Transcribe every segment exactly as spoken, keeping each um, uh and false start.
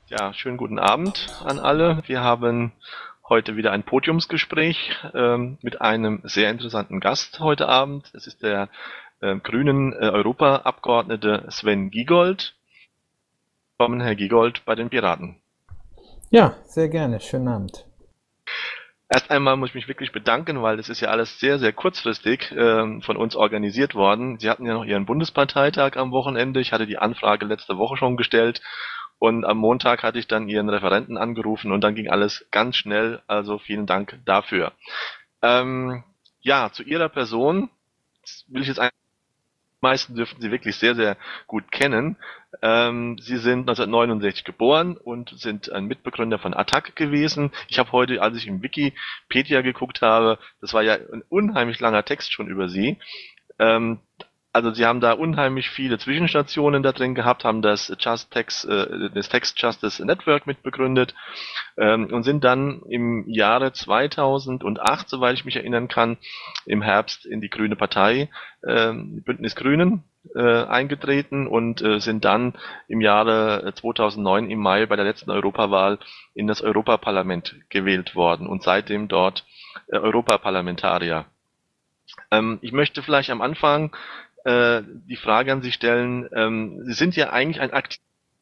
Ja, schönen guten Abend an alle. Wir haben heute wieder ein Podiumsgespräch ähm, mit einem sehr interessanten Gast heute Abend. Es ist der äh, grünen äh, Europaabgeordnete Sven Giegold. Willkommen, Herr Giegold, bei den Piraten. Ja, sehr gerne. Schönen Abend. Erst einmal muss ich mich wirklich bedanken, weil das ist ja alles sehr, sehr kurzfristig ähm, von uns organisiert worden. Sie hatten ja noch Ihren Bundesparteitag am Wochenende. Ich hatte die Anfrage letzte Woche schon gestellt und am Montag hatte ich dann Ihren Referenten angerufen und dann ging alles ganz schnell. Also vielen Dank dafür. Ähm, ja, zu Ihrer Person will ich jetzt ein meisten dürften Sie wirklich sehr, sehr gut kennen. Ähm, Sie sind neunzehnhundertneunundsechzig geboren und sind ein Mitbegründer von Attac gewesen. Ich habe heute, als ich im Wikipedia geguckt habe, das war ja ein unheimlich langer Text schon über Sie. Ähm, also Sie haben da unheimlich viele Zwischenstationen da drin gehabt, haben das Just Text, äh, das Text Justice Network mitbegründet ähm, und sind dann im Jahre zweitausendacht, soweit ich mich erinnern kann, im Herbst in die Grüne Partei, äh, Bündnis Grünen, äh, eingetreten und äh, sind dann im Jahre zweitausendneun im Mai bei der letzten Europawahl in das Europaparlament gewählt worden und seitdem dort äh, Europaparlamentarier. Ähm, ich möchte vielleicht am Anfang äh, die Frage an Sie stellen, ähm, Sie sind ja eigentlich ein Aktivist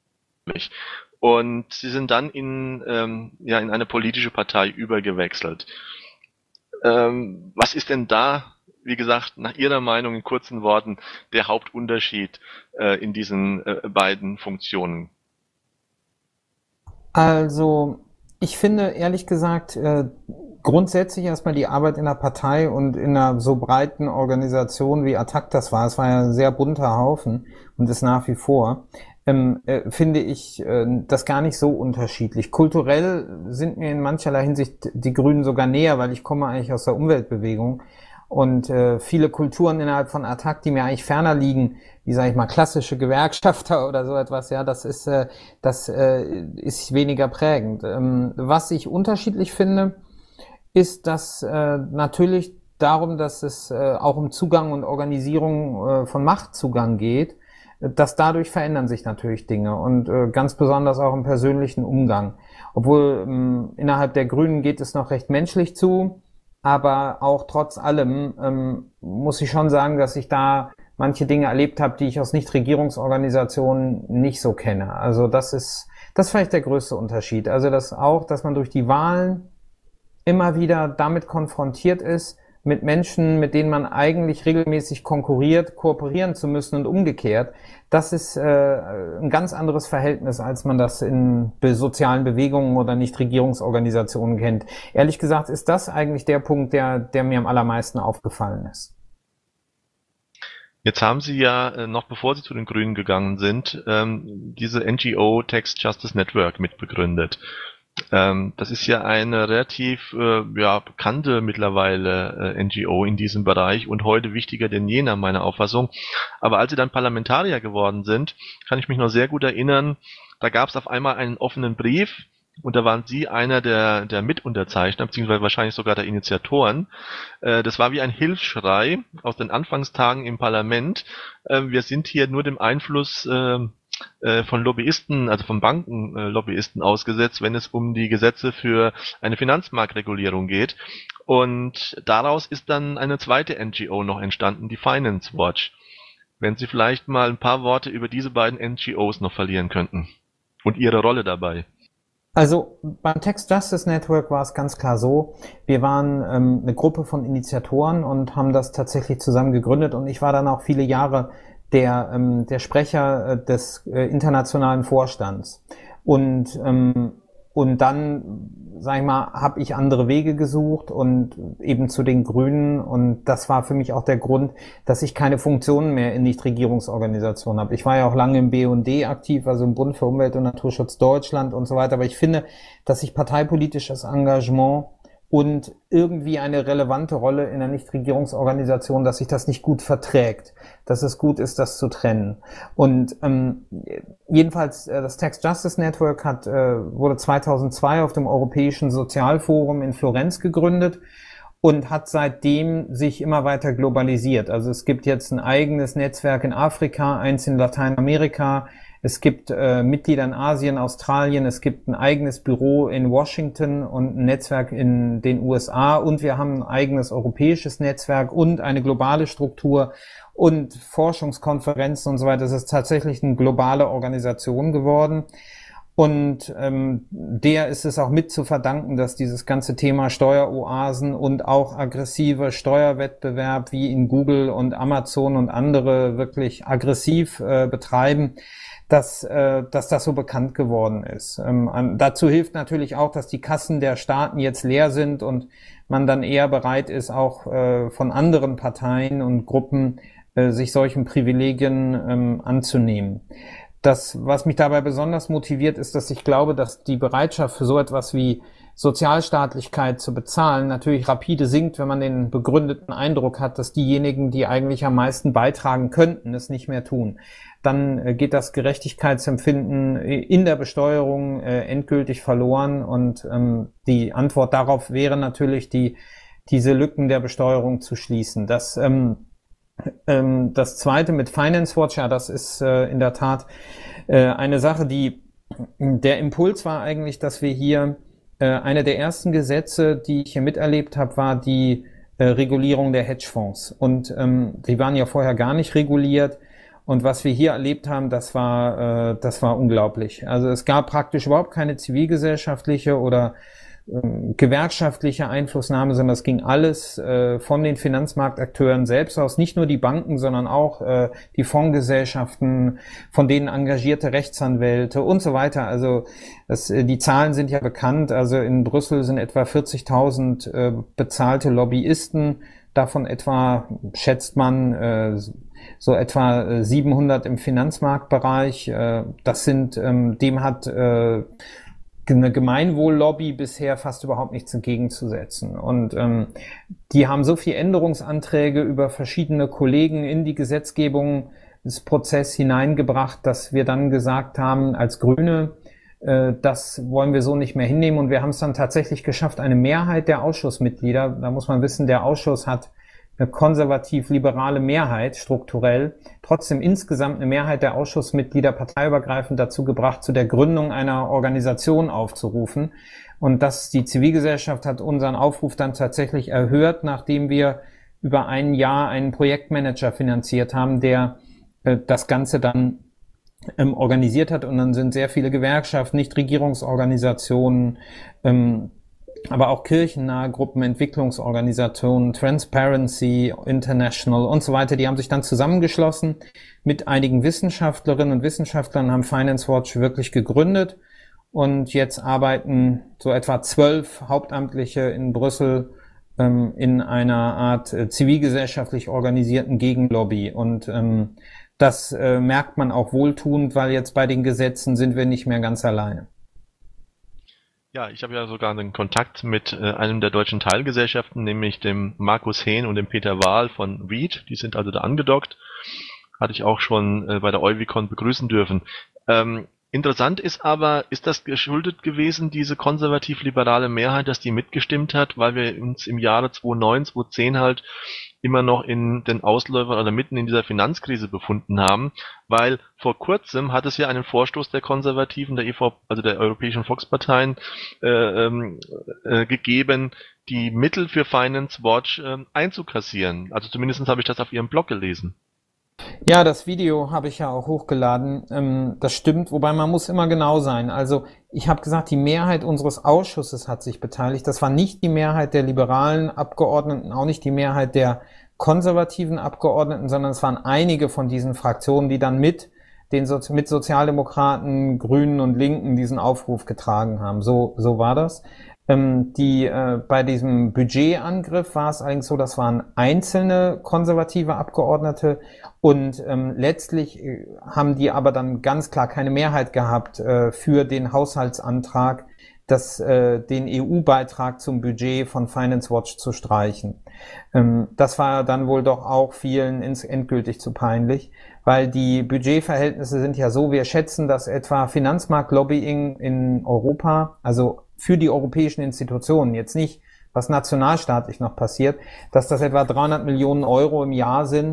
und Sie sind dann in, ähm, ja, in eine politische Partei übergewechselt. Ähm, was ist denn da, wie gesagt, nach Ihrer Meinung in kurzen Worten der Hauptunterschied äh, in diesen äh, beiden Funktionen? Also, ich finde ehrlich gesagt, äh, grundsätzlich erstmal die Arbeit in der Partei und in einer so breiten Organisation wie Attac das war, es war ja ein sehr bunter Haufen und ist nach wie vor, ähm, äh, finde ich äh, das gar nicht so unterschiedlich. Kulturell sind mir in mancherlei Hinsicht die Grünen sogar näher, weil ich komme eigentlich aus der Umweltbewegung und äh, viele Kulturen innerhalb von Attac, die mir eigentlich ferner liegen, wie sage ich mal, klassische Gewerkschafter oder so etwas, ja, das ist, äh, das äh, ist weniger prägend. Ähm, was ich unterschiedlich finde, ist, dass äh, natürlich darum, dass es äh, auch um Zugang und Organisierung äh, von Machtzugang geht, dass dadurch verändern sich natürlich Dinge und äh, ganz besonders auch im persönlichen Umgang. Obwohl ähm, innerhalb der Grünen geht es noch recht menschlich zu, aber auch trotz allem ähm, muss ich schon sagen, dass ich da manche Dinge erlebt habe, die ich aus Nichtregierungsorganisationen nicht so kenne. Also das ist, das ist vielleicht der größte Unterschied. Also das auch, dass man durch die Wahlen immer wieder damit konfrontiert ist, mit Menschen, mit denen man eigentlich regelmäßig konkurriert, kooperieren zu müssen und umgekehrt. Das ist äh, ein ganz anderes Verhältnis, als man das in sozialen Bewegungen oder Nichtregierungsorganisationen kennt. Ehrlich gesagt ist das eigentlich der Punkt, der, der mir am allermeisten aufgefallen ist. Jetzt haben Sie ja, äh, noch bevor Sie zu den Grünen gegangen sind, ähm, diese N G O Text Justice Network mitbegründet. Ähm, das ist ja eine relativ äh, ja, bekannte mittlerweile äh, N G O in diesem Bereich und heute wichtiger denn je nach meiner Auffassung. Aber als Sie dann Parlamentarier geworden sind, kann ich mich noch sehr gut erinnern, da gab es auf einmal einen offenen Brief und da waren Sie einer der, der Mitunterzeichner, beziehungsweise wahrscheinlich sogar der Initiatoren. Äh, das war wie ein Hilfsschrei aus den Anfangstagen im Parlament. Äh, wir sind hier nur dem Einfluss äh, äh, von Lobbyisten, also von Bankenlobbyisten äh, ausgesetzt, wenn es um die Gesetze für eine Finanzmarktregulierung geht. Und daraus ist dann eine zweite N G O noch entstanden, die Finance Watch. Wenn Sie vielleicht mal ein paar Worte über diese beiden N G Os noch verlieren könnten und Ihre Rolle dabei. Also beim Text Justice Network war es ganz klar so, wir waren ähm, eine Gruppe von Initiatoren und haben das tatsächlich zusammen gegründet und ich war dann auch viele Jahre der, ähm, der Sprecher äh, des äh, internationalen Vorstands. Und, ähm, und dann, sag ich mal, habe ich andere Wege gesucht und eben zu den Grünen und das war für mich auch der Grund, dass ich keine Funktionen mehr in Nichtregierungsorganisationen habe. Ich war ja auch lange im B und D aktiv, also im Bund für Umwelt und Naturschutz Deutschland und so weiter, aber ich finde, dass sich parteipolitisches Engagement und irgendwie eine relevante Rolle in einer Nichtregierungsorganisation, dass sich das nicht gut verträgt, dass es gut ist, das zu trennen. Und ähm, jedenfalls äh, das Tax Justice Network hat, äh, wurde zweitausendzwei auf dem Europäischen Sozialforum in Florenz gegründet und hat seitdem sich immer weiter globalisiert. Also es gibt jetzt ein eigenes Netzwerk in Afrika, eins in Lateinamerika, Es gibt äh, Mitglieder in Asien, Australien, es gibt ein eigenes Büro in Washington und ein Netzwerk in den U S A und wir haben ein eigenes europäisches Netzwerk und eine globale Struktur und Forschungskonferenzen und so weiter. Es ist tatsächlich eine globale Organisation geworden. Und ähm, der ist es auch mit zu verdanken, dass dieses ganze Thema Steueroasen und auch aggressiver Steuerwettbewerb wie in Google und Amazon und andere wirklich aggressiv äh, betreiben, dass, äh, dass das so bekannt geworden ist. Ähm, an, dazu hilft natürlich auch, dass die Kassen der Staaten jetzt leer sind und man dann eher bereit ist, auch äh, von anderen Parteien und Gruppen äh, sich solchen Privilegien ähm, anzunehmen. Das, was mich dabei besonders motiviert, ist, dass ich glaube, dass die Bereitschaft für so etwas wie Sozialstaatlichkeit zu bezahlen natürlich rapide sinkt, wenn man den begründeten Eindruck hat, dass diejenigen, die eigentlich am meisten beitragen könnten, es nicht mehr tun. Dann geht das Gerechtigkeitsempfinden in der Besteuerung äh, endgültig verloren und ähm, die Antwort darauf wäre natürlich, die diese Lücken der Besteuerung zu schließen. Das ähm, Das zweite mit Finance Watch, ja, das ist äh, in der Tat äh, eine Sache, die der Impuls war eigentlich, dass wir hier äh, eine der ersten Gesetze, die ich hier miterlebt habe, war die äh, Regulierung der Hedgefonds. Und ähm, die waren ja vorher gar nicht reguliert. Und was wir hier erlebt haben, das war äh, das war unglaublich. Also es gab praktisch überhaupt keine zivilgesellschaftliche oder gewerkschaftliche Einflussnahme, sondern das ging alles äh, von den Finanzmarktakteuren selbst aus, nicht nur die Banken, sondern auch äh, die Fondsgesellschaften, von denen engagierte Rechtsanwälte und so weiter. Also das, die Zahlen sind ja bekannt. Also in Brüssel sind etwa vierzigtausend äh, bezahlte Lobbyisten, davon etwa, schätzt man, äh, so etwa siebenhundert im Finanzmarktbereich. Äh, das sind, ähm, dem hat äh, eine Gemeinwohllobby bisher fast überhaupt nichts entgegenzusetzen. Und ähm, die haben so viele Änderungsanträge über verschiedene Kollegen in die Gesetzgebungsprozess hineingebracht, dass wir dann gesagt haben, als Grüne, äh, das wollen wir so nicht mehr hinnehmen. Und wir haben es dann tatsächlich geschafft, eine Mehrheit der Ausschussmitglieder, da muss man wissen, der Ausschuss hat eine konservativ-liberale Mehrheit strukturell, trotzdem insgesamt eine Mehrheit der Ausschussmitglieder parteiübergreifend dazu gebracht, zu der Gründung einer Organisation aufzurufen. Und das, die Zivilgesellschaft hat unseren Aufruf dann tatsächlich erhört, nachdem wir über ein Jahr einen Projektmanager finanziert haben, der äh, das Ganze dann ähm, organisiert hat. Und dann sind sehr viele Gewerkschaften, Nichtregierungsorganisationen, ähm, aber auch kirchennahe Gruppen, Entwicklungsorganisationen, Transparency International und so weiter, die haben sich dann zusammengeschlossen mit einigen Wissenschaftlerinnen und Wissenschaftlern, haben Finance Watch wirklich gegründet und jetzt arbeiten so etwa zwölf Hauptamtliche in Brüssel ähm, in einer Art äh, zivilgesellschaftlich organisierten Gegenlobby und ähm, das äh, merkt man auch wohltuend, weil jetzt bei den Gesetzen sind wir nicht mehr ganz alleine. Ja, ich habe ja sogar einen Kontakt mit äh, einem der deutschen Teilgesellschaften, nämlich dem Markus Hehn und dem Peter Wahl von Reed. Die sind also da angedockt. Hatte ich auch schon äh, bei der Euvicon begrüßen dürfen. Ähm, interessant ist aber, ist das geschuldet gewesen, diese konservativ-liberale Mehrheit, dass die mitgestimmt hat, weil wir uns im Jahre zweitausendneun, zweitausendzehn halt immer noch in den Ausläufern oder mitten in dieser Finanzkrise befunden haben, weil vor kurzem hat es ja einen Vorstoß der Konservativen, der E V, also der Europäischen Volksparteien, äh, ähm, äh, gegeben, die Mittel für Finance Watch äh, einzukassieren. Also zumindest habe ich das auf ihrem Blog gelesen. Ja, das Video habe ich ja auch hochgeladen. Ähm, das stimmt, wobei man muss immer genau sein. Also ich habe gesagt, die Mehrheit unseres Ausschusses hat sich beteiligt. Das war nicht die Mehrheit der liberalen Abgeordneten, auch nicht die Mehrheit der konservativen Abgeordneten, sondern es waren einige von diesen Fraktionen, die dann mit den so mit Sozialdemokraten, Grünen und Linken diesen Aufruf getragen haben. So so war das. Ähm, die äh, bei diesem Budgetangriff war es eigentlich so, das waren einzelne konservative Abgeordnete und ähm, letztlich äh, haben die aber dann ganz klar keine Mehrheit gehabt äh, für den Haushaltsantrag, das, äh, den E U-Beitrag zum Budget von Finance Watch zu streichen. Ähm, das war dann wohl doch auch vielen ins endgültig zu peinlich, weil die Budgetverhältnisse sind ja so, wir schätzen, dass etwa Finanzmarktlobbying in Europa, also für die europäischen Institutionen, jetzt nicht, was nationalstaatlich noch passiert, dass das etwa dreihundert Millionen Euro im Jahr sind,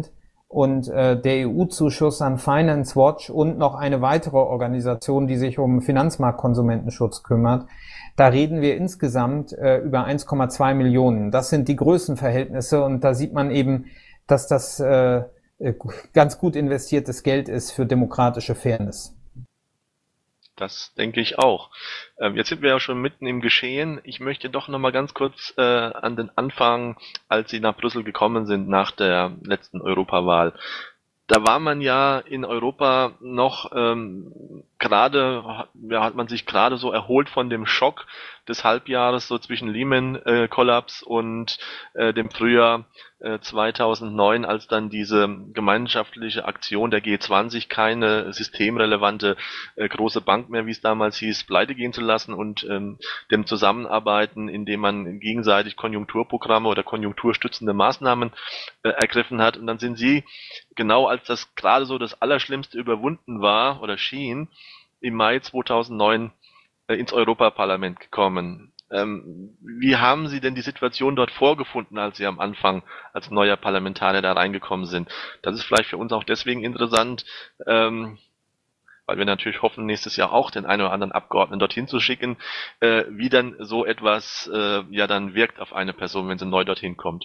und äh, der E U-Zuschuss an Finance Watch und noch eine weitere Organisation, die sich um Finanzmarktkonsumentenschutz kümmert. Da reden wir insgesamt äh, über eins Komma zwei Millionen. Das sind die Größenverhältnisse und da sieht man eben, dass das äh, ganz gut investiertes Geld ist für demokratische Fairness. Das denke ich auch. Ähm, jetzt sind wir ja schon mitten im Geschehen. Ich möchte doch noch mal ganz kurz äh, an den Anfang, als Sie nach Brüssel gekommen sind, nach der letzten Europawahl. Da war man ja in Europa noch ähm, gerade, ja, hat man sich gerade so erholt von dem Schock des Halbjahres so zwischen Lehman-Kollaps und äh, dem Frühjahr äh, zweitausendneun, als dann diese gemeinschaftliche Aktion der G zwanzig, keine systemrelevante äh, große Bank mehr, wie es damals hieß, pleite gehen zu lassen und ähm, dem Zusammenarbeiten, indem man gegenseitig Konjunkturprogramme oder konjunkturstützende Maßnahmen äh, ergriffen hat. Und dann sind Sie, genau als das gerade so das Allerschlimmste überwunden war oder schien, im Mai zweitausendneun äh, ins Europaparlament gekommen. Ähm, wie haben Sie denn die Situation dort vorgefunden, als Sie am Anfang als neuer Parlamentarier da reingekommen sind? Das ist vielleicht für uns auch deswegen interessant, ähm, weil wir natürlich hoffen, nächstes Jahr auch den einen oder anderen Abgeordneten dorthin zu schicken, äh, wie dann so etwas äh, ja dann wirkt auf eine Person, wenn sie neu dorthin kommt.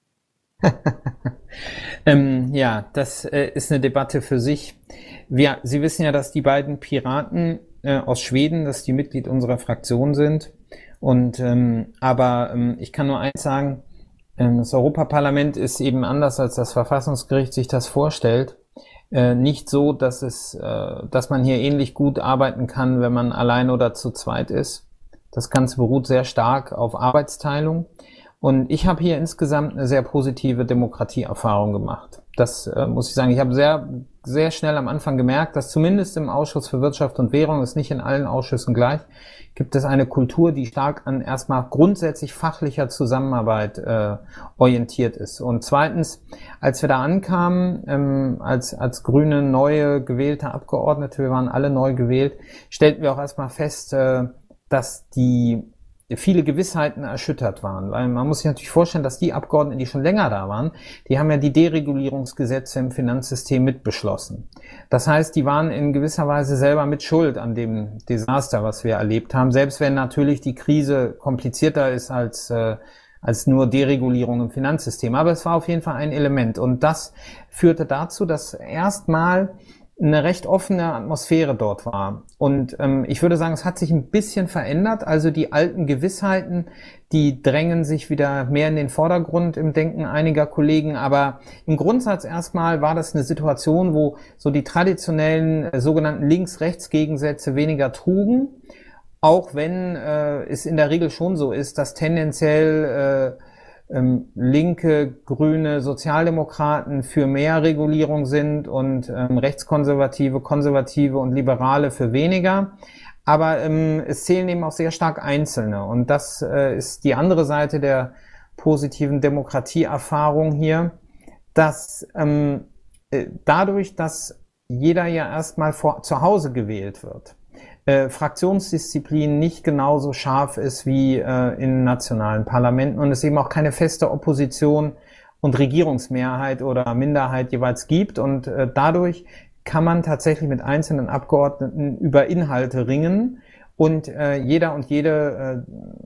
ähm, ja, das äh, ist eine Debatte für sich. Wir, Sie wissen ja, dass die beiden Piraten äh, aus Schweden, dass die Mitglied unserer Fraktion sind. Und ähm, aber ähm, ich kann nur eins sagen: ähm, Das Europaparlament ist eben anders, als das Verfassungsgericht sich das vorstellt. Äh, nicht so, dass es, äh, dass man hier ähnlich gut arbeiten kann, wenn man allein oder zu zweit ist. Das Ganze beruht sehr stark auf Arbeitsteilung. Und ich habe hier insgesamt eine sehr positive Demokratieerfahrung gemacht. Das äh, muss ich sagen. Ich habe sehr, sehr schnell am Anfang gemerkt, dass zumindest im Ausschuss für Wirtschaft und Währung, ist nicht in allen Ausschüssen gleich, gibt es eine Kultur, die stark an erstmal grundsätzlich fachlicher Zusammenarbeit äh, orientiert ist. Und zweitens, als wir da ankamen, ähm, als, als grüne, neue, gewählte Abgeordnete, wir waren alle neu gewählt, stellten wir auch erstmal fest, äh, dass die viele Gewissheiten erschüttert waren, weil man muss sich natürlich vorstellen, dass die Abgeordneten, die schon länger da waren, die haben ja die Deregulierungsgesetze im Finanzsystem mitbeschlossen. Das heißt, die waren in gewisser Weise selber mit Schuld an dem Desaster, was wir erlebt haben, selbst wenn natürlich die Krise komplizierter ist als äh, als nur Deregulierung im Finanzsystem. Aber es war auf jeden Fall ein Element und das führte dazu, dass erstmal eine recht offene Atmosphäre dort war. Und ähm, ich würde sagen, es hat sich ein bisschen verändert. Also die alten Gewissheiten, die drängen sich wieder mehr in den Vordergrund im Denken einiger Kollegen. Aber im Grundsatz erstmal war das eine Situation, wo so die traditionellen äh, sogenannten Links-Rechts-Gegensätze weniger trugen. Auch wenn äh, es in der Regel schon so ist, dass tendenziell äh, Ähm, linke, grüne, Sozialdemokraten für mehr Regulierung sind und ähm, Rechtskonservative, Konservative und Liberale für weniger. Aber ähm, es zählen eben auch sehr stark Einzelne. Und das äh, ist die andere Seite der positiven Demokratieerfahrung hier, dass ähm, äh, dadurch, dass jeder ja erstmal vor, zu Hause gewählt wird, Äh, Fraktionsdisziplin nicht genauso scharf ist wie äh, in nationalen Parlamenten und es eben auch keine feste Opposition und Regierungsmehrheit oder Minderheit jeweils gibt und äh, dadurch kann man tatsächlich mit einzelnen Abgeordneten über Inhalte ringen und äh, jeder und jede äh,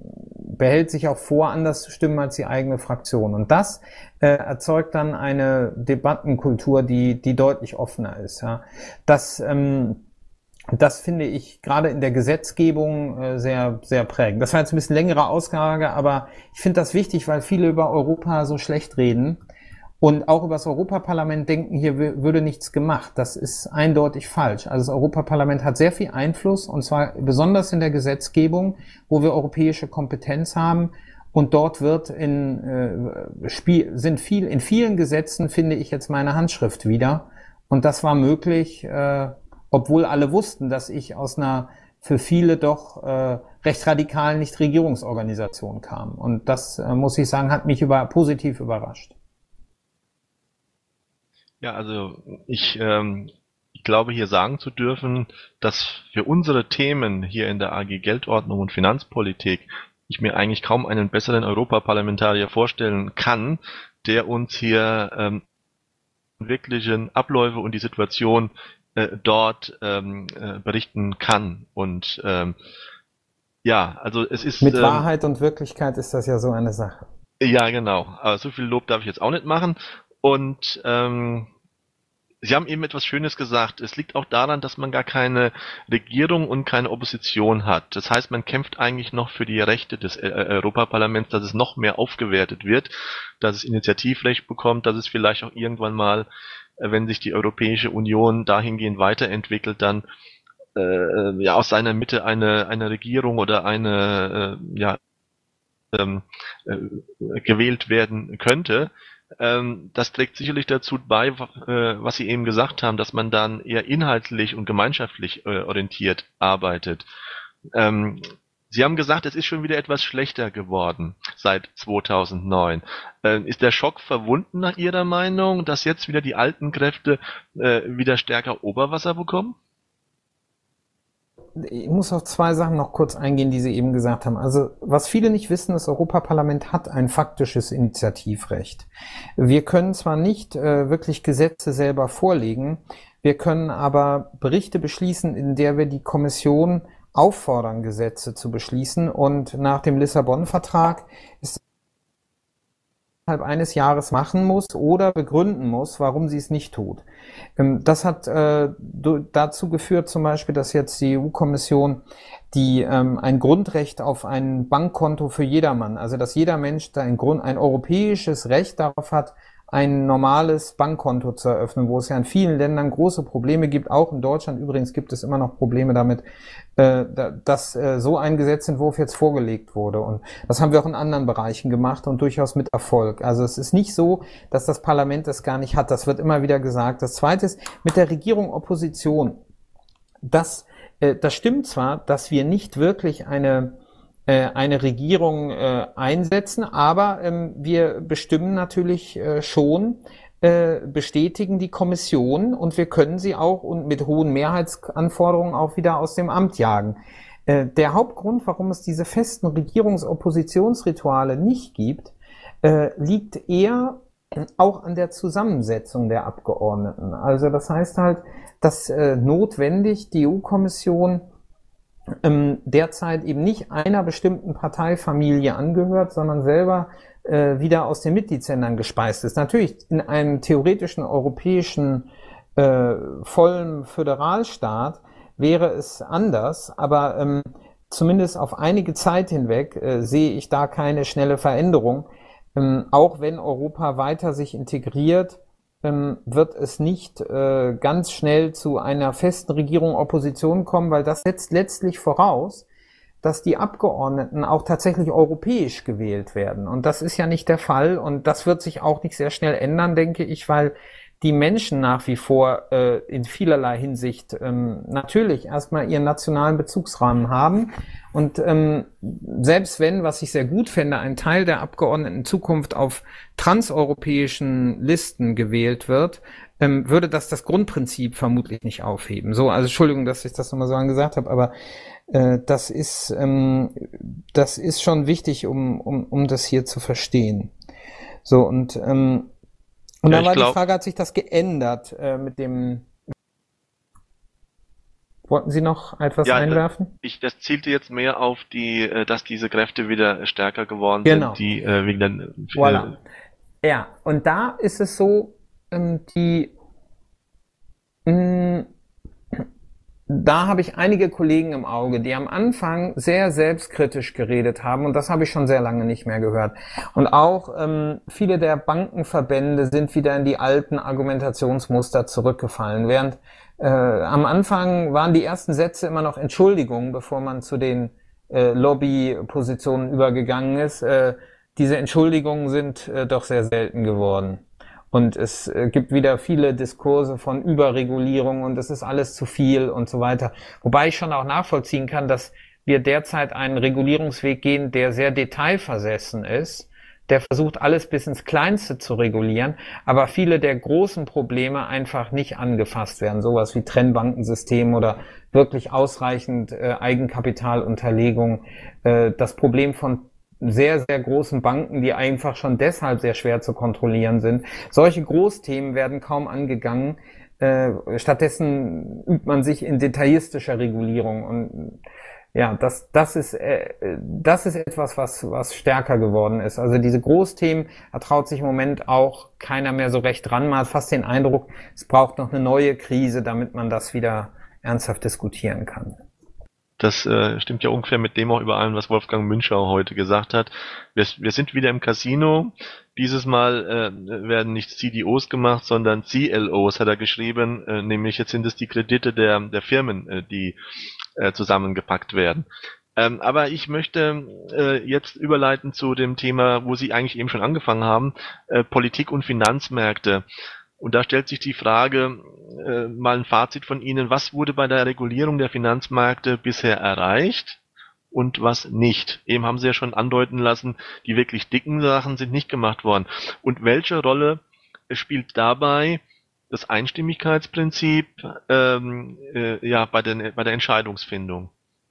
behält sich auch vor, anders zu stimmen als die eigene Fraktion und das äh, erzeugt dann eine Debattenkultur, die die deutlich offener ist. Ja. Das ähm, Das finde ich gerade in der Gesetzgebung äh, sehr, sehr prägend. Das war jetzt ein bisschen längere Ausgabe, aber ich finde das wichtig, weil viele über Europa so schlecht reden und auch über das Europaparlament denken, hier würde nichts gemacht. Das ist eindeutig falsch. Also das Europaparlament hat sehr viel Einfluss und zwar besonders in der Gesetzgebung, wo wir europäische Kompetenz haben. Und dort wird in, äh, Spiel, sind viel, in vielen Gesetzen finde ich jetzt meine Handschrift wieder. Und das war möglich, äh, obwohl alle wussten, dass ich aus einer für viele doch äh, recht radikalen Nichtregierungsorganisation kam. Und das, äh, muss ich sagen, hat mich über, positiv überrascht. Ja, also ich, ähm, ich glaube hier sagen zu dürfen, dass für unsere Themen hier in der A G Geldordnung und Finanzpolitik ich mir eigentlich kaum einen besseren Europaparlamentarier vorstellen kann, der uns hier ähm, wirklichen Abläufe und die Situation äh, dort ähm, äh, berichten kann. Und ähm, ja, also es ist Mit ähm, Wahrheit und Wirklichkeit ist das ja so eine Sache. ja genau. Aber so viel Lob darf ich jetzt auch nicht machen. Und ähm, Sie haben eben etwas Schönes gesagt. Es liegt auch daran, dass man gar keine Regierung und keine Opposition hat. Das heißt, man kämpft eigentlich noch für die Rechte des äh, Europaparlaments, dass es noch mehr aufgewertet wird, dass es Initiativrecht bekommt, dass es vielleicht auch irgendwann mal, äh, wenn sich die Europäische Union dahingehend weiterentwickelt, dann äh, ja aus seiner Mitte eine eine Regierung oder eine äh, ja ähm, äh, gewählt werden könnte. Ähm, das trägt sicherlich dazu bei, äh, was Sie eben gesagt haben, dass man dann eher inhaltlich und gemeinschaftlich äh, orientiert arbeitet. Ähm, Sie haben gesagt, es ist schon wieder etwas schlechter geworden seit zweitausendneun. Ähm, ist der Schock verwunden nach Ihrer Meinung, dass jetzt wieder die alten Kräfte äh, wieder stärker Oberwasser bekommen? Ich muss auf zwei Sachen noch kurz eingehen, die Sie eben gesagt haben. Also, was viele nicht wissen, das Europaparlament hat ein faktisches Initiativrecht. Wir können zwar nicht äh, wirklich Gesetze selber vorlegen, wir können aber Berichte beschließen, in der wir die Kommission auffordern, Gesetze zu beschließen. Und nach dem Lissabon-Vertrag ist innerhalb eines Jahres machen muss oder begründen muss, warum sie es nicht tut. Das hat äh, dazu geführt zum Beispiel, dass jetzt die E U-Kommission die ähm, ein Grundrecht auf ein Bankkonto für jedermann, also dass jeder Mensch da ein, Grund, ein europäisches Recht darauf hat, ein normales Bankkonto zu eröffnen, wo es ja in vielen Ländern große Probleme gibt. Auch in Deutschland übrigens gibt es immer noch Probleme damit, äh, dass äh, so ein Gesetzentwurf jetzt vorgelegt wurde. Und das haben wir auch in anderen Bereichen gemacht und durchaus mit Erfolg. Also es ist nicht so, dass das Parlament es gar nicht hat. Das wird immer wieder gesagt. Das Zweite ist mit der Regierung Opposition. Das, äh, das stimmt zwar, dass wir nicht wirklich eine eine Regierung äh, einsetzen, aber ähm, wir bestimmen natürlich äh, schon, äh, bestätigen die Kommission und wir können sie auch und mit hohen Mehrheitsanforderungen auch wieder aus dem Amt jagen. Äh, der Hauptgrund, warum es diese festen Regierungsoppositionsrituale nicht gibt, äh, liegt eher auch an der Zusammensetzung der Abgeordneten. Also das heißt halt, dass äh, notwendig die E U-Kommission Ähm, derzeit eben nicht einer bestimmten Parteifamilie angehört, sondern selber äh, wieder aus den Mitgliedsländern gespeist ist. Natürlich in einem theoretischen europäischen äh, vollen Föderalstaat wäre es anders, aber ähm, zumindest auf einige Zeit hinweg äh, sehe ich da keine schnelle Veränderung. Ähm, auch wenn Europa weiter sich integriert, wird es nicht äh, ganz schnell zu einer festen Regierung Opposition kommen, weil das setzt letztlich voraus, dass die Abgeordneten auch tatsächlich europäisch gewählt werden. Und das ist ja nicht der Fall und das wird sich auch nicht sehr schnell ändern, denke ich, weil die Menschen nach wie vor äh, in vielerlei Hinsicht ähm, natürlich erstmal ihren nationalen Bezugsrahmen haben. Und ähm, selbst wenn, was ich sehr gut fände, ein Teil der Abgeordneten in Zukunft auf transeuropäischen Listen gewählt wird, ähm, würde das das Grundprinzip vermutlich nicht aufheben. So, also Entschuldigung, dass ich das nochmal so angesagt habe, aber äh, das ist ähm, das ist schon wichtig, um um um das hier zu verstehen. So und ähm, Und Ja, dann ich war die glaube, Frage, hat sich das geändert äh, mit dem... Wollten Sie noch etwas ja, das, einwerfen? ich, das zielte jetzt mehr auf die, äh, dass diese Kräfte wieder stärker geworden Genau. sind, die äh, wegen der, Voilà. äh, Ja, und da ist es so, ähm, die... Mh, da habe ich einige Kollegen im Auge, die am Anfang sehr selbstkritisch geredet haben und das habe ich schon sehr lange nicht mehr gehört. Und auch ähm, viele der Bankenverbände sind wieder in die alten Argumentationsmuster zurückgefallen. Während äh, am Anfang waren die ersten Sätze immer noch Entschuldigung, bevor man zu den äh, Lobbypositionen übergegangen ist. Äh, diese Entschuldigungen sind äh, doch sehr selten geworden. Und es äh, gibt wieder viele Diskurse von Überregulierung und es ist alles zu viel und so weiter. Wobei ich schon auch nachvollziehen kann, dass wir derzeit einen Regulierungsweg gehen, der sehr detailversessen ist, der versucht, alles bis ins Kleinste zu regulieren, aber viele der großen Probleme einfach nicht angefasst werden. Sowas wie Trennbankensystem oder wirklich ausreichend äh, Eigenkapitalunterlegung. Äh, das Problem von sehr, sehr großen Banken, die einfach schon deshalb sehr schwer zu kontrollieren sind. Solche Großthemen werden kaum angegangen. Äh, stattdessen übt man sich in detailistischer Regulierung und ja, das, das ist, äh, das ist etwas, was, was stärker geworden ist. Also diese Großthemen, da traut sich im Moment auch keiner mehr so recht ran. Man hat fast den Eindruck, es braucht noch eine neue Krise, damit man das wieder ernsthaft diskutieren kann. Das äh, stimmt ja ungefähr mit dem auch überein, was Wolfgang Münchau heute gesagt hat. Wir, wir sind wieder im Casino. Dieses Mal äh, werden nicht C D Os gemacht, sondern C L Os, hat er geschrieben. Äh, nämlich jetzt sind es die Kredite der, der Firmen, äh, die äh, zusammengepackt werden. Ähm, aber ich möchte äh, jetzt überleiten zu dem Thema, wo Sie eigentlich eben schon angefangen haben, äh, Politik und Finanzmärkte. Und da stellt sich die Frage, äh, mal ein Fazit von Ihnen, was wurde bei der Regulierung der Finanzmärkte bisher erreicht und was nicht? Eben haben Sie ja schon andeuten lassen, die wirklich dicken Sachen sind nicht gemacht worden. Und welche Rolle spielt dabei das Einstimmigkeitsprinzip ähm, äh, ja, bei der, bei der Entscheidungsfindung?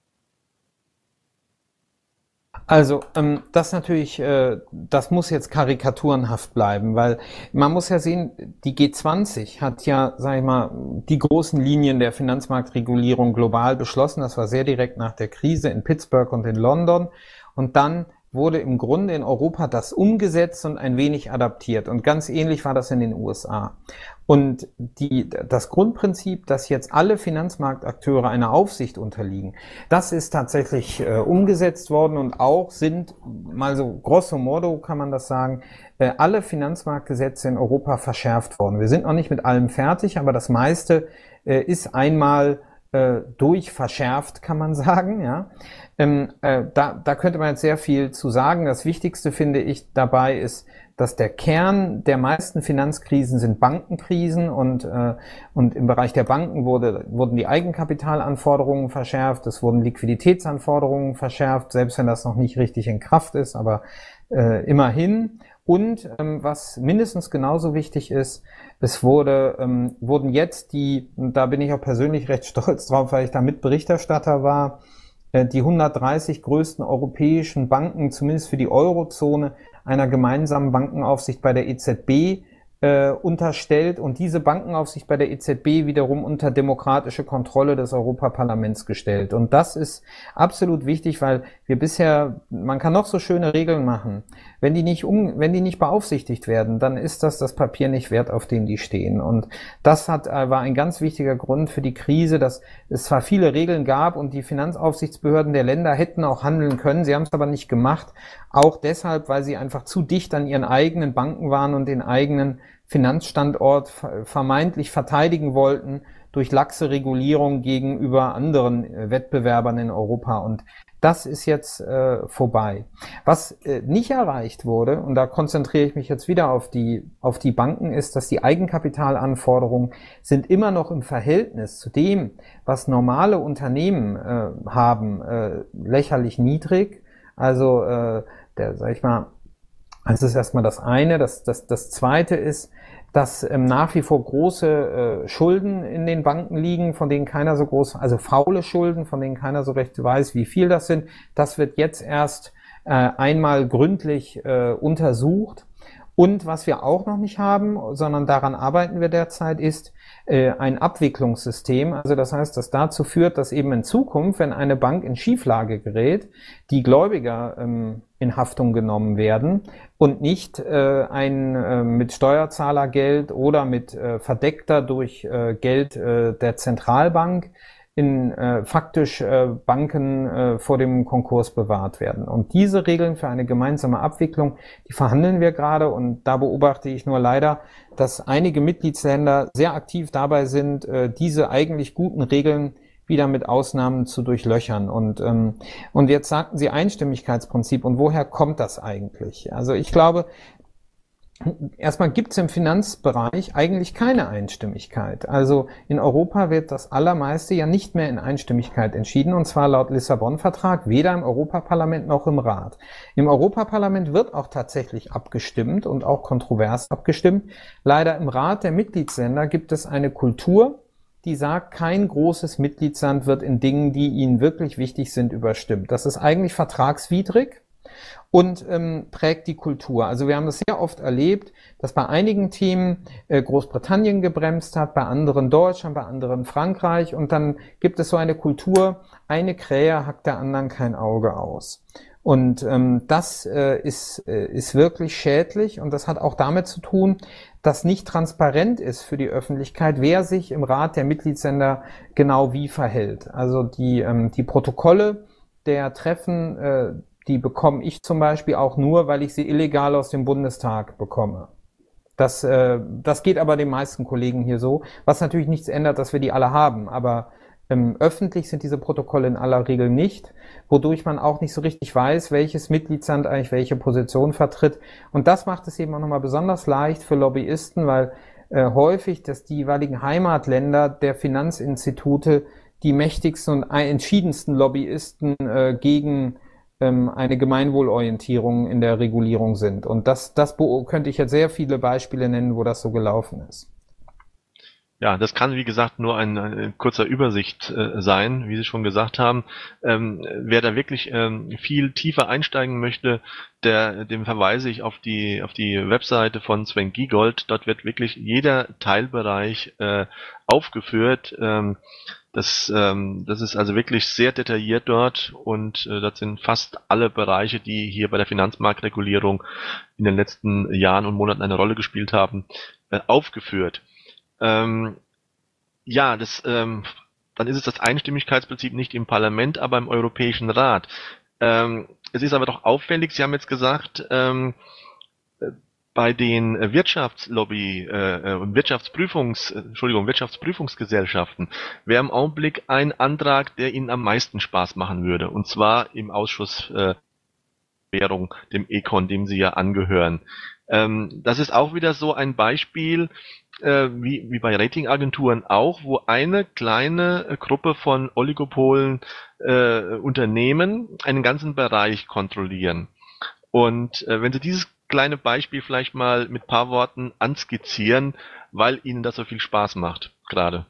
Also ähm, das natürlich, äh, das muss jetzt karikaturenhaft bleiben, weil man muss ja sehen, die G zwanzig hat ja, sag ich mal, die großen Linien der Finanzmarktregulierung global beschlossen. Das war sehr direkt nach der Krise in Pittsburgh und in London. Und dann wurde im Grunde in Europa das umgesetzt und ein wenig adaptiert. Und ganz ähnlich war das in den U S A. Und die, das Grundprinzip, dass jetzt alle Finanzmarktakteure einer Aufsicht unterliegen, das ist tatsächlich äh, umgesetzt worden und auch sind, mal so grosso modo kann man das sagen, äh, alle Finanzmarktgesetze in Europa verschärft worden. Wir sind noch nicht mit allem fertig, aber das meiste äh, ist einmal äh, durch verschärft, kann man sagen, ja. Ähm, äh, da, da könnte man jetzt sehr viel zu sagen. Das Wichtigste finde ich dabei ist, dass der Kern der meisten Finanzkrisen sind Bankenkrisen und, äh, und im Bereich der Banken wurde, wurden die Eigenkapitalanforderungen verschärft, es wurden Liquiditätsanforderungen verschärft, selbst wenn das noch nicht richtig in Kraft ist, aber äh, immerhin. Und ähm, was mindestens genauso wichtig ist, es wurde, ähm, wurden jetzt die, und da bin ich auch persönlich recht stolz drauf, weil ich da Mitberichterstatter war, äh, die hundertdreißig größten europäischen Banken, zumindest für die Eurozone, einer gemeinsamen Bankenaufsicht bei der E Z B äh, unterstellt und diese Bankenaufsicht bei der E Z B wiederum unter demokratische Kontrolle des Europaparlaments gestellt. Und das ist absolut wichtig, weil wir bisher, man kann noch so schöne Regeln machen, wenn die nicht um, wenn die nicht beaufsichtigt werden, dann ist das das Papier nicht wert, auf dem die stehen. Und das hat, war ein ganz wichtiger Grund für die Krise, dass es zwar viele Regeln gab und die Finanzaufsichtsbehörden der Länder hätten auch handeln können, sie haben es aber nicht gemacht, auch deshalb, weil sie einfach zu dicht an ihren eigenen Banken waren und den eigenen Finanzstandort vermeintlich verteidigen wollten durch laxe Regulierung gegenüber anderen Wettbewerbern in Europa. Und das ist jetzt äh, vorbei. Was äh, nicht erreicht wurde, und da konzentriere ich mich jetzt wieder auf die, auf die Banken, ist, dass die Eigenkapitalanforderungen sind immer noch im Verhältnis zu dem, was normale Unternehmen äh, haben, äh, lächerlich niedrig. Also, äh, der, sag ich mal, das ist erstmal das eine. Das, das, das zweite ist, dass ähm, nach wie vor große äh, Schulden in den Banken liegen, von denen keiner so groß, also faule Schulden, von denen keiner so recht weiß, wie viel das sind. Das wird jetzt erst äh, einmal gründlich äh, untersucht. Und was wir auch noch nicht haben, sondern daran arbeiten wir derzeit, ist äh, ein Abwicklungssystem. Also das heißt, das dazu führt, dass eben in Zukunft, wenn eine Bank in Schieflage gerät, die Gläubiger ähm, in Haftung genommen werden und nicht äh, ein äh, mit Steuerzahlergeld oder mit äh, verdeckter durch äh, Geld äh, der Zentralbank in äh, faktisch äh, Banken äh, vor dem Konkurs bewahrt werden. Und diese Regeln für eine gemeinsame Abwicklung, die verhandeln wir gerade und da beobachte ich nur leider, dass einige Mitgliedsländer sehr aktiv dabei sind, äh, diese eigentlich guten Regeln wieder mit Ausnahmen zu durchlöchern. Und, ähm, und jetzt sagten Sie Einstimmigkeitsprinzip. Und woher kommt das eigentlich? Also ich glaube, erstmal gibt es im Finanzbereich eigentlich keine Einstimmigkeit. Also in Europa wird das Allermeiste ja nicht mehr in Einstimmigkeit entschieden, und zwar laut Lissabon-Vertrag weder im Europaparlament noch im Rat. Im Europaparlament wird auch tatsächlich abgestimmt und auch kontrovers abgestimmt. Leider im Rat der Mitgliedsländer gibt es eine Kultur, die sagt, kein großes Mitgliedsland wird in Dingen, die ihnen wirklich wichtig sind, überstimmt. Das ist eigentlich vertragswidrig. und ähm, prägt die Kultur. Also wir haben das sehr oft erlebt, dass bei einigen Themen äh, Großbritannien gebremst hat, bei anderen Deutschland, bei anderen Frankreich, und dann gibt es so eine Kultur, eine Krähe hackt der anderen kein Auge aus. Und ähm, das äh, ist, äh, ist wirklich schädlich, und das hat auch damit zu tun, dass nicht transparent ist für die Öffentlichkeit, wer sich im Rat der Mitgliedsländer genau wie verhält. Also die, ähm, die Protokolle der Treffen, äh, die bekomme ich zum Beispiel auch nur, weil ich sie illegal aus dem Bundestag bekomme. Das, äh, das geht aber den meisten Kollegen hier so, was natürlich nichts ändert, dass wir die alle haben. Aber ähm, öffentlich sind diese Protokolle in aller Regel nicht, wodurch man auch nicht so richtig weiß, welches Mitgliedsland eigentlich welche Position vertritt. Und das macht es eben auch nochmal besonders leicht für Lobbyisten, weil äh, häufig dass die jeweiligen Heimatländer der Finanzinstitute die mächtigsten und entschiedensten Lobbyisten äh, gegen eine Gemeinwohlorientierung in der Regulierung sind. Und das, das könnte ich jetzt sehr viele Beispiele nennen, wo das so gelaufen ist. Ja, das kann, wie gesagt, nur ein, ein kurzer Übersicht äh, sein, wie Sie schon gesagt haben. Ähm, wer da wirklich ähm, viel tiefer einsteigen möchte, der, dem verweise ich auf die, auf die Webseite von Sven Giegold. Dort wird wirklich jeder Teilbereich äh, aufgeführt. Ähm, Das, ähm, das ist also wirklich sehr detailliert dort, und äh, das sind fast alle Bereiche, die hier bei der Finanzmarktregulierung in den letzten Jahren und Monaten eine Rolle gespielt haben, äh, aufgeführt. Ähm, ja, das, ähm, dann ist es das Einstimmigkeitsprinzip nicht im Parlament, aber im Europäischen Rat. Ähm, es ist aber doch auffällig, Sie haben jetzt gesagt, ähm, bei den Wirtschaftslobby äh, und Wirtschaftsprüfungs, Entschuldigung, Wirtschaftsprüfungsgesellschaften wäre im Augenblick ein Antrag, der Ihnen am meisten Spaß machen würde, und zwar im Ausschuss äh, Währung, dem Econ, dem Sie ja angehören. Ähm, das ist auch wieder so ein Beispiel, äh, wie, wie bei Ratingagenturen auch, wo eine kleine äh, Gruppe von Oligopolen äh, Unternehmen einen ganzen Bereich kontrollieren. Und äh, wenn Sie dieses kleine Beispiel vielleicht mal mit paar Worten anskizzieren, weil Ihnen das so viel Spaß macht, gerade.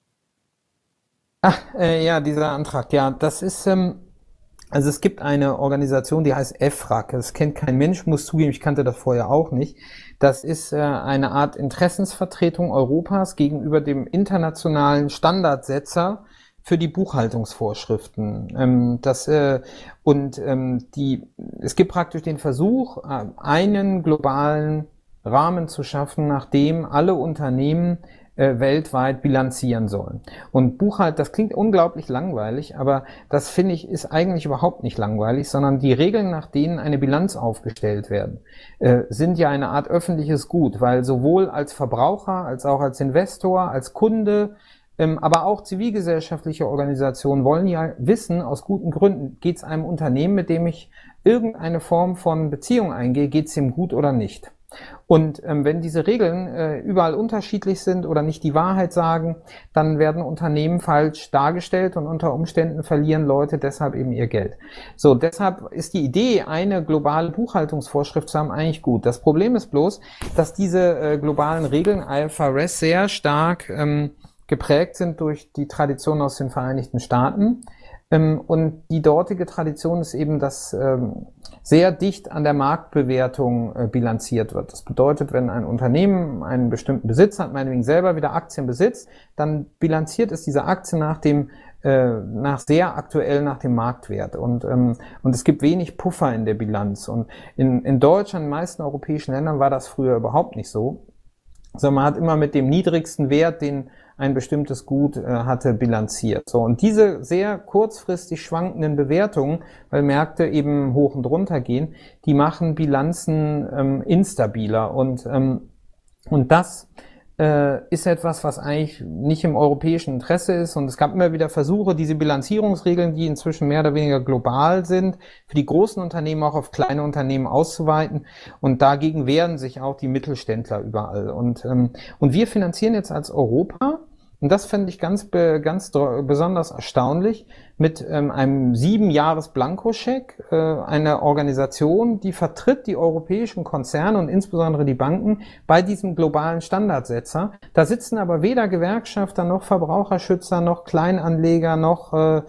Ach, äh, ja, dieser Antrag, ja, das ist, ähm, also es gibt eine Organisation, die heißt E F R A G. Das kennt kein Mensch, muss zugeben, ich kannte das vorher auch nicht. Das ist äh, eine Art Interessensvertretung Europas gegenüber dem internationalen Standardsetzer für die Buchhaltungsvorschriften. Ähm, das, äh, und ähm, die, es gibt praktisch den Versuch, äh, einen globalen Rahmen zu schaffen, nach dem alle Unternehmen äh, weltweit bilanzieren sollen. Und Buchhalt, das klingt unglaublich langweilig, aber das finde ich ist eigentlich überhaupt nicht langweilig, sondern die Regeln, nach denen eine Bilanz aufgestellt werden, äh, sind ja eine Art öffentliches Gut, weil sowohl als Verbraucher, als auch als Investor, als Kunde, Ähm, aber auch zivilgesellschaftliche Organisationen wollen ja wissen, aus guten Gründen, geht es einem Unternehmen, mit dem ich irgendeine Form von Beziehung eingehe, geht es ihm gut oder nicht. Und ähm, wenn diese Regeln äh, überall unterschiedlich sind oder nicht die Wahrheit sagen, dann werden Unternehmen falsch dargestellt, und unter Umständen verlieren Leute deshalb eben ihr Geld. So, deshalb ist die Idee, eine globale Buchhaltungsvorschrift zu haben, eigentlich gut. Das Problem ist bloß, dass diese äh, globalen Regeln I F R S sehr stark ähm, geprägt sind durch die Tradition aus den Vereinigten Staaten. Ähm, und die dortige Tradition ist eben, dass ähm, sehr dicht an der Marktbewertung äh, bilanziert wird. Das bedeutet, wenn ein Unternehmen einen bestimmten Besitz hat, meinetwegen selber wieder Aktien besitzt, dann bilanziert es diese Aktie nach dem äh, nach sehr aktuell nach dem Marktwert. Und, ähm, und es gibt wenig Puffer in der Bilanz. Und in, in Deutschland, in den meisten europäischen Ländern war das früher überhaupt nicht so. Sondern man hat immer mit dem niedrigsten Wert, den ein bestimmtes Gut äh, hatte, bilanziert. So, und diese sehr kurzfristig schwankenden Bewertungen, weil Märkte eben hoch und runter gehen, die machen Bilanzen ähm, instabiler. Und, ähm, und das äh, ist etwas, was eigentlich nicht im europäischen Interesse ist. Und es gab immer wieder Versuche, diese Bilanzierungsregeln, die inzwischen mehr oder weniger global sind, für die großen Unternehmen auch auf kleine Unternehmen auszuweiten. Und dagegen wehren sich auch die Mittelständler überall. Und, ähm, und wir finanzieren jetzt als Europa, und das fände ich ganz, ganz besonders erstaunlich, mit ähm, einem sieben Jahres Blankoscheck äh, eine Organisation, die vertritt die europäischen Konzerne und insbesondere die Banken bei diesem globalen Standardsetzer. Da sitzen aber weder Gewerkschafter noch Verbraucherschützer noch Kleinanleger noch äh,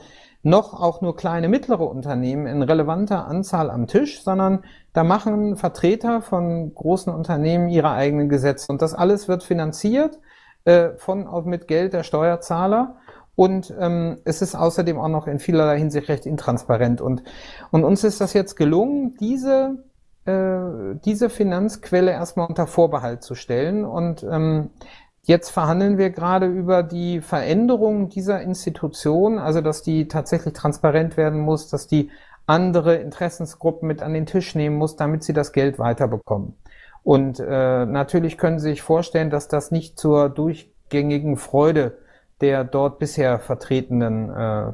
noch auch nur kleine, mittlere Unternehmen in relevanter Anzahl am Tisch, sondern da machen Vertreter von großen Unternehmen ihre eigenen Gesetze. Und das alles wird finanziert äh, von auch mit Geld der Steuerzahler. Und ähm, es ist außerdem auch noch in vielerlei Hinsicht recht intransparent. Und, und uns ist das jetzt gelungen, diese, äh, diese Finanzquelle erstmal unter Vorbehalt zu stellen. Und ähm, jetzt verhandeln wir gerade über die Veränderung dieser Institution, also dass die tatsächlich transparent werden muss, dass die andere Interessensgruppen mit an den Tisch nehmen muss, damit sie das Geld weiterbekommen. Und äh, natürlich können Sie sich vorstellen, dass das nicht zur durchgängigen Freude der dort bisher Vertretenen äh,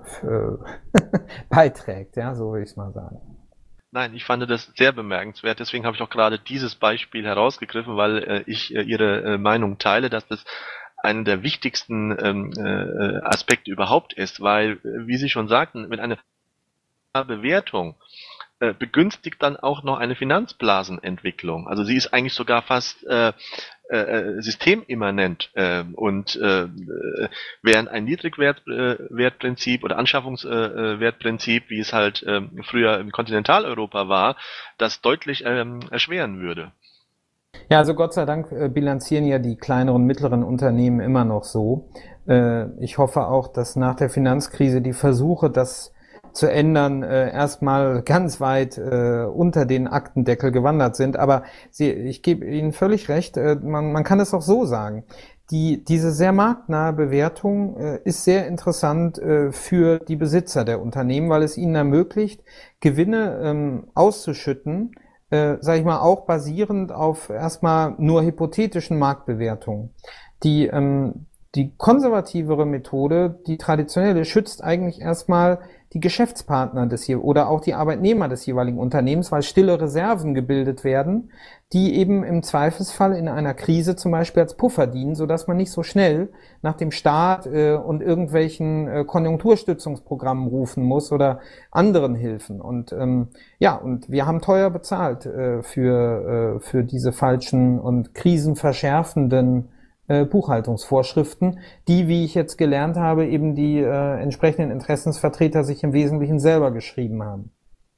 beiträgt, ja, so würde ich es mal sagen. Nein, ich fand das sehr bemerkenswert, deswegen habe ich auch gerade dieses Beispiel herausgegriffen, weil äh, ich äh, Ihre äh, Meinung teile, dass das einer der wichtigsten ähm, äh, Aspekte überhaupt ist, weil, äh, wie Sie schon sagten, mit einer Bewertung äh, begünstigt dann auch noch eine Finanzblasenentwicklung. Also sie ist eigentlich sogar fast äh, äh, systemimmanent äh, und äh, während ein Niedrigwertprinzip äh, oder Anschaffungswertprinzip, wie es halt äh, früher in Kontinentaleuropa war, das deutlich äh, erschweren würde. Ja, also Gott sei Dank äh, bilanzieren ja die kleineren, mittleren Unternehmen immer noch so. Äh, ich hoffe auch, dass nach der Finanzkrise die Versuche, das zu ändern, äh, erstmal ganz weit äh, unter den Aktendeckel gewandert sind. Aber Sie, ich gebe Ihnen völlig recht, äh, man, man kann es auch so sagen. Die, diese sehr marktnahe Bewertung äh, ist sehr interessant äh, für die Besitzer der Unternehmen, weil es ihnen ermöglicht, Gewinne ähm, auszuschütten, äh, sage ich mal, auch basierend auf erstmal nur hypothetischen Marktbewertungen. Die, ähm, die konservativere Methode, die traditionelle, schützt eigentlich erstmal die Geschäftspartner des hier oder auch die Arbeitnehmer des jeweiligen Unternehmens, weil stille Reserven gebildet werden, die eben im Zweifelsfall in einer Krise zum Beispiel als Puffer dienen, sodass man nicht so schnell nach dem Staat äh, und irgendwelchen äh, Konjunkturstützungsprogrammen rufen muss oder anderen Hilfen. Und ähm, ja, und wir haben teuer bezahlt äh, für, äh, für diese falschen und krisenverschärfenden Buchhaltungsvorschriften, die, wie ich jetzt gelernt habe, eben die äh, entsprechenden Interessensvertreter sich im Wesentlichen selber geschrieben haben.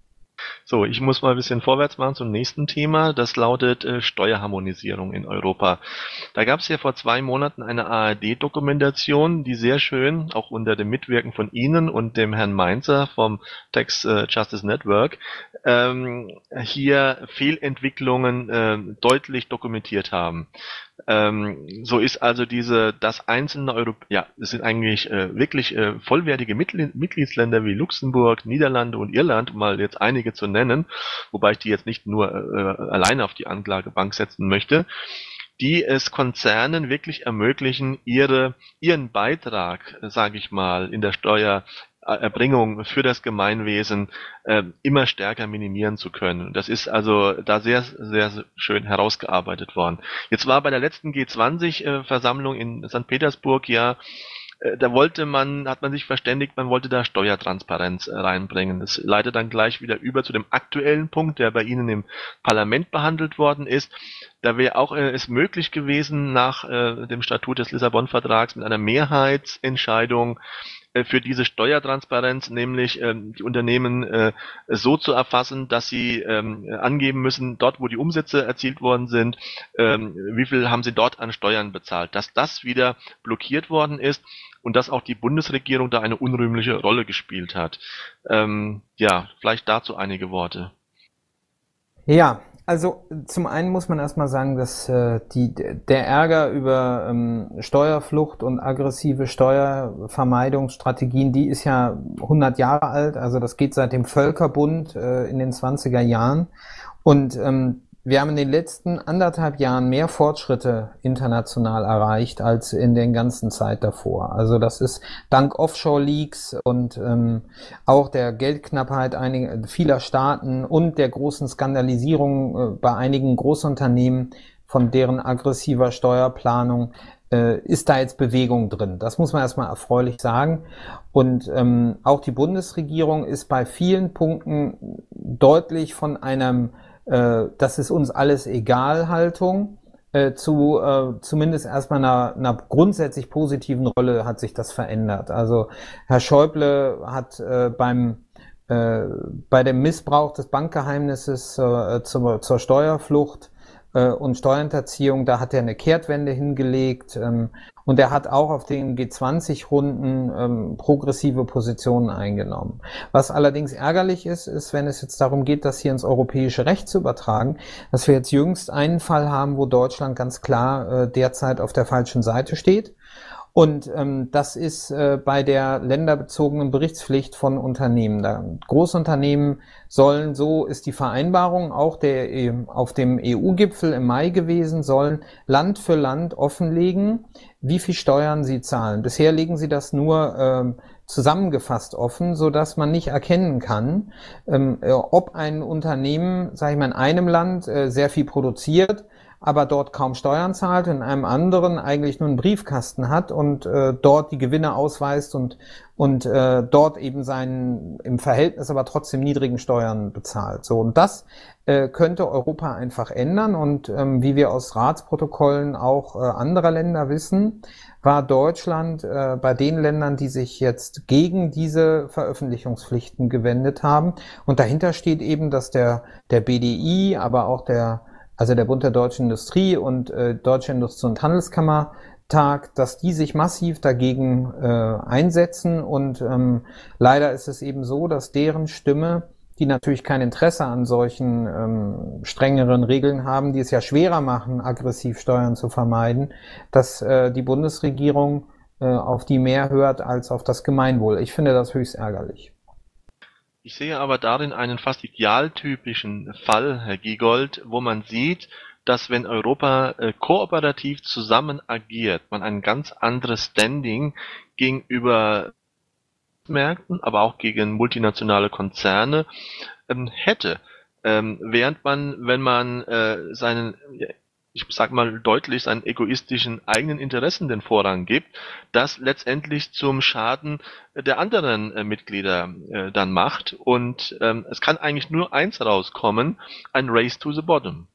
So, ich muss mal ein bisschen vorwärts machen zum nächsten Thema. Das lautet äh, Steuerharmonisierung in Europa. Da gab es ja vor zwei Monaten eine A R D-Dokumentation, die sehr schön, auch unter dem Mitwirken von Ihnen und dem Herrn Mainzer vom Tax äh, Justice Network, ähm, hier Fehlentwicklungen äh, deutlich dokumentiert haben. Ähm, so ist also diese, das einzelne Euro, ja, es sind eigentlich äh, wirklich äh, vollwertige Mitgl Mitgliedsländer wie Luxemburg, Niederlande und Irland, um mal jetzt einige zu nennen, wobei ich die jetzt nicht nur äh, alleine auf die Anklagebank setzen möchte, die es Konzernen wirklich ermöglichen, ihre, ihren Beitrag, äh, sage ich mal, in der Steuer Erbringung für das Gemeinwesen äh, immer stärker minimieren zu können. Das ist also da sehr, sehr schön herausgearbeitet worden. Jetzt war bei der letzten G zwanzig-Versammlung in Sankt Petersburg ja, äh, da wollte man, hat man sich verständigt, man wollte da Steuertransparenz äh, reinbringen. Das leitet dann gleich wieder über zu dem aktuellen Punkt, der bei Ihnen im Parlament behandelt worden ist. Da wäre auch äh, es möglich gewesen, nach äh, dem Statut des Lissabon-Vertrags mit einer Mehrheitsentscheidung für diese Steuertransparenz, nämlich ähm, die Unternehmen äh, so zu erfassen, dass sie ähm, angeben müssen, dort wo die Umsätze erzielt worden sind, ähm, wie viel haben sie dort an Steuern bezahlt, dass das wieder blockiert worden ist und dass auch die Bundesregierung da eine unrühmliche Rolle gespielt hat. Ähm, ja, vielleicht dazu einige Worte. Ja, also zum einen muss man erstmal sagen, dass äh, die, der Ärger über ähm, Steuerflucht und aggressive Steuervermeidungsstrategien, die ist ja hundert Jahre alt, also das geht seit dem Völkerbund äh, in den zwanziger Jahren und ähm, wir haben in den letzten anderthalb Jahren mehr Fortschritte international erreicht als in der ganzen Zeit davor. Also das ist dank Offshore-Leaks und ähm, auch der Geldknappheit einiger, vieler Staaten und der großen Skandalisierung äh, bei einigen Großunternehmen von deren aggressiver Steuerplanung äh, ist da jetzt Bewegung drin. Das muss man erstmal erfreulich sagen. Und ähm, auch die Bundesregierung ist bei vielen Punkten deutlich von einem das ist uns alles egal Haltung äh, zu äh, zumindest erstmal einer, einer grundsätzlich positiven Rolle hat sich das verändert. Also Herr Schäuble hat äh, beim äh, bei dem Missbrauch des Bankgeheimnisses äh, zur, zur Steuerflucht äh, und Steuerhinterziehung, da hat er eine Kehrtwende hingelegt, ähm, und er hat auch auf den G zwanzig Runden ähm, progressive Positionen eingenommen. Was allerdings ärgerlich ist, ist, wenn es jetzt darum geht, das hier ins europäische Recht zu übertragen, dass wir jetzt jüngst einen Fall haben, wo Deutschland ganz klar äh, derzeit auf der falschen Seite steht. Und ähm, das ist äh, bei der länderbezogenen Berichtspflicht von Unternehmen. Da Großunternehmen sollen, so ist die Vereinbarung auch der äh, auf dem E U-Gipfel im Mai gewesen, sollen Land für Land offenlegen, wie viel Steuern sie zahlen. Bisher legen sie das nur ähm, zusammengefasst offen, so dass man nicht erkennen kann, ähm, äh, ob ein Unternehmen, sage ich mal, in einem Land äh, sehr viel produziert, aber dort kaum Steuern zahlt, in einem anderen eigentlich nur einen Briefkasten hat und äh, dort die Gewinne ausweist und und äh, dort eben seinen im Verhältnis aber trotzdem niedrigen Steuern bezahlt. So, und das äh, könnte Europa einfach ändern, und ähm, wie wir aus Ratsprotokollen auch äh, anderer Länder wissen, war Deutschland äh, bei den Ländern, die sich jetzt gegen diese Veröffentlichungspflichten gewendet haben. Und dahinter steht eben, dass der der B D I, aber auch der also der Bund der Deutschen Industrie und äh, Deutsche Industrie- und Handelskammertag, dass die sich massiv dagegen äh, einsetzen, und ähm, leider ist es eben so, dass deren Stimme, die natürlich kein Interesse an solchen ähm, strengeren Regeln haben, die es ja schwerer machen, aggressiv Steuern zu vermeiden, dass äh, die Bundesregierung äh, auf die mehr hört als auf das Gemeinwohl. Ich finde das höchst ärgerlich. Ich sehe aber darin einen fast idealtypischen Fall, Herr Giegold, wo man sieht, dass wenn Europa äh, kooperativ zusammen agiert, man ein ganz anderes Standing gegenüber Märkten, aber auch gegen multinationale Konzerne ähm, hätte. Ähm, während man, wenn man äh, seinen, ich sag mal deutlich, seinen egoistischen eigenen Interessen den Vorrang gibt, das letztendlich zum Schaden der anderen äh, Mitglieder äh, dann macht. Und ähm, es kann eigentlich nur eins rauskommen, ein Race to the Bottom.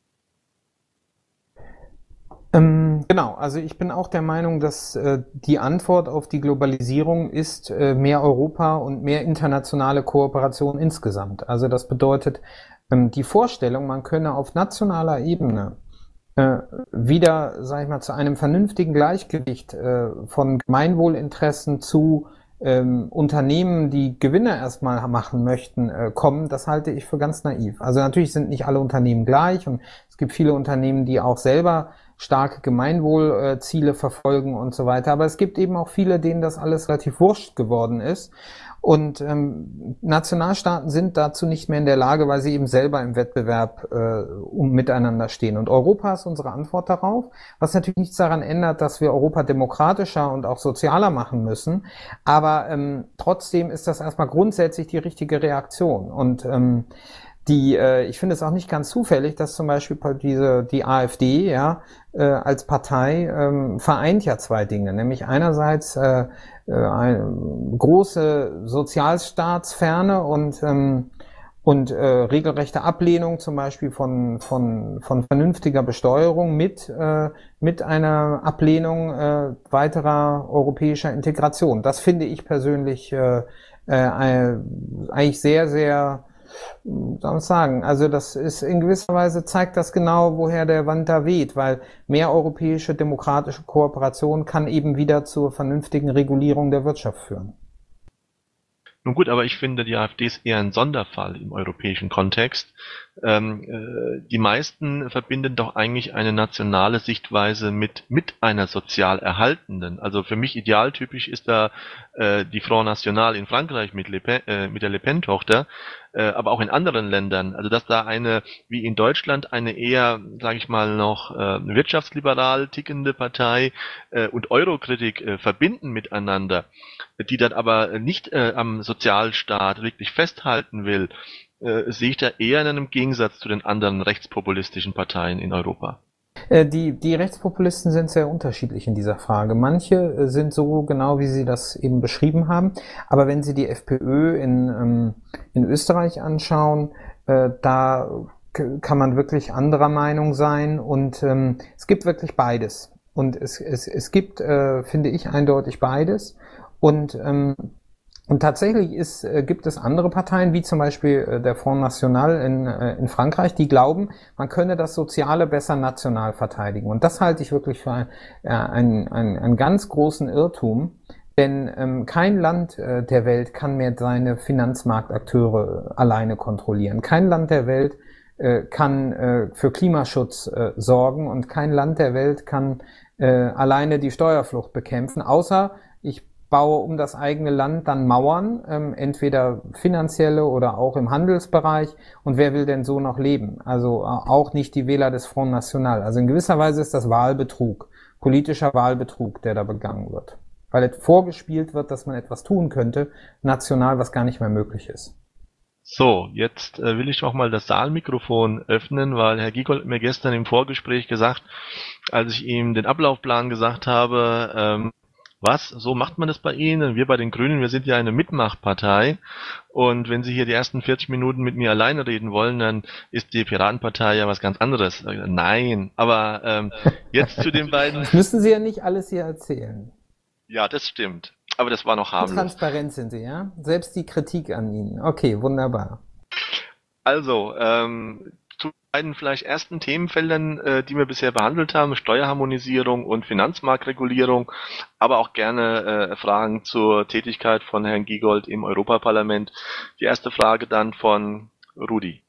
Ähm, genau, also ich bin auch der Meinung, dass äh, die Antwort auf die Globalisierung ist äh, mehr Europa und mehr internationale Kooperation insgesamt. Also das bedeutet ähm, die Vorstellung, man könne auf nationaler Ebene äh, wieder, sag ich mal, zu einem vernünftigen Gleichgewicht äh, von Gemeinwohlinteressen zu ähm, Unternehmen, die Gewinne erstmal machen möchten, äh, kommen, das halte ich für ganz naiv. Also natürlich sind nicht alle Unternehmen gleich, und es gibt viele Unternehmen, die auch selber starke Gemeinwohlziele verfolgen und so weiter. Aber es gibt eben auch viele, denen das alles relativ wurscht geworden ist. Und ähm, Nationalstaaten sind dazu nicht mehr in der Lage, weil sie eben selber im Wettbewerb äh, um miteinander stehen. Und Europa ist unsere Antwort darauf, was natürlich nichts daran ändert, dass wir Europa demokratischer und auch sozialer machen müssen. Aber ähm, trotzdem ist das erstmal grundsätzlich die richtige Reaktion. Und ähm, Die, äh, ich finde es auch nicht ganz zufällig, dass zum Beispiel diese die AfD ja äh, als Partei ähm, vereint ja zwei Dinge, nämlich einerseits äh, äh, eine große Sozialstaatsferne und ähm, und äh, regelrechte Ablehnung zum Beispiel von von von vernünftiger Besteuerung mit äh, mit einer Ablehnung äh, weiterer europäischer Integration. Das finde ich persönlich äh, äh, eigentlich sehr sehr soll man sagen, also das ist in gewisser Weise, zeigt das genau, woher der Wind da weht, weil mehr europäische demokratische Kooperation kann eben wieder zur vernünftigen Regulierung der Wirtschaft führen. Nun gut, aber ich finde, die AfD ist eher ein Sonderfall im europäischen Kontext. Ähm, äh, die meisten verbinden doch eigentlich eine nationale Sichtweise mit mit einer sozial erhaltenden. Also für mich idealtypisch ist da äh, die Front National in Frankreich mit, Le Pen, äh, mit der Le Pen-Tochter, äh, aber auch in anderen Ländern. Also dass da eine, wie in Deutschland, eine eher, sage ich mal, noch äh, wirtschaftsliberal tickende Partei äh, und Eurokritik äh, verbinden miteinander, die dann aber nicht äh, am Sozialstaat wirklich festhalten will, äh, sehe ich da eher in einem Gegensatz zu den anderen rechtspopulistischen Parteien in Europa. Die, die Rechtspopulisten sind sehr unterschiedlich in dieser Frage. Manche sind so genau, wie Sie das eben beschrieben haben. Aber wenn Sie die FPÖ in, in Österreich anschauen, da kann man wirklich anderer Meinung sein und ähm, es gibt wirklich beides. Und es, es, es gibt, äh, finde ich, eindeutig beides. Und, ähm, und tatsächlich ist, äh, gibt es andere Parteien, wie zum Beispiel äh, der Front National in, äh, in Frankreich, die glauben, man könne das Soziale besser national verteidigen. Und das halte ich wirklich für ein, äh, einen, einen, einen ganz großen Irrtum. Denn ähm, kein Land äh, der Welt kann mehr seine Finanzmarktakteure äh, alleine kontrollieren. Kein Land der Welt äh, kann äh, für Klimaschutz äh, sorgen und kein Land der Welt kann äh, alleine die Steuerflucht bekämpfen, außer ich baue um das eigene Land dann Mauern, ähm, entweder finanzielle oder auch im Handelsbereich. Und wer will denn so noch leben? Also äh, auch nicht die Wähler des Front National. Also in gewisser Weise ist das Wahlbetrug, politischer Wahlbetrug, der da begangen wird. Weil es vorgespielt wird, dass man etwas tun könnte, national, was gar nicht mehr möglich ist. So, jetzt äh, will ich noch mal das Saalmikrofon öffnen, weil Herr Giegold mir gestern im Vorgespräch gesagt, als ich ihm den Ablaufplan gesagt habe, ähm, was, so macht man das bei Ihnen? Wir bei den Grünen, wir sind ja eine Mitmachpartei und wenn Sie hier die ersten vierzig Minuten mit mir alleine reden wollen, dann ist die Piratenpartei ja was ganz anderes. Nein, aber ähm, jetzt zu den beiden... Das müssen Sie ja nicht alles hier erzählen. Ja, das stimmt. Aber das war noch harmlos. Transparent sind Sie, ja? Selbst die Kritik an Ihnen. Okay, wunderbar. Also, ähm, zu beiden vielleicht ersten Themenfeldern, äh, die wir bisher behandelt haben, Steuerharmonisierung und Finanzmarktregulierung, aber auch gerne äh, Fragen zur Tätigkeit von Herrn Giegold im Europaparlament. Die erste Frage dann von Rudi.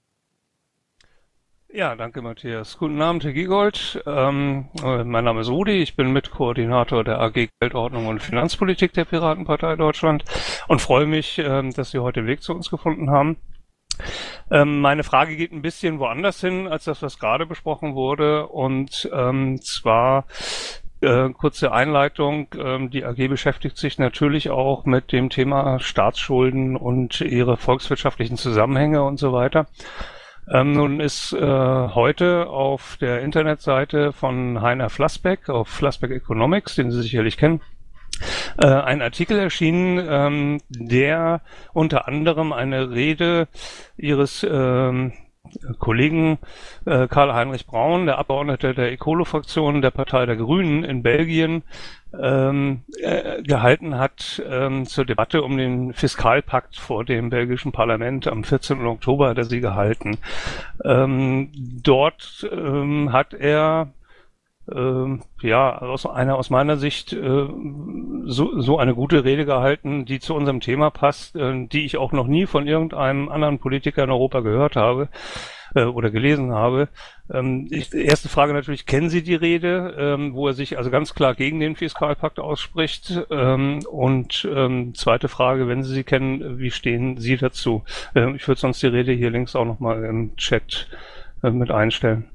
Ja, danke Matthias. Guten Abend, Herr Giegold. Ähm, mein Name ist Rudi, ich bin Mitkoordinator der A G Geldordnung und Finanzpolitik der Piratenpartei Deutschland und freue mich, ähm, dass Sie heute den Weg zu uns gefunden haben. Ähm, meine Frage geht ein bisschen woanders hin, als das, was gerade besprochen wurde, und ähm, zwar äh, kurze Einleitung. Ähm, die A G beschäftigt sich natürlich auch mit dem Thema Staatsschulden und ihre volkswirtschaftlichen Zusammenhänge und so weiter. Ähm, nun ist äh, heute auf der Internetseite von Heiner Flassbeck, auf Flassbeck Economics, den Sie sicherlich kennen, äh, ein Artikel erschienen, ähm, der unter anderem eine Rede Ihres ähm, Kollegen äh, Karl-Heinrich Braun, der Abgeordnete der Ecolo-Fraktion der Partei der Grünen in Belgien, ähm, äh, gehalten hat ähm, zur Debatte um den Fiskalpakt vor dem belgischen Parlament. Am vierzehnten Oktober hat er sie gehalten. Ähm, dort ähm, hat er ähm, ja, aus einer aus meiner Sicht äh, so, so eine gute Rede gehalten, die zu unserem Thema passt, äh, die ich auch noch nie von irgendeinem anderen Politiker in Europa gehört habe äh, oder gelesen habe. Ähm, ich, erste Frage natürlich, kennen Sie die Rede, ähm, wo er sich also ganz klar gegen den Fiskalpakt ausspricht? Ähm, und ähm, zweite Frage, wenn Sie sie kennen, wie stehen Sie dazu? Ähm, ich würde sonst die Rede hier links auch nochmal im Chat äh, mit einstellen.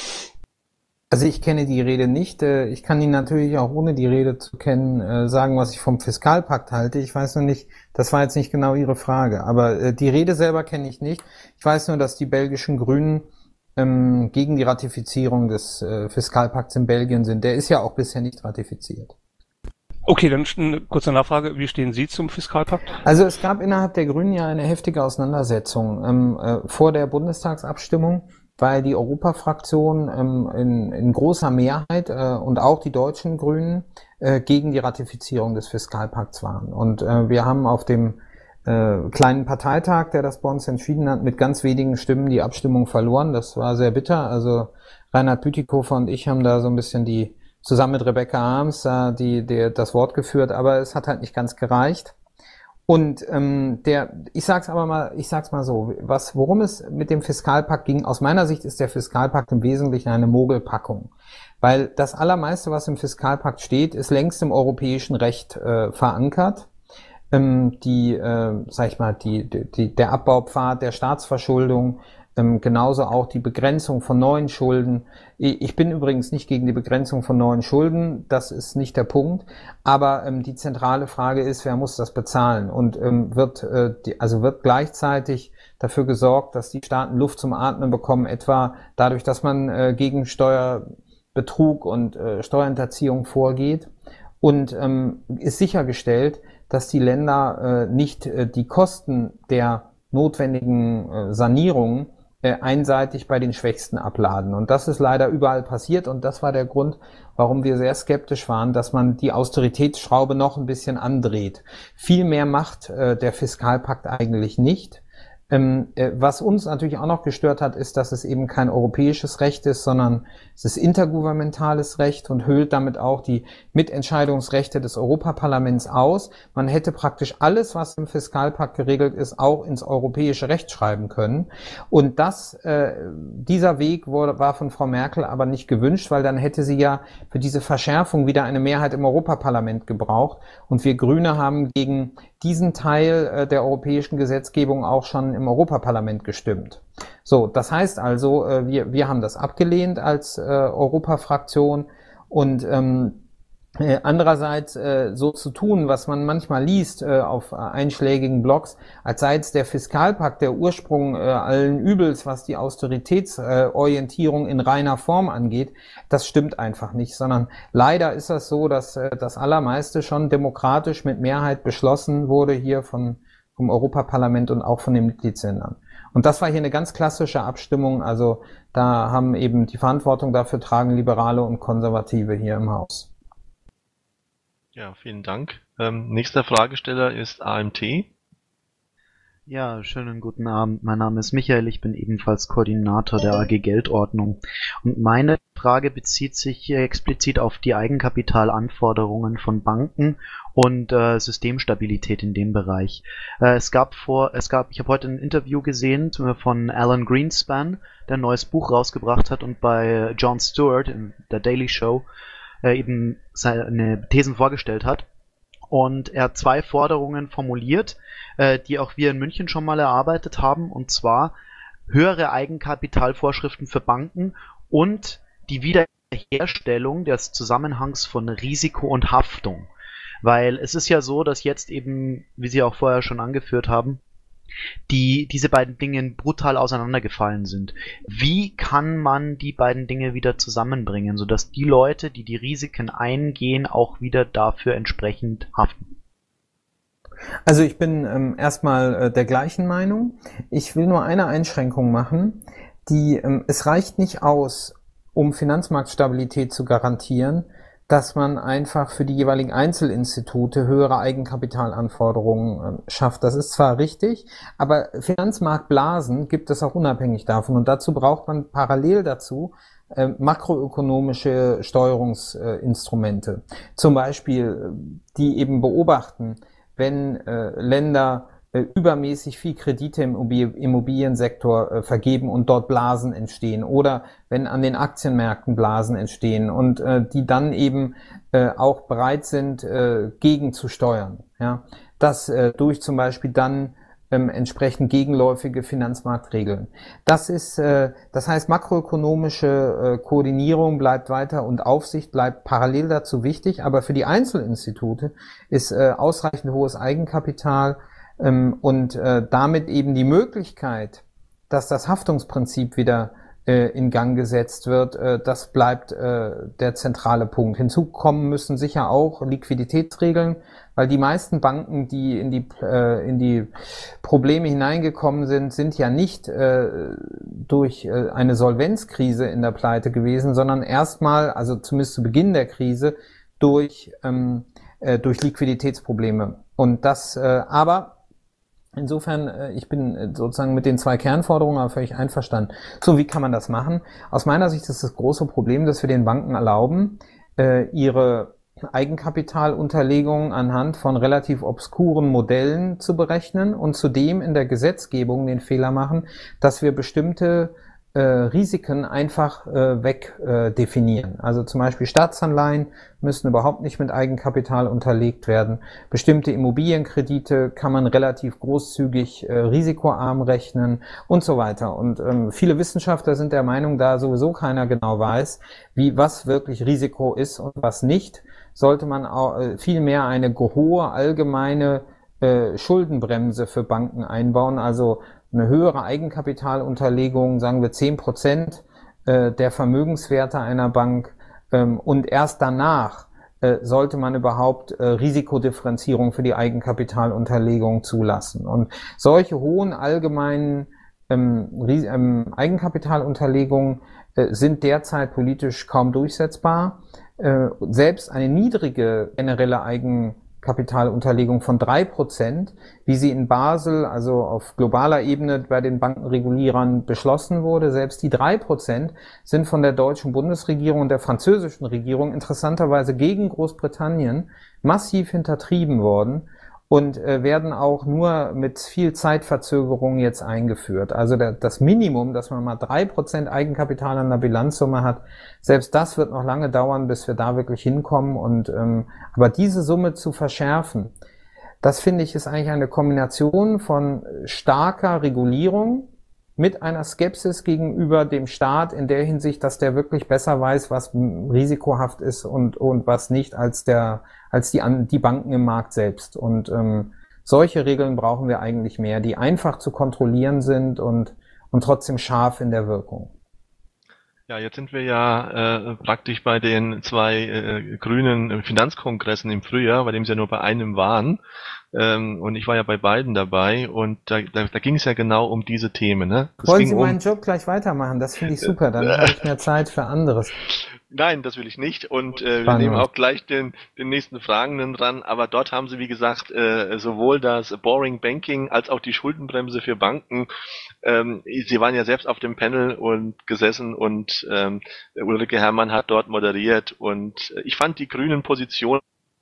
Also ich kenne die Rede nicht. Ich kann Ihnen natürlich auch ohne die Rede zu kennen sagen, was ich vom Fiskalpakt halte. Ich weiß nur nicht, das war jetzt nicht genau Ihre Frage, aber die Rede selber kenne ich nicht. Ich weiß nur, dass die belgischen Grünen ähm, gegen die Ratifizierung des äh, Fiskalpakts in Belgien sind. Der ist ja auch bisher nicht ratifiziert. Okay, dann eine kurze Nachfrage. Wie stehen Sie zum Fiskalpakt? Also es gab innerhalb der Grünen ja eine heftige Auseinandersetzung ähm, äh, vor der Bundestagsabstimmung, weil die Europafraktion ähm, in, in großer Mehrheit äh, und auch die deutschen Grünen äh, gegen die Ratifizierung des Fiskalpakts waren. Und äh, wir haben auf dem äh, kleinen Parteitag, der das bei uns entschieden hat, mit ganz wenigen Stimmen die Abstimmung verloren. Das war sehr bitter. Also Reinhard Bütikofer und ich haben da so ein bisschen die, zusammen mit Rebecca Harms, äh, die, die das Wort geführt, aber es hat halt nicht ganz gereicht. Und ähm, der, ich sag's aber mal, ich sag's mal so, was, worum es mit dem Fiskalpakt ging, aus meiner Sicht ist der Fiskalpakt im Wesentlichen eine Mogelpackung, weil das allermeiste, was im Fiskalpakt steht, ist längst im europäischen Recht äh, verankert. Ähm, die, äh, sag ich mal, die, die, der Abbaupfad der Staatsverschuldung, ähm, genauso auch die Begrenzung von neuen Schulden. Ich bin übrigens nicht gegen die Begrenzung von neuen Schulden, das ist nicht der Punkt. Aber ähm, die zentrale Frage ist, wer muss das bezahlen? Und ähm, wird, äh, die, also wird gleichzeitig dafür gesorgt, dass die Staaten Luft zum Atmen bekommen, etwa dadurch, dass man äh, gegen Steuerbetrug und äh, Steuerhinterziehung vorgeht. Und ähm, ist sichergestellt, dass die Länder äh, nicht äh, die Kosten der notwendigen äh, Sanierungen äh, einseitig bei den Schwächsten abladen. Und das ist leider überall passiert und das war der Grund, warum wir sehr skeptisch waren, dass man die Austeritätsschraube noch ein bisschen andreht. Viel mehr macht äh, der Fiskalpakt eigentlich nicht. Ähm, äh, was uns natürlich auch noch gestört hat, ist, dass es eben kein europäisches Recht ist, sondern es ist intergouvernementales Recht und höhlt damit auch die Mitentscheidungsrechte des Europaparlaments aus. Man hätte praktisch alles, was im Fiskalpakt geregelt ist, auch ins europäische Recht schreiben können. Und das, äh, dieser Weg wurde, war von Frau Merkel aber nicht gewünscht, weil dann hätte sie ja für diese Verschärfung wieder eine Mehrheit im Europaparlament gebraucht. Und wir Grüne haben gegen diesen Teil äh, der europäischen Gesetzgebung auch schon im Europaparlament gestimmt. So, das heißt also, äh, wir, wir haben das abgelehnt als äh, Europafraktion und ähm, äh, andererseits äh, so zu tun, was man manchmal liest äh, auf äh, einschlägigen Blogs, als sei es der Fiskalpakt der Ursprung äh, allen Übels, was die Austeritätsorientierung äh, in reiner Form angeht, das stimmt einfach nicht, sondern leider ist das so, dass äh, das Allermeiste schon demokratisch mit Mehrheit beschlossen wurde hier von vom Europaparlament und auch von den Mitgliedsländern. Und das war hier eine ganz klassische Abstimmung, also da haben eben die Verantwortung dafür tragen Liberale und Konservative hier im Haus. Ja, vielen Dank. Ähm, nächster Fragesteller ist A M T. Ja, schönen guten Abend. Mein Name ist Michael, ich bin ebenfalls Koordinator der A G Geldordnung. Und meine Frage bezieht sich explizit auf die Eigenkapitalanforderungen von Banken und äh, Systemstabilität in dem Bereich. Äh, es gab vor, es gab, ich habe heute ein Interview gesehen von Alan Greenspan, der ein neues Buch rausgebracht hat und bei Jon Stewart in der Daily Show äh, eben seine Thesen vorgestellt hat. Und er hat zwei Forderungen formuliert, äh, die auch wir in München schon mal erarbeitet haben, und zwar höhere Eigenkapitalvorschriften für Banken und die Wiederherstellung des Zusammenhangs von Risiko und Haftung. Weil es ist ja so, dass jetzt eben, wie Sie auch vorher schon angeführt haben, die diese beiden Dinge brutal auseinandergefallen sind. Wie kann man die beiden Dinge wieder zusammenbringen, sodass die Leute, die die Risiken eingehen, auch wieder dafür entsprechend haften? Also ich bin ähm, erstmal äh, der gleichen Meinung. Ich will nur eine Einschränkung machen. Die, ähm, es reicht nicht aus, um Finanzmarktstabilität zu garantieren, dass man einfach für die jeweiligen Einzelinstitute höhere Eigenkapitalanforderungen äh, schafft. Das ist zwar richtig, aber Finanzmarktblasen gibt es auch unabhängig davon. Und dazu braucht man parallel dazu äh, makroökonomische Steuerungsinstrumente. Äh, Zum Beispiel, die eben beobachten, wenn äh, Länder äh, übermäßig viel Kredite im Immobiliensektor äh, vergeben und dort Blasen entstehen oder wenn an den Aktienmärkten Blasen entstehen und äh, die dann eben äh, auch bereit sind, äh, gegen zu steuern. Ja? Das äh, durch zum Beispiel dann ähm, entsprechend gegenläufige Finanzmarktregeln. Das ist, äh, das heißt, makroökonomische äh, Koordinierung bleibt weiter und Aufsicht bleibt parallel dazu wichtig, aber für die Einzelinstitute ist äh, ausreichend hohes Eigenkapital ähm, und äh, damit eben die Möglichkeit, dass das Haftungsprinzip wieder äh, in Gang gesetzt wird, äh, das bleibt äh, der zentrale Punkt. Hinzu kommen müssen sicher auch Liquiditätsregeln, weil die meisten Banken, die in die äh, in die Probleme hineingekommen sind, sind ja nicht äh, durch äh, eine Solvenzkrise in der Pleite gewesen, sondern erstmal, also zumindest zu Beginn der Krise, durch ähm, äh, durch Liquiditätsprobleme. Und das, äh, aber insofern, äh, ich bin äh, sozusagen mit den zwei Kernforderungen aber völlig einverstanden. So, wie kann man das machen? Aus meiner Sicht ist das große Problem, dass wir den Banken erlauben, äh, ihre Eigenkapitalunterlegungen anhand von relativ obskuren Modellen zu berechnen und zudem in der Gesetzgebung den Fehler machen, dass wir bestimmte äh, Risiken einfach äh, wegdefinieren. Äh, also zum Beispiel Staatsanleihen müssen überhaupt nicht mit Eigenkapital unterlegt werden. Bestimmte Immobilienkredite kann man relativ großzügig äh, risikoarm rechnen und so weiter. Und ähm, viele Wissenschaftler sind der Meinung, da sowieso keiner genau weiß, wie was wirklich Risiko ist und was nicht, sollte man auch äh, viel mehr eine hohe allgemeine äh, Schuldenbremse für Banken einbauen, also eine höhere Eigenkapitalunterlegung, sagen wir zehn Prozent äh, der Vermögenswerte einer Bank ähm, und erst danach äh, sollte man überhaupt äh, Risikodifferenzierung für die Eigenkapitalunterlegung zulassen. Und solche hohen allgemeinen ähm, ähm, Eigenkapitalunterlegungen äh, sind derzeit politisch kaum durchsetzbar. Äh, selbst eine niedrige generelle Eigenkapitalunterlegung von drei Prozent, wie sie in Basel, also auf globaler Ebene bei den Bankenregulierern beschlossen wurde, selbst die drei Prozent sind von der deutschen Bundesregierung und der französischen Regierung interessanterweise gegen Großbritannien massiv hintertrieben worden und äh, werden auch nur mit viel Zeitverzögerung jetzt eingeführt. Also der, das Minimum, dass man mal drei Prozent Eigenkapital an der Bilanzsumme hat, selbst das wird noch lange dauern, bis wir da wirklich hinkommen. Und ähm, aber diese Summe zu verschärfen, das finde ich ist eigentlich eine Kombination von starker Regulierung mit einer Skepsis gegenüber dem Staat in der Hinsicht, dass der wirklich besser weiß, was risikohaft ist und und was nicht als der als die die Banken im Markt selbst. Und ähm, solche Regeln brauchen wir eigentlich mehr, die einfach zu kontrollieren sind und und trotzdem scharf in der Wirkung. Ja, jetzt sind wir ja äh, praktisch bei den zwei äh, grünen Finanzkongressen im Frühjahr, bei dem sie ja nur bei einem waren. Ähm, und ich war ja bei beiden dabei und da, da, da ging es ja genau um diese Themen. Ne? Es Wollen ging Sie um, meinen Job gleich weitermachen? Das finde ich super, dann habe ich mehr Zeit für anderes. Nein, das will ich nicht. Und äh, wir Spannend. nehmen auch gleich den, den nächsten Fragenden dran. Aber dort haben sie, wie gesagt, äh, sowohl das Boring Banking als auch die Schuldenbremse für Banken. Ähm, sie waren ja selbst auf dem Panel und gesessen und ähm, Ulrike Herrmann hat dort moderiert. Und ich fand die grünen Positionen,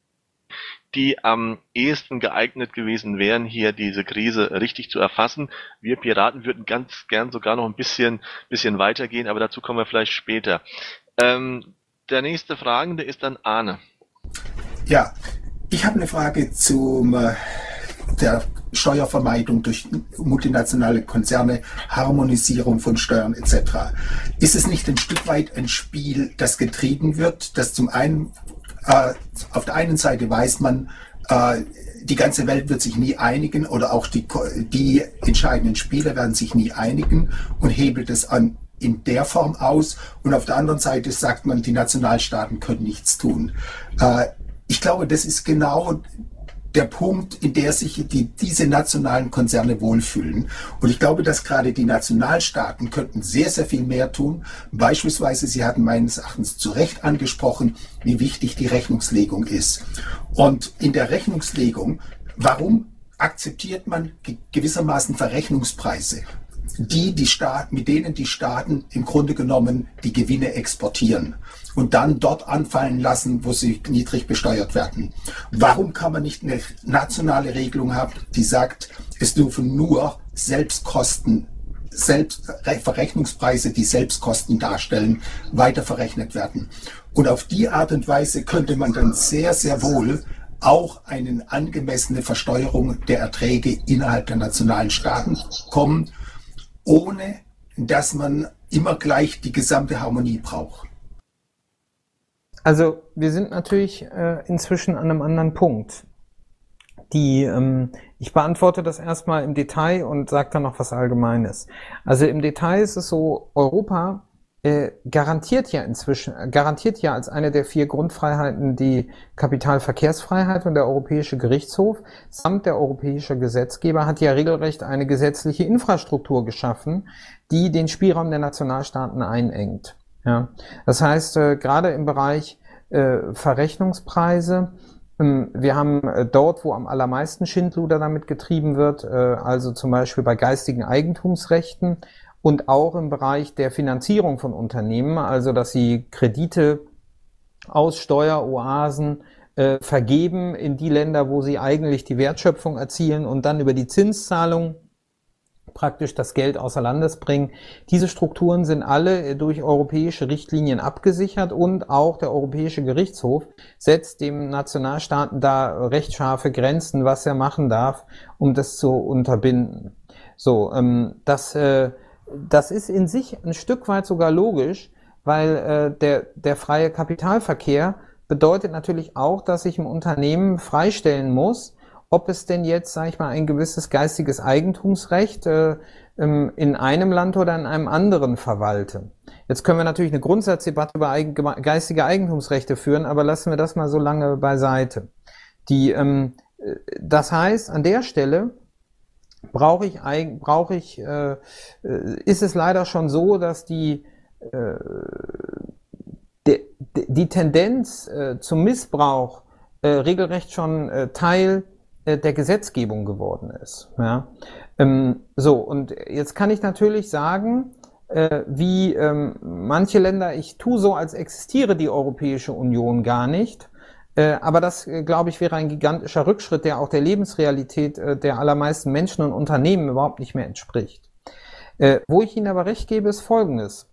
die am ehesten geeignet gewesen wären, hier diese Krise richtig zu erfassen. Wir Piraten würden ganz gern sogar noch ein bisschen, bisschen weitergehen, aber dazu kommen wir vielleicht später. Ähm, der nächste Fragende ist dann Arne. Ja, ich habe eine Frage zum äh, der Steuervermeidung durch multinationale Konzerne, Harmonisierung von Steuern et cetera. Ist es nicht ein Stück weit ein Spiel, das getrieben wird, das zum einen äh, auf der einen Seite weiß man, äh, die ganze Welt wird sich nie einigen oder auch die, die entscheidenden Spieler werden sich nie einigen und hebelt es an in der Form aus und auf der anderen Seite sagt man, die Nationalstaaten können nichts tun. Äh, ich glaube, das ist genau der Punkt, in der sich die, diese nationalen Konzerne wohlfühlen. Und ich glaube, dass gerade die Nationalstaaten könnten sehr, sehr viel mehr tun. Beispielsweise, Sie hatten meines Erachtens zu Recht angesprochen, wie wichtig die Rechnungslegung ist. Und in der Rechnungslegung, warum akzeptiert man gewissermaßen Verrechnungspreise? Die, die Staaten, mit denen die Staaten im Grunde genommen die Gewinne exportieren und dann dort anfallen lassen, wo sie niedrig besteuert werden. Warum kann man nicht eine nationale Regelung haben, die sagt, es dürfen nur Selbstkosten, Selbst, Verrechnungspreise, die Selbstkosten darstellen, weiter verrechnet werden? Und auf die Art und Weise könnte man dann sehr, sehr wohl auch eine angemessene Versteuerung der Erträge innerhalb der nationalen Staaten kommen, ohne dass man immer gleich die gesamte Harmonie braucht. Also wir sind natürlich äh, inzwischen an einem anderen Punkt. Die, ähm, ich beantworte das erstmal im Detail und sage dann noch was Allgemeines. Also im Detail ist es so, Europa äh, garantiert ja inzwischen, äh, garantiert ja als eine der vier Grundfreiheiten die Kapitalverkehrsfreiheit und der Europäische Gerichtshof samt der europäische Gesetzgeber hat ja regelrecht eine gesetzliche Infrastruktur geschaffen, die den Spielraum der Nationalstaaten einengt. Ja, das heißt, äh, gerade im Bereich äh, Verrechnungspreise, ähm, wir haben äh, dort, wo am allermeisten Schindluder damit getrieben wird, äh, also zum Beispiel bei geistigen Eigentumsrechten und auch im Bereich der Finanzierung von Unternehmen, also dass sie Kredite aus Steueroasen äh, vergeben in die Länder, wo sie eigentlich die Wertschöpfung erzielen und dann über die Zinszahlung praktisch das Geld außer Landes bringen. Diese Strukturen sind alle durch europäische Richtlinien abgesichert und auch der Europäische Gerichtshof setzt dem Nationalstaaten da recht scharfe Grenzen, was er machen darf, um das zu unterbinden. So, ähm, das, äh, das ist in sich ein Stück weit sogar logisch, weil äh, der, der freie Kapitalverkehr bedeutet natürlich auch, dass ich im Unternehmen freistellen muss, ob es denn jetzt, sage ich mal, ein gewisses geistiges Eigentumsrecht äh, in einem Land oder in einem anderen verwalte. Jetzt können wir natürlich eine Grundsatzdebatte über eigen, geistige Eigentumsrechte führen, aber lassen wir das mal so lange beiseite. Die, ähm, das heißt, an der Stelle brauche ich eigentlich, brauche ich, äh, ist es leider schon so, dass die äh, die, die Tendenz äh, zum Missbrauch äh, regelrecht schon äh, Teil äh, der Gesetzgebung geworden ist. Ja? Ähm, so, und jetzt kann ich natürlich sagen, äh, wie ähm, manche Länder, ich tue so, als existiere die Europäische Union gar nicht. Äh, aber das, äh, glaube ich, wäre ein gigantischer Rückschritt, der auch der Lebensrealität äh, der allermeisten Menschen und Unternehmen überhaupt nicht mehr entspricht. Äh, wo ich Ihnen aber recht gebe, ist Folgendes.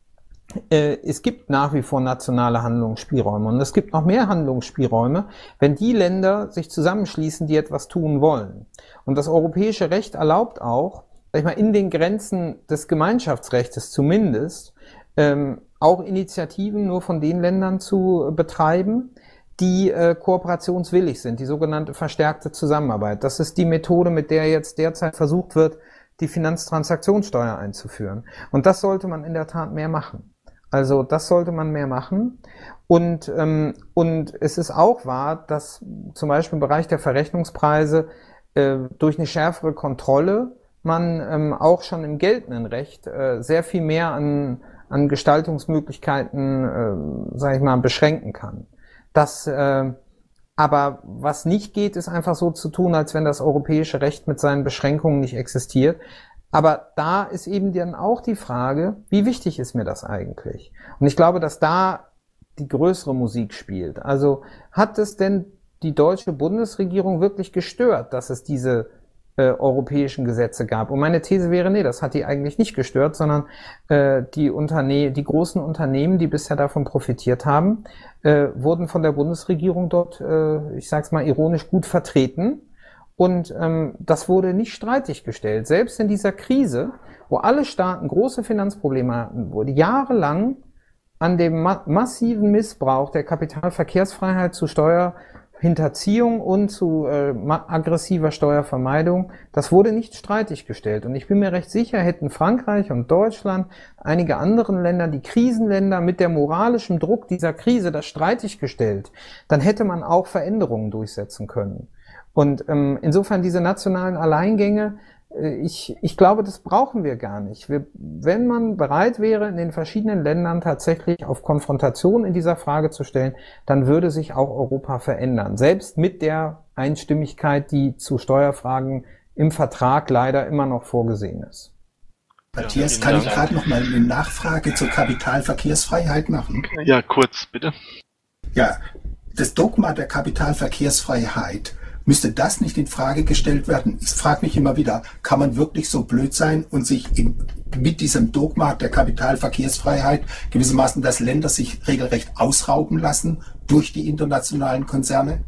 Äh, es gibt nach wie vor nationale Handlungsspielräume und es gibt noch mehr Handlungsspielräume, wenn die Länder sich zusammenschließen, die etwas tun wollen. Und das europäische Recht erlaubt auch, sag ich mal, in den Grenzen des Gemeinschaftsrechts zumindest, ähm, auch Initiativen nur von den Ländern zu betreiben, die äh, kooperationswillig sind, die sogenannte verstärkte Zusammenarbeit. Das ist die Methode, mit der jetzt derzeit versucht wird, die Finanztransaktionssteuer einzuführen. Und das sollte man in der Tat mehr machen. Also das sollte man mehr machen. Und, ähm, und es ist auch wahr, dass zum Beispiel im Bereich der Verrechnungspreise äh, durch eine schärfere Kontrolle man ähm, auch schon im geltenden Recht äh, sehr viel mehr an, an Gestaltungsmöglichkeiten, äh, sage ich mal, beschränken kann. Das, äh, aber was nicht geht, ist einfach so zu tun, als wenn das europäische Recht mit seinen Beschränkungen nicht existiert. Aber da ist eben dann auch die Frage, wie wichtig ist mir das eigentlich? Und ich glaube, dass da die größere Musik spielt. Also hat es denn die deutsche Bundesregierung wirklich gestört, dass es diese äh, europäischen Gesetze gab? Und meine These wäre, nee, das hat die eigentlich nicht gestört, sondern äh, die Unterne- die großen Unternehmen, die bisher davon profitiert haben, äh, wurden von der Bundesregierung dort, äh, ich sag's mal ironisch, gut vertreten. Und ähm, das wurde nicht streitig gestellt. Selbst in dieser Krise, wo alle Staaten große Finanzprobleme hatten, wurde jahrelang an dem ma- massiven Missbrauch der Kapitalverkehrsfreiheit zu Steuerhinterziehung und zu äh, aggressiver Steuervermeidung, das wurde nicht streitig gestellt. Und ich bin mir recht sicher, hätten Frankreich und Deutschland, einige anderen Länder, die Krisenländer mit der moralischen Druck dieser Krise das streitig gestellt, dann hätte man auch Veränderungen durchsetzen können. Und ähm, insofern diese nationalen Alleingänge, äh, ich, ich glaube, das brauchen wir gar nicht. Wir, wenn man bereit wäre, in den verschiedenen Ländern tatsächlich auf Konfrontation in dieser Frage zu stellen, dann würde sich auch Europa verändern. Selbst mit der Einstimmigkeit, die zu Steuerfragen im Vertrag leider immer noch vorgesehen ist. Matthias, Ja, kann ich Dank. gerade noch mal eine Nachfrage zur Kapitalverkehrsfreiheit machen? Ja, kurz, bitte. Ja, das Dogma der Kapitalverkehrsfreiheit, müsste das nicht in Frage gestellt werden? Ich frage mich immer wieder, kann man wirklich so blöd sein und sich im, mit diesem Dogma der Kapitalverkehrsfreiheit gewissermaßen, dass Länder sich regelrecht ausrauben lassen durch die internationalen Konzerne?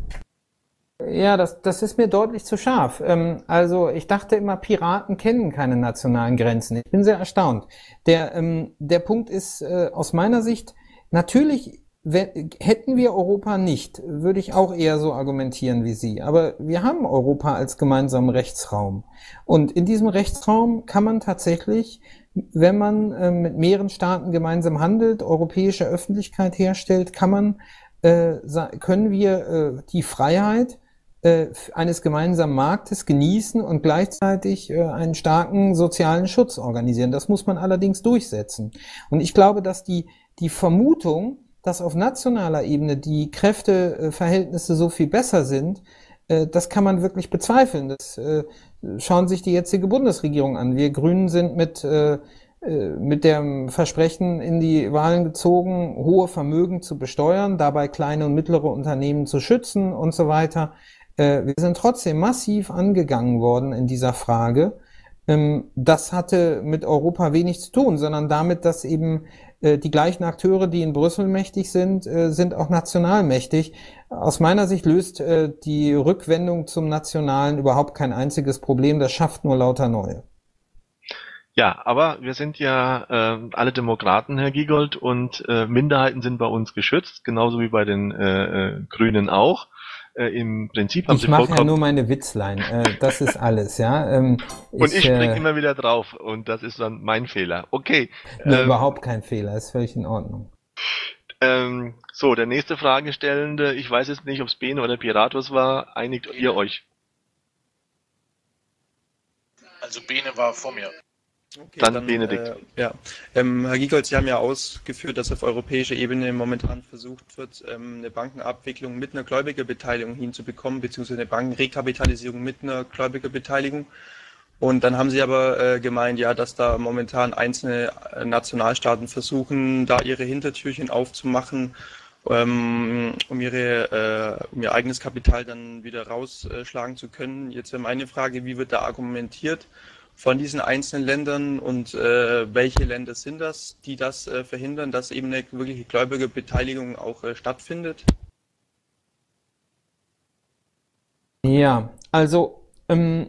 Ja, das, das ist mir deutlich zu scharf. Ähm, also ich dachte immer, Piraten kennen keine nationalen Grenzen. Ich bin sehr erstaunt. Der, ähm, der Punkt ist äh, aus meiner Sicht, natürlich wenn, hätten wir Europa nicht, würde ich auch eher so argumentieren wie Sie. Aber wir haben Europa als gemeinsamen Rechtsraum. Und in diesem Rechtsraum kann man tatsächlich, wenn man äh, mit mehreren Staaten gemeinsam handelt, europäische Öffentlichkeit herstellt, kann man, äh, können wir äh, die Freiheit äh, eines gemeinsamen Marktes genießen und gleichzeitig äh, einen starken sozialen Schutz organisieren. Das muss man allerdings durchsetzen. Und ich glaube, dass die, die Vermutung, dass auf nationaler Ebene die Kräfteverhältnisse so viel besser sind, äh, das kann man wirklich bezweifeln. Das äh, schauen sich die jetzige Bundesregierung an. Wir Grünen sind mit, äh, mit dem Versprechen in die Wahlen gezogen, hohe Vermögen zu besteuern, dabei kleine und mittlere Unternehmen zu schützen und so weiter. Äh, wir sind trotzdem massiv angegangen worden in dieser Frage. Ähm, das hatte mit Europa wenig zu tun, sondern damit, dass eben die gleichen Akteure, die in Brüssel mächtig sind, sind auch national mächtig. Aus meiner Sicht löst die Rückwendung zum Nationalen überhaupt kein einziges Problem. Das schafft nur lauter neue. Ja, aber wir sind ja äh, alle Demokraten, Herr Giegold, und äh, Minderheiten sind bei uns geschützt, genauso wie bei den äh, äh, Grünen auch. Äh, Im Prinzip haben ich Sie mache vollkommen... ja nur meine Witzlein, äh, das ist alles, ja. Ähm, und ich, ich springe äh, immer wieder drauf und das ist dann mein Fehler. Okay. Nee, ähm, überhaupt kein Fehler, ist völlig in Ordnung. Ähm, so, der nächste Fragestellende, ich weiß jetzt nicht, ob es Bene oder Piratus war, einigt ihr euch? Also Bene war vor mir. Okay, Dann dann, Benedikt. Äh, ja. ähm, Herr Giegold, Sie haben ja ausgeführt, dass auf europäischer Ebene momentan versucht wird, ähm, eine Bankenabwicklung mit einer Gläubigerbeteiligung hinzubekommen, beziehungsweise eine Bankenrekapitalisierung mit einer Gläubigerbeteiligung. Und dann haben Sie aber äh, gemeint, ja, dass da momentan einzelne äh, Nationalstaaten versuchen, da ihre Hintertürchen aufzumachen, ähm, um ihre, äh, um ihr eigenes Kapital dann wieder rausschlagen zu können. Jetzt wäre meine Frage, wie wird da argumentiert von diesen einzelnen Ländern und äh, welche Länder sind das, die das äh, verhindern, dass eben eine wirkliche Gläubigerbeteiligung auch äh, stattfindet? Ja, also ähm,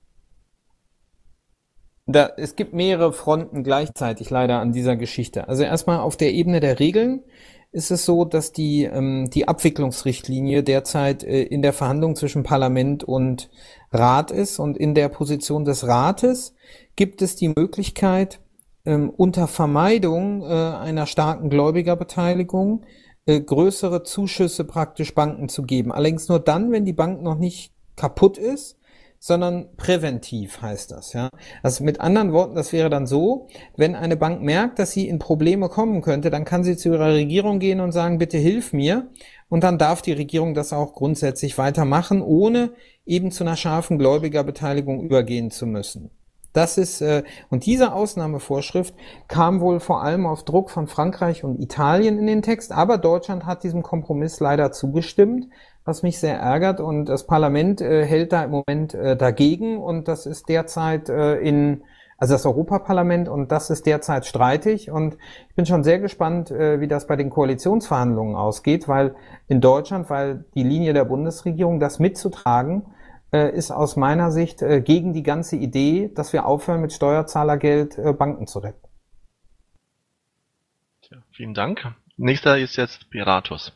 da, es gibt mehrere Fronten gleichzeitig leider an dieser Geschichte. Also erstmal auf der Ebene der Regeln ist es so, dass die ähm, die Abwicklungsrichtlinie derzeit äh, in der Verhandlung zwischen Parlament und Rat ist, und in der Position des Rates gibt es die Möglichkeit, ähm, unter Vermeidung äh, einer starken Gläubigerbeteiligung äh, größere Zuschüsse praktisch Banken zu geben. Allerdings nur dann, wenn die Bank noch nicht kaputt ist, sondern präventiv heißt das, ja. Also mit anderen Worten, das wäre dann so, wenn eine Bank merkt, dass sie in Probleme kommen könnte, dann kann sie zu ihrer Regierung gehen und sagen, bitte hilf mir, und dann darf die Regierung das auch grundsätzlich weitermachen, ohne eben zu einer scharfen Gläubigerbeteiligung übergehen zu müssen. Das ist, äh, und diese Ausnahmevorschrift kam wohl vor allem auf Druck von Frankreich und Italien in den Text, aber Deutschland hat diesem Kompromiss leider zugestimmt, was mich sehr ärgert, und das Parlament äh, hält da im Moment äh, dagegen, und das ist derzeit äh, in, also das Europaparlament, und das ist derzeit streitig, und ich bin schon sehr gespannt, äh, wie das bei den Koalitionsverhandlungen ausgeht, weil in Deutschland, weil die Linie der Bundesregierung, das mitzutragen, äh, ist aus meiner Sicht äh, gegen die ganze Idee, dass wir aufhören, mit Steuerzahlergeld äh, Banken zu retten. Tja, vielen Dank. Nächster ist jetzt Piratus.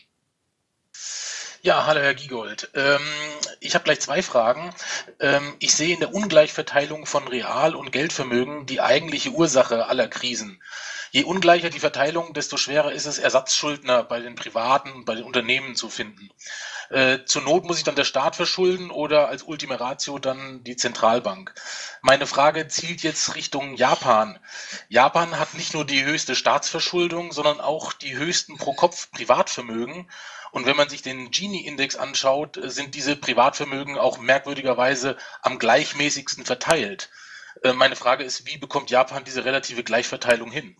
Ja, hallo Herr Giegold. Ähm, ich habe gleich zwei Fragen. Ähm, ich sehe in der Ungleichverteilung von Real- und Geldvermögen die eigentliche Ursache aller Krisen. Je ungleicher die Verteilung, desto schwerer ist es, Ersatzschuldner bei den Privaten und bei den Unternehmen zu finden. Äh, zur Not muss sich dann der Staat verschulden oder als Ultima Ratio dann die Zentralbank. Meine Frage zielt jetzt Richtung Japan. Japan hat nicht nur die höchste Staatsverschuldung, sondern auch die höchsten Pro-Kopf-Privatvermögen. Und wenn man sich den Gini-Index anschaut, sind diese Privatvermögen auch merkwürdigerweise am gleichmäßigsten verteilt. Äh, meine Frage ist, wie bekommt Japan diese relative Gleichverteilung hin?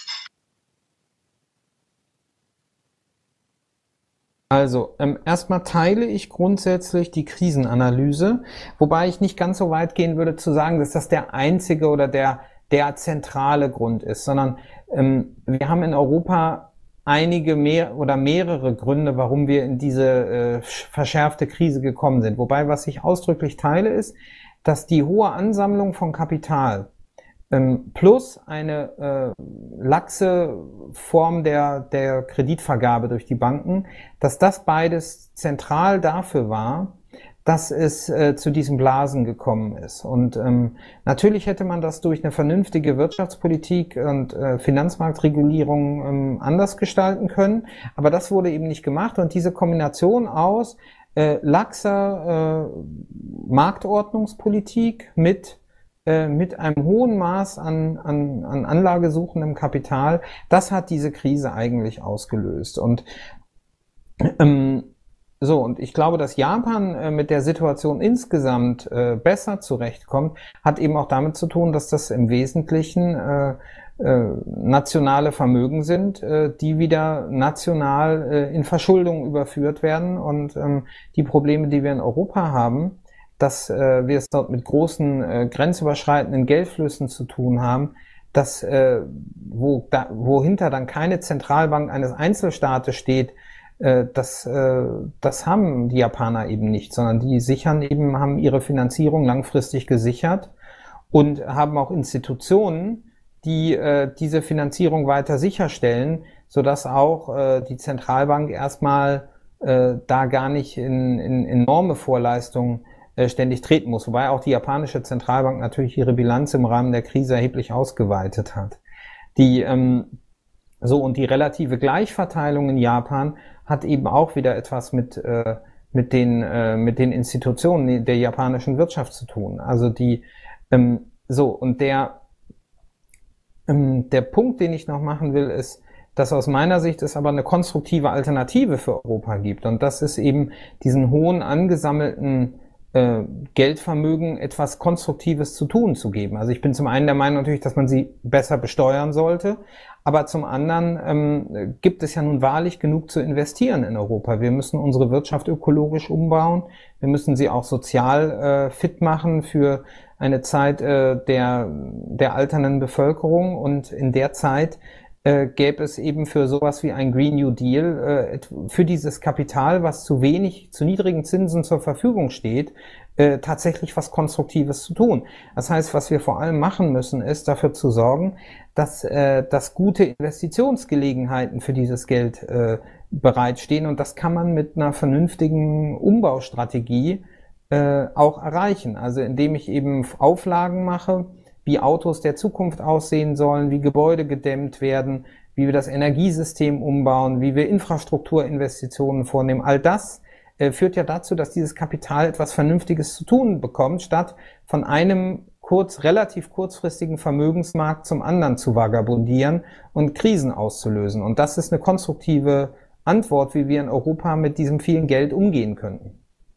Also, ähm, erstmal teile ich grundsätzlich die Krisenanalyse, wobei ich nicht ganz so weit gehen würde zu sagen, dass das der einzige oder der, der zentrale Grund ist, sondern ähm, wir haben in Europa einige mehr oder mehrere Gründe, warum wir in diese äh, verschärfte Krise gekommen sind. Wobei, was ich ausdrücklich teile, ist, dass die hohe Ansammlung von Kapital ähm, plus eine äh, laxe Form der, der Kreditvergabe durch die Banken, dass das beides zentral dafür war, dass es äh, zu diesen Blasen gekommen ist. Und ähm, natürlich hätte man das durch eine vernünftige Wirtschaftspolitik und äh, Finanzmarktregulierung ähm, anders gestalten können, aber das wurde eben nicht gemacht, und diese Kombination aus äh, laxer äh, Marktordnungspolitik mit äh, mit einem hohen Maß an, an, an anlagesuchendem Kapital, das hat diese Krise eigentlich ausgelöst. Und ähm, So, und ich glaube, dass Japan äh, mit der Situation insgesamt äh, besser zurechtkommt, hat eben auch damit zu tun, dass das im Wesentlichen äh, äh, nationale Vermögen sind, äh, die wieder national äh, in Verschuldung überführt werden. Und ähm, die Probleme, die wir in Europa haben, dass äh, wir es dort mit großen äh, grenzüberschreitenden Geldflüssen zu tun haben, dass äh, wo da, wohinter dann keine Zentralbank eines Einzelstaates steht, Das, das haben die Japaner eben nicht, sondern die sichern eben, haben ihre Finanzierung langfristig gesichert und haben auch Institutionen, die diese Finanzierung weiter sicherstellen, sodass auch die Zentralbank erstmal da gar nicht in, in enorme Vorleistungen ständig treten muss, wobei auch die japanische Zentralbank natürlich ihre Bilanz im Rahmen der Krise erheblich ausgeweitet hat. Die so und die relative Gleichverteilung in Japan hat eben auch wieder etwas mit äh, mit den äh, mit den Institutionen der japanischen Wirtschaft zu tun. Also die Ähm, so, und der, ähm, der Punkt, den ich noch machen will, ist, dass aus meiner Sicht es aber eine konstruktive Alternative für Europa gibt. Und das ist eben diesen hohen angesammelten äh, Geldvermögen etwas Konstruktives zu tun zu geben. Also ich bin zum einen der Meinung natürlich, dass man sie besser besteuern sollte, aber zum anderen ähm, gibt es ja nun wahrlich genug zu investieren in Europa. Wir müssen unsere Wirtschaft ökologisch umbauen, wir müssen sie auch sozial äh, fit machen für eine Zeit äh, der, der alternden Bevölkerung, und in der Zeit äh, gäbe es eben für sowas wie ein Green New Deal, äh, für dieses Kapital, was zu wenig, zu niedrigen Zinsen zur Verfügung steht, äh, tatsächlich was Konstruktives zu tun. Das heißt, was wir vor allem machen müssen, ist dafür zu sorgen, dass, äh, dass gute Investitionsgelegenheiten für dieses Geld äh, bereitstehen, und das kann man mit einer vernünftigen Umbaustrategie äh, auch erreichen. Also indem ich eben Auflagen mache, wie Autos der Zukunft aussehen sollen, wie Gebäude gedämmt werden, wie wir das Energiesystem umbauen, wie wir Infrastrukturinvestitionen vornehmen. All das äh, führt ja dazu, dass dieses Kapital etwas Vernünftiges zu tun bekommt, statt von einem kurz, relativ kurzfristigen Vermögensmarkt zum anderen zu vagabundieren und Krisen auszulösen. Und das ist eine konstruktive Antwort, wie wir in Europa mit diesem vielen Geld umgehen könnten.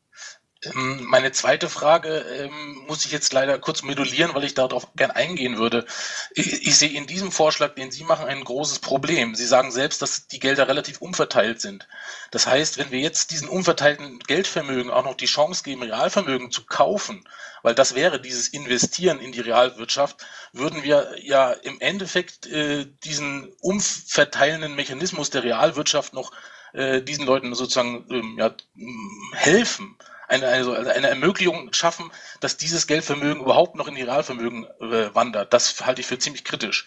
Meine zweite Frage ähm, muss ich jetzt leider kurz modulieren, weil ich darauf gern eingehen würde. Ich, ich sehe in diesem Vorschlag, den Sie machen, ein großes Problem. Sie sagen selbst, dass die Gelder relativ umverteilt sind. Das heißt, wenn wir jetzt diesen umverteilten Geldvermögen auch noch die Chance geben, Realvermögen zu kaufen, weil das wäre dieses Investieren in die Realwirtschaft, würden wir ja im Endeffekt äh, diesen umverteilenden Mechanismus der Realwirtschaft noch äh, diesen Leuten sozusagen ähm, ja, helfen. Eine, also eine Ermöglichung schaffen, dass dieses Geldvermögen überhaupt noch in die Realvermögen äh, wandert. Das halte ich für ziemlich kritisch.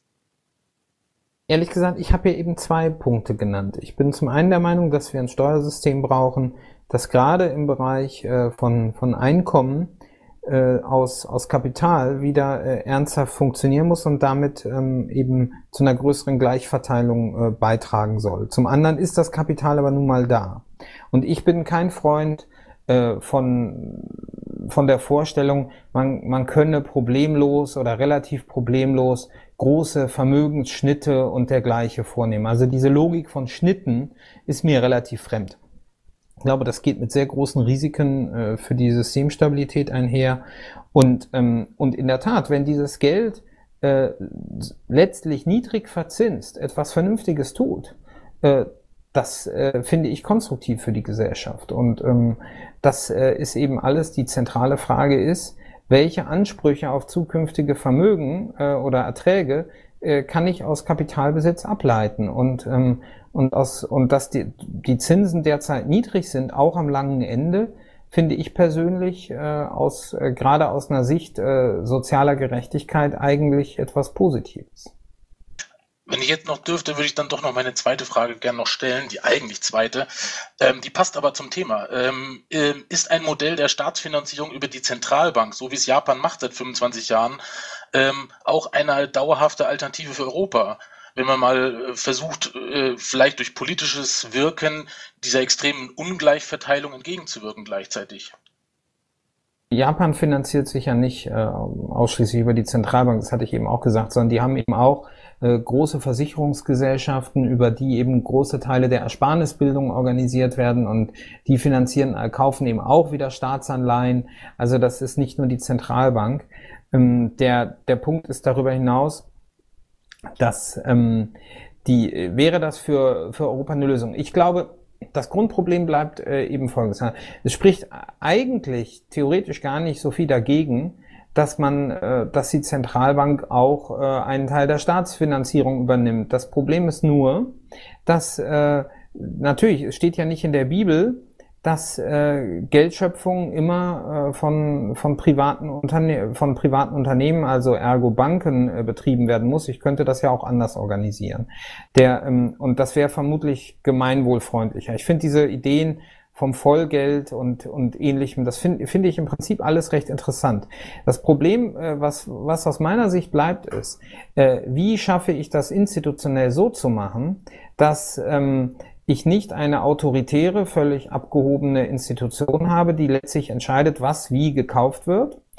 Ehrlich gesagt, ich habe hier eben zwei Punkte genannt. Ich bin zum einen der Meinung, dass wir ein Steuersystem brauchen, das gerade im Bereich äh, von, von Einkommen äh, aus, aus Kapital wieder äh, ernsthaft funktionieren muss und damit ähm, eben zu einer größeren Gleichverteilung äh, beitragen soll. Zum anderen ist das Kapital aber nun mal da. Und ich bin kein Freund von von der Vorstellung, man man könne problemlos oder relativ problemlos große Vermögensschnitte und dergleichen vornehmen. Also diese Logik von Schnitten ist mir relativ fremd. Ich glaube, das geht mit sehr großen Risiken äh, für die Systemstabilität einher. Und ähm, und in der Tat, wenn dieses Geld äh, letztlich niedrig verzinst etwas Vernünftiges tut, äh, das äh, finde ich konstruktiv für die Gesellschaft. Und ähm, das äh, ist eben alles, die zentrale Frage ist, welche Ansprüche auf zukünftige Vermögen äh, oder Erträge äh, kann ich aus Kapitalbesitz ableiten? Und, ähm, und, aus, und dass die, die Zinsen derzeit niedrig sind, auch am langen Ende, finde ich persönlich äh, aus, äh, gerade aus einer Sicht äh, sozialer Gerechtigkeit eigentlich etwas Positives. Wenn ich jetzt noch dürfte, würde ich dann doch noch meine zweite Frage gerne noch stellen, die eigentlich zweite. Ähm, die passt aber zum Thema. Ähm, äh, ist ein Modell der Staatsfinanzierung über die Zentralbank, so wie es Japan macht seit fünfundzwanzig Jahren, ähm, auch eine dauerhafte Alternative für Europa? Wenn man mal äh, versucht, äh, vielleicht durch politisches Wirken dieser extremen Ungleichverteilung entgegenzuwirken gleichzeitig. Japan finanziert sich ja nicht äh, ausschließlich über die Zentralbank, das hatte ich eben auch gesagt, sondern die haben eben auch äh, große Versicherungsgesellschaften, über die eben große Teile der Ersparnisbildung organisiert werden, und die finanzieren, äh, kaufen eben auch wieder Staatsanleihen. Also das ist nicht nur die Zentralbank. Ähm, der, der Punkt ist darüber hinaus, dass ähm, die, wäre das für, für Europa eine Lösung? Ich glaube, das Grundproblem bleibt äh, eben folgendes. Es spricht eigentlich theoretisch gar nicht so viel dagegen, dass man, äh, dass die Zentralbank auch äh, einen Teil der Staatsfinanzierung übernimmt. Das Problem ist nur, dass äh, natürlich, es steht ja nicht in der Bibel, dass äh, Geldschöpfung immer äh, von von privaten Unterne von privaten Unternehmen, also ergo Banken, äh, betrieben werden muss. Ich könnte das ja auch anders organisieren. Der ähm, und das wäre vermutlich gemeinwohlfreundlicher. Ich finde diese Ideen vom Vollgeld und und ähnlichem, das finde finde ich im Prinzip alles recht interessant. Das Problem, äh, was was aus meiner Sicht bleibt, ist, äh, wie schaffe ich das institutionell so zu machen, dass ähm, ich nicht eine autoritäre, völlig abgehobene Institution habe, die letztlich entscheidet, was wie gekauft wird,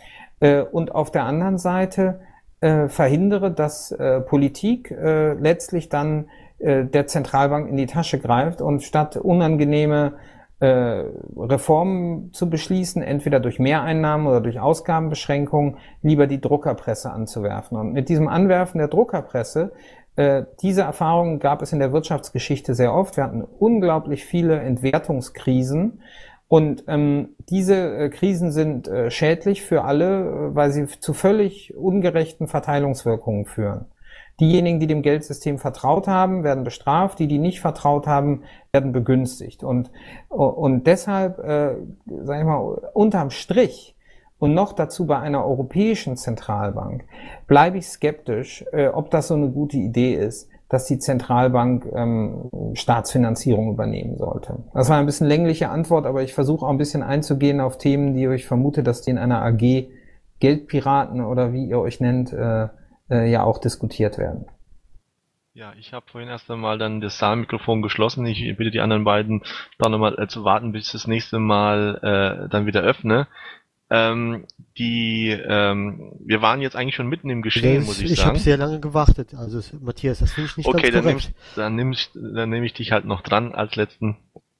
äh, und auf der anderen Seite äh, verhindere, dass äh, Politik äh, letztlich dann äh, der Zentralbank in die Tasche greift und statt unangenehme äh, Reformen zu beschließen, entweder durch Mehreinnahmen oder durch Ausgabenbeschränkungen, lieber die Druckerpresse anzuwerfen. Und mit diesem Anwerfen der Druckerpresse, äh, diese Erfahrungen gab es in der Wirtschaftsgeschichte sehr oft. Wir hatten unglaublich viele Entwertungskrisen. Und ähm, diese äh, Krisen sind äh, schädlich für alle, äh, weil sie zu völlig ungerechten Verteilungswirkungen führen. Diejenigen, die dem Geldsystem vertraut haben, werden bestraft, die, die nicht vertraut haben, werden begünstigt. Und, und deshalb, äh, sag ich mal, unterm Strich und noch dazu bei einer europäischen Zentralbank, bleibe ich skeptisch, äh, ob das so eine gute Idee ist, dass die Zentralbank ähm, Staatsfinanzierung übernehmen sollte. Das war ein bisschen längliche Antwort, aber ich versuche auch ein bisschen einzugehen auf Themen, die ich vermute, dass die in einer A G Geldpiraten oder wie ihr euch nennt, äh, äh, ja auch diskutiert werden. Ja, ich habe vorhin erst einmal dann das Saalmikrofon geschlossen. Ich bitte die anderen beiden da nochmal äh, zu warten, bis ich das nächste Mal äh, dann wieder öffne. Ähm, die, ähm, wir waren jetzt eigentlich schon mitten im Geschehen, das, muss ich, ich sagen. Ich habe sehr lange gewartet, also Matthias, das finde ich nicht okay, ganz korrekt. Okay, dann nehme ich, dann nehme ich dich halt noch dran als letzten.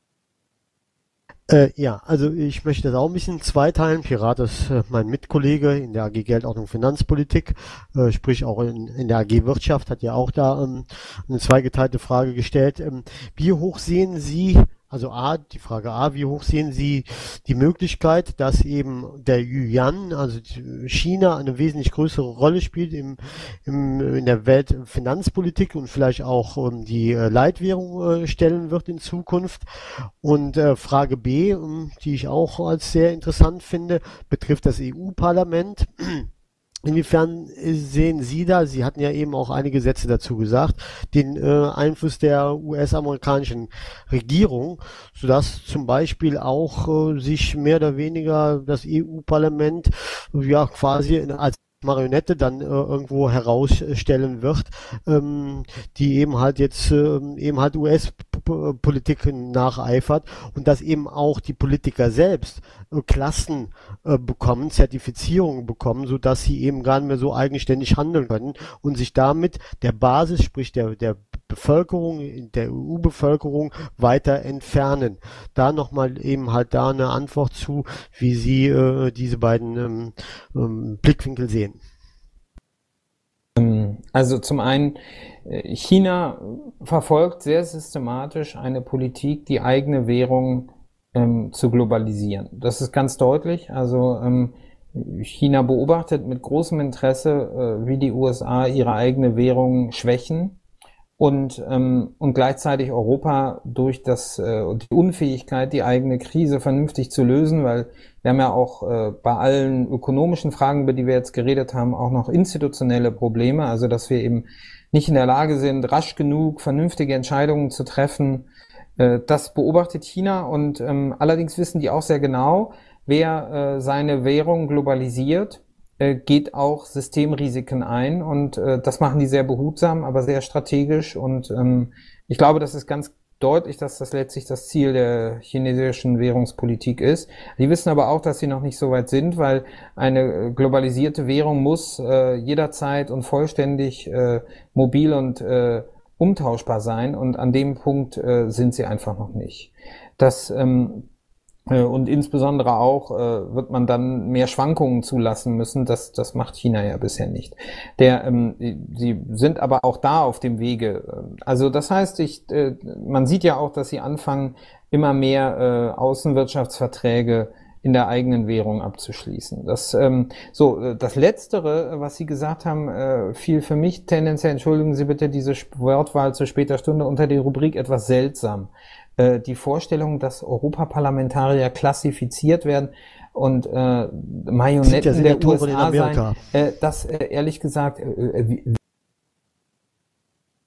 Äh, ja, also ich möchte das auch ein bisschen zweiteilen. Pirat ist äh, mein Mitkollege in der A G Geldordnung Finanzpolitik, äh, sprich auch in, in der A G Wirtschaft, hat ja auch da ähm, eine zweigeteilte Frage gestellt. Ähm, wie hoch sehen Sie, also A, die Frage A, wie hoch sehen Sie die Möglichkeit, dass eben der Yuan, also China, eine wesentlich größere Rolle spielt im, im, in der Weltfinanzpolitik und vielleicht auch um, die äh, Leitwährung äh, stellen wird in Zukunft? Und äh, Frage B, um, die ich auch als sehr interessant finde, betrifft das E U-Parlament. Inwiefern sehen Sie da, Sie hatten ja eben auch einige Sätze dazu gesagt, den äh, Einfluss der U S-amerikanischen Regierung, sodass zum Beispiel auch äh, sich mehr oder weniger das E U-Parlament ja quasi in, als Marionette dann äh, irgendwo herausstellen wird, ähm, die eben halt jetzt äh, eben halt U S-Politik nacheifert und dass eben auch die Politiker selbst äh, Klassen äh, bekommen, Zertifizierungen bekommen, so dass sie eben gar nicht mehr so eigenständig handeln können und sich damit der Basis, sprich der der Bevölkerung, der E U-Bevölkerung weiter entfernen. Da nochmal eben halt da eine Antwort zu, wie Sie äh, diese beiden ähm, ähm, Blickwinkel sehen. Also zum einen, China verfolgt sehr systematisch eine Politik, die eigene Währung ähm, zu globalisieren. Das ist ganz deutlich. Also ähm, China beobachtet mit großem Interesse, äh, wie die U S A ihre eigene Währung schwächen. Und, ähm, und gleichzeitig Europa durch das äh, die Unfähigkeit, die eigene Krise vernünftig zu lösen, weil wir haben ja auch äh, bei allen ökonomischen Fragen, über die wir jetzt geredet haben, auch noch institutionelle Probleme, also dass wir eben nicht in der Lage sind, rasch genug vernünftige Entscheidungen zu treffen. Äh, das beobachtet China und ähm, allerdings wissen die auch sehr genau, wer äh, seine Währung globalisiert, geht auch Systemrisiken ein und äh, das machen die sehr behutsam, aber sehr strategisch und ähm, ich glaube, das ist ganz deutlich, dass das letztlich das Ziel der chinesischen Währungspolitik ist. Die wissen aber auch, dass sie noch nicht so weit sind, weil eine globalisierte Währung muss äh, jederzeit und vollständig äh, mobil und äh, umtauschbar sein und an dem Punkt äh, sind sie einfach noch nicht. Das ähm, Und insbesondere auch äh, wird man dann mehr Schwankungen zulassen müssen. Das, das macht China ja bisher nicht. Der, ähm, sie sind aber auch da auf dem Wege. Also das heißt, ich, äh, man sieht ja auch, dass sie anfangen, immer mehr äh, Außenwirtschaftsverträge in der eigenen Währung abzuschließen. Das, ähm, so, das Letztere, was Sie gesagt haben, äh, fiel für mich tendenziell, entschuldigen Sie bitte diese Wortwahl zu später Stunde, unter die Rubrik etwas seltsam. Die Vorstellung, dass Europaparlamentarier klassifiziert werden und äh, Marionetten der U S A sein, äh, das äh, ehrlich gesagt, äh, wie,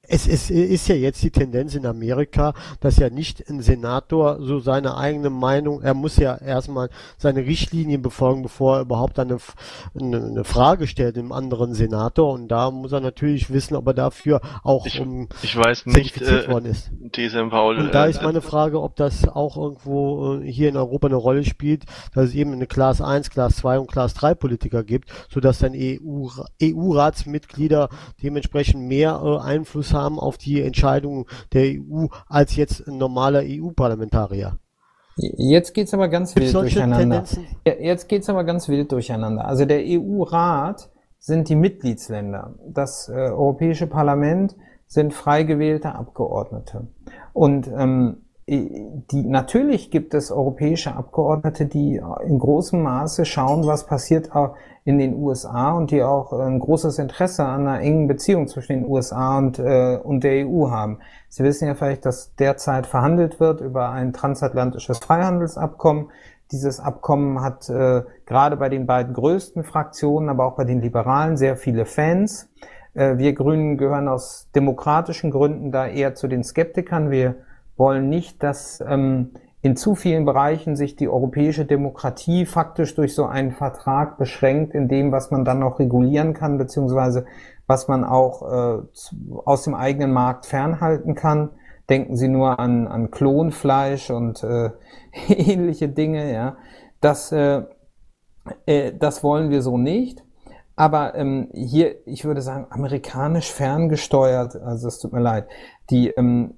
Es, es ist ja jetzt die Tendenz in Amerika, dass ja nicht ein Senator so seine eigene Meinung, er muss ja erstmal seine Richtlinien befolgen, bevor er überhaupt eine, eine, eine Frage stellt dem anderen Senator, und da muss er natürlich wissen, ob er dafür auch Ich, um ich weiß zertifiziert nicht, äh, worden ist. T S M Paul. Und da äh, ist meine Frage, ob das auch irgendwo äh, hier in Europa eine Rolle spielt, dass es eben eine Class eins, Class zwei und Class drei Politiker gibt, sodass dann E U, E U-Ratsmitglieder dementsprechend mehr äh, Einfluss haben auf die Entscheidungen der E U als jetzt ein normaler E U-Parlamentarier. Jetzt geht's aber ganz Gibt's wild solche durcheinander. Tendenzen? Ja, Jetzt geht's aber ganz wild durcheinander. Also der E U-Rat sind die Mitgliedsländer. Das äh, Europäische Parlament sind frei gewählte Abgeordnete. Und ähm, die, natürlich gibt es europäische Abgeordnete, die in großem Maße schauen, was passiert in den U S A, und die auch ein großes Interesse an einer engen Beziehung zwischen den U S A und, äh, und der E U haben. Sie wissen ja vielleicht, dass derzeit verhandelt wird über ein transatlantisches Freihandelsabkommen. Dieses Abkommen hat äh, gerade bei den beiden größten Fraktionen, aber auch bei den Liberalen sehr viele Fans. Äh, wir Grünen gehören aus demokratischen Gründen da eher zu den Skeptikern. Wir wollen nicht, dass ähm, in zu vielen Bereichen sich die europäische Demokratie faktisch durch so einen Vertrag beschränkt in dem, was man dann noch regulieren kann, beziehungsweise was man auch äh, aus dem eigenen Markt fernhalten kann. Denken Sie nur an, an Klonfleisch und äh, ähnliche Dinge. Ja, das, äh, äh, das wollen wir so nicht. Aber ähm, hier, ich würde sagen, amerikanisch ferngesteuert, also es tut mir leid, die, ähm,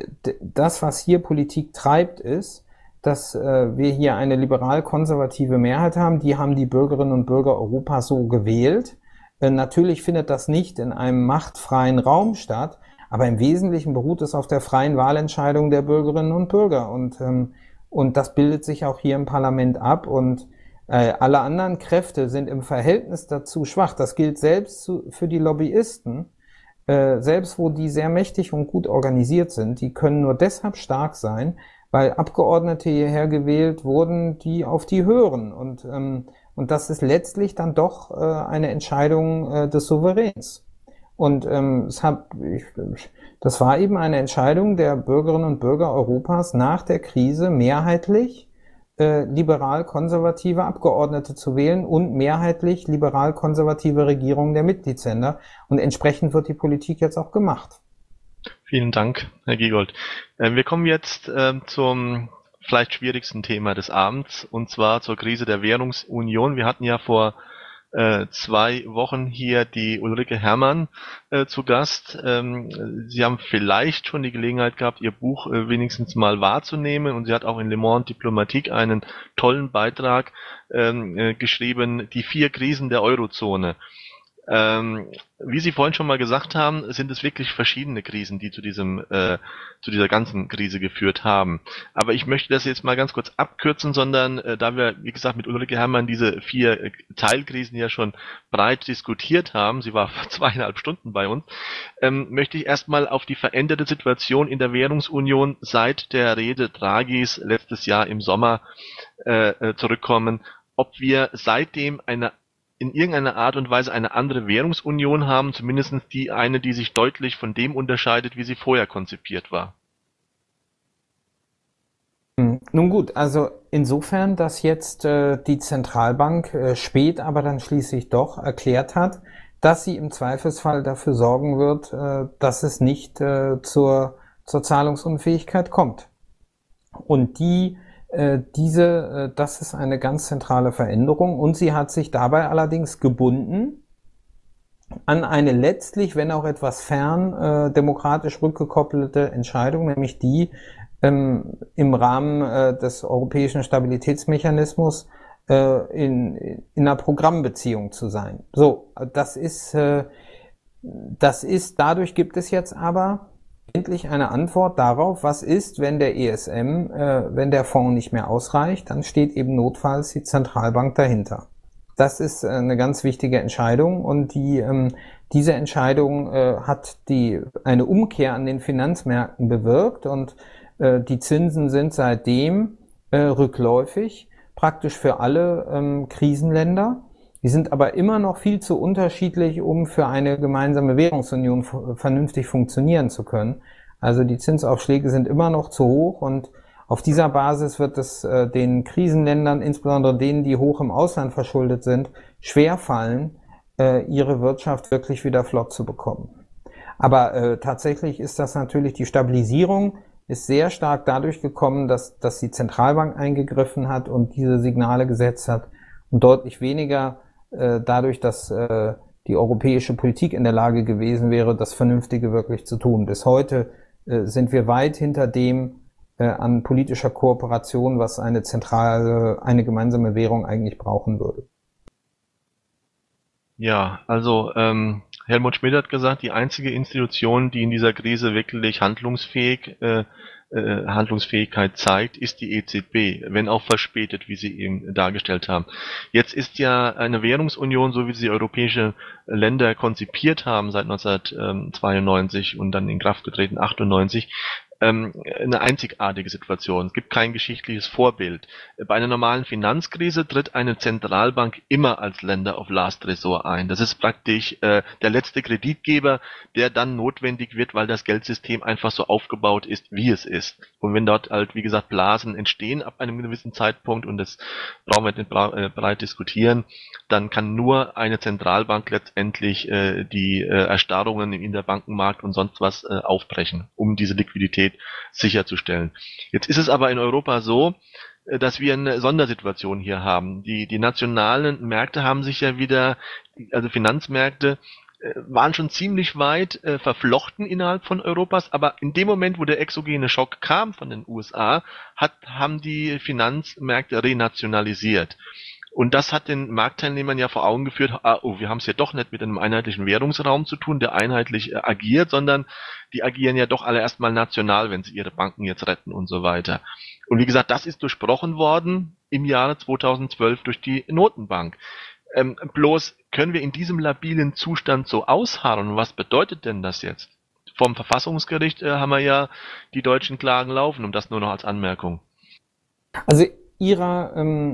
das, was hier Politik treibt, ist, dass äh, wir hier eine liberal-konservative Mehrheit haben. Die haben die Bürgerinnen und Bürger Europas so gewählt. Äh, natürlich findet das nicht in einem machtfreien Raum statt, aber im Wesentlichen beruht es auf der freien Wahlentscheidung der Bürgerinnen und Bürger. Und, ähm, und das bildet sich auch hier im Parlament ab, und alle anderen Kräfte sind im Verhältnis dazu schwach. Das gilt selbst zu, für die Lobbyisten, äh, selbst wo die sehr mächtig und gut organisiert sind. Die können nur deshalb stark sein, weil Abgeordnete hierher gewählt wurden, die auf die hören. Und, ähm, und das ist letztlich dann doch äh, eine Entscheidung äh, des Souveräns. Und ähm, es hat, ich, das war eben eine Entscheidung der Bürgerinnen und Bürger Europas nach der Krise mehrheitlich liberal-konservative Abgeordnete zu wählen und mehrheitlich liberal-konservative Regierungen der Mitgliedsländer. Und entsprechend wird die Politik jetzt auch gemacht. Vielen Dank, Herr Giegold. Äh, wir kommen jetzt äh, zum vielleicht schwierigsten Thema des Abends, und zwar zur Krise der Währungsunion. Wir hatten ja vor äh, zwei Wochen hier die Ulrike Herrmann äh, zu Gast. Ähm, Sie haben vielleicht schon die Gelegenheit gehabt, ihr Buch äh, wenigstens mal wahrzunehmen, und sie hat auch in Le Monde Diplomatique einen tollen Beitrag ähm, äh, geschrieben, die vier Krisen der Eurozone. Ähm, wie Sie vorhin schon mal gesagt haben, sind es wirklich verschiedene Krisen, die zu diesem, äh, zu dieser ganzen Krise geführt haben. Aber ich möchte das jetzt mal ganz kurz abkürzen, sondern äh, da wir, wie gesagt, mit Ulrike Herrmann diese vier äh, Teilkrisen ja schon breit diskutiert haben, sie war vor zweieinhalb Stunden bei uns, ähm, möchte ich erstmal auf die veränderte Situation in der Währungsunion seit der Rede Draghis letztes Jahr im Sommer äh, zurückkommen, ob wir seitdem eine in irgendeiner Art und Weise eine andere Währungsunion haben, zumindest die eine, die sich deutlich von dem unterscheidet, wie sie vorher konzipiert war. Nun gut, also insofern, dass jetzt äh, die Zentralbank äh, spät, aber dann schließlich doch erklärt hat, dass sie im Zweifelsfall dafür sorgen wird, äh, dass es nicht äh, zur, zur Zahlungsunfähigkeit kommt. Und die Diese, das ist eine ganz zentrale Veränderung, und sie hat sich dabei allerdings gebunden an eine letztlich, wenn auch etwas fern, äh, demokratisch rückgekoppelte Entscheidung, nämlich die, ähm, im Rahmen äh, des europäischen Stabilitätsmechanismus äh, in, in einer Programmbeziehung zu sein. So, das ist, äh, das ist, dadurch gibt es jetzt aber endlich eine Antwort darauf, was ist, wenn der E S M, äh, wenn der Fonds nicht mehr ausreicht, dann steht eben notfalls die Zentralbank dahinter. Das ist äh, eine ganz wichtige Entscheidung, und die, ähm, diese Entscheidung äh, hat die, eine Umkehr an den Finanzmärkten bewirkt, und äh, die Zinsen sind seitdem äh, rückläufig, praktisch für alle ähm, Krisenländer. Die sind aber immer noch viel zu unterschiedlich, um für eine gemeinsame Währungsunion vernünftig funktionieren zu können. Also die Zinsaufschläge sind immer noch zu hoch und auf dieser Basis wird es äh, den Krisenländern, insbesondere denen, die hoch im Ausland verschuldet sind, schwerfallen, äh, ihre Wirtschaft wirklich wieder flott zu bekommen. Aber äh, tatsächlich ist das natürlich, die Stabilisierung ist sehr stark dadurch gekommen, dass, dass die Zentralbank eingegriffen hat und diese Signale gesetzt hat und deutlich weniger äh, dadurch, dass äh, die europäische Politik in der Lage gewesen wäre, das Vernünftige wirklich zu tun. Bis heute äh, sind wir weit hinter dem äh, an politischer Kooperation, was eine zentrale, eine gemeinsame Währung eigentlich brauchen würde. Ja, also ähm, Helmut Schmidt hat gesagt, die einzige Institution, die in dieser Krise wirklich handlungsfähig äh, äh, Handlungsfähigkeit zeigt, ist die E Z B, wenn auch verspätet, wie Sie eben dargestellt haben. Jetzt ist ja eine Währungsunion, so wie sie europäische Länder konzipiert haben seit neunzehnhundertzweiundneunzig und dann in Kraft getreten achtundneunzig, ähm, eine einzigartige Situation. Es gibt kein geschichtliches Vorbild. Bei einer normalen Finanzkrise tritt eine Zentralbank immer als Lender of Last Resort ein. Das ist praktisch äh, der letzte Kreditgeber, der dann notwendig wird, weil das Geldsystem einfach so aufgebaut ist, wie es ist. Und wenn dort halt, wie gesagt, Blasen entstehen ab einem gewissen Zeitpunkt, und das brauchen wir nicht breit diskutieren, dann kann nur eine Zentralbank letztendlich äh, die äh, Erstarrungen im Interbankenmarkt und sonst was äh, aufbrechen, um diese Liquidität sicherzustellen. Jetzt ist es aber in Europa so, dass wir eine Sondersituation hier haben. Die, die nationalen Märkte haben sich ja wieder, also Finanzmärkte, waren schon ziemlich weit äh, verflochten innerhalb von Europas, aber in dem Moment, wo der exogene Schock kam von den U S A, hat, haben die Finanzmärkte renationalisiert. Und das hat den Marktteilnehmern ja vor Augen geführt, ah, oh, wir haben es ja doch nicht mit einem einheitlichen Währungsraum zu tun, der einheitlich äh, agiert, sondern die agieren ja doch alle erstmal national, wenn sie ihre Banken jetzt retten und so weiter. Und wie gesagt, das ist durchbrochen worden im Jahre zweitausendzwölf durch die Notenbank. Ähm, bloß können wir in diesem labilen Zustand so ausharren? Und was bedeutet denn das jetzt? Vom Verfassungsgericht äh, haben wir ja die deutschen Klagen laufen, um das nur noch als Anmerkung. Also Ihrer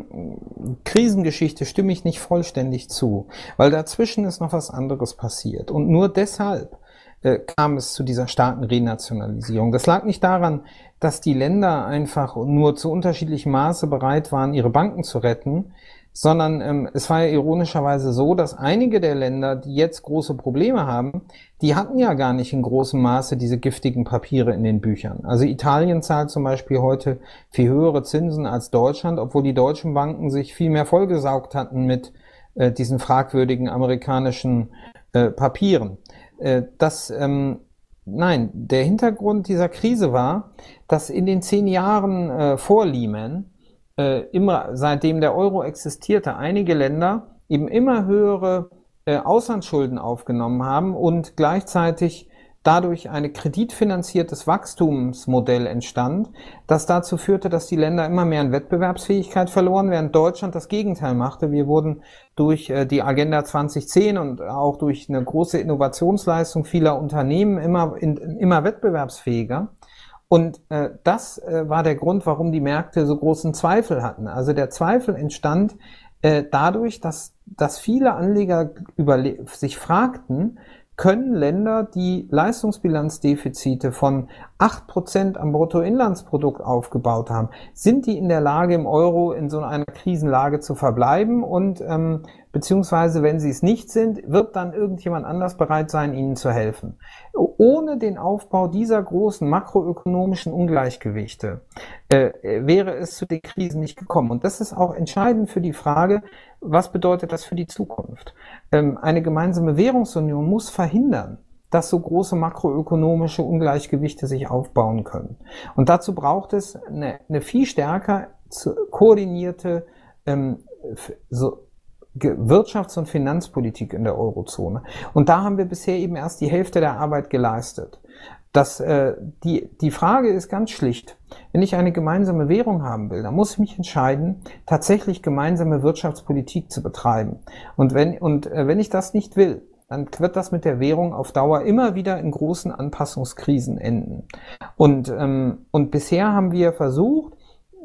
ähm, Krisengeschichte stimme ich nicht vollständig zu, weil dazwischen ist noch was anderes passiert. Und nur deshalb äh, kam es zu dieser starken Renationalisierung. Das lag nicht daran, dass die Länder einfach nur zu unterschiedlichem Maße bereit waren, ihre Banken zu retten, sondern ähm, es war ja ironischerweise so, dass einige der Länder, die jetzt große Probleme haben, die hatten ja gar nicht in großem Maße diese giftigen Papiere in den Büchern. Also Italien zahlt zum Beispiel heute viel höhere Zinsen als Deutschland, obwohl die deutschen Banken sich viel mehr vollgesaugt hatten mit äh, diesen fragwürdigen amerikanischen äh, Papieren. Äh, das, ähm, nein, der Hintergrund dieser Krise war, dass in den zehn Jahren äh, vor Lehman immer, seitdem der Euro existierte, einige Länder eben immer höhere äh, Auslandsschulden aufgenommen haben und gleichzeitig dadurch ein kreditfinanziertes Wachstumsmodell entstand, das dazu führte, dass die Länder immer mehr an Wettbewerbsfähigkeit verloren, während Deutschland das Gegenteil machte. Wir wurden durch äh, die Agenda zwanzig zehn und auch durch eine große Innovationsleistung vieler Unternehmen immer, in, immer wettbewerbsfähiger. Und äh, das äh, war der Grund, warum die Märkte so großen Zweifel hatten. Also der Zweifel entstand äh, dadurch, dass, dass viele Anleger überle- sich fragten, können Länder, die Leistungsbilanzdefizite von acht Prozent am Bruttoinlandsprodukt aufgebaut haben, sind die in der Lage, im Euro in so einer Krisenlage zu verbleiben? Und ähm, beziehungsweise, wenn sie es nicht sind, wird dann irgendjemand anders bereit sein, ihnen zu helfen. Ohne den Aufbau dieser großen makroökonomischen Ungleichgewichte äh, wäre es zu den Krisen nicht gekommen. Und das ist auch entscheidend für die Frage, was bedeutet das für die Zukunft? Ähm, eine gemeinsame Währungsunion muss verhindern, dass so große makroökonomische Ungleichgewichte sich aufbauen können. Und dazu braucht es eine, eine viel stärker koordinierte ähm, so, Wirtschafts- und Finanzpolitik in der Eurozone. Und da haben wir bisher eben erst die Hälfte der Arbeit geleistet. Das, äh, die, die Frage ist ganz schlicht. Wenn ich eine gemeinsame Währung haben will, dann muss ich mich entscheiden, tatsächlich gemeinsame Wirtschaftspolitik zu betreiben. Und wenn, und, äh, wenn ich das nicht will, dann wird das mit der Währung auf Dauer immer wieder in großen Anpassungskrisen enden. Und, ähm, und bisher haben wir versucht,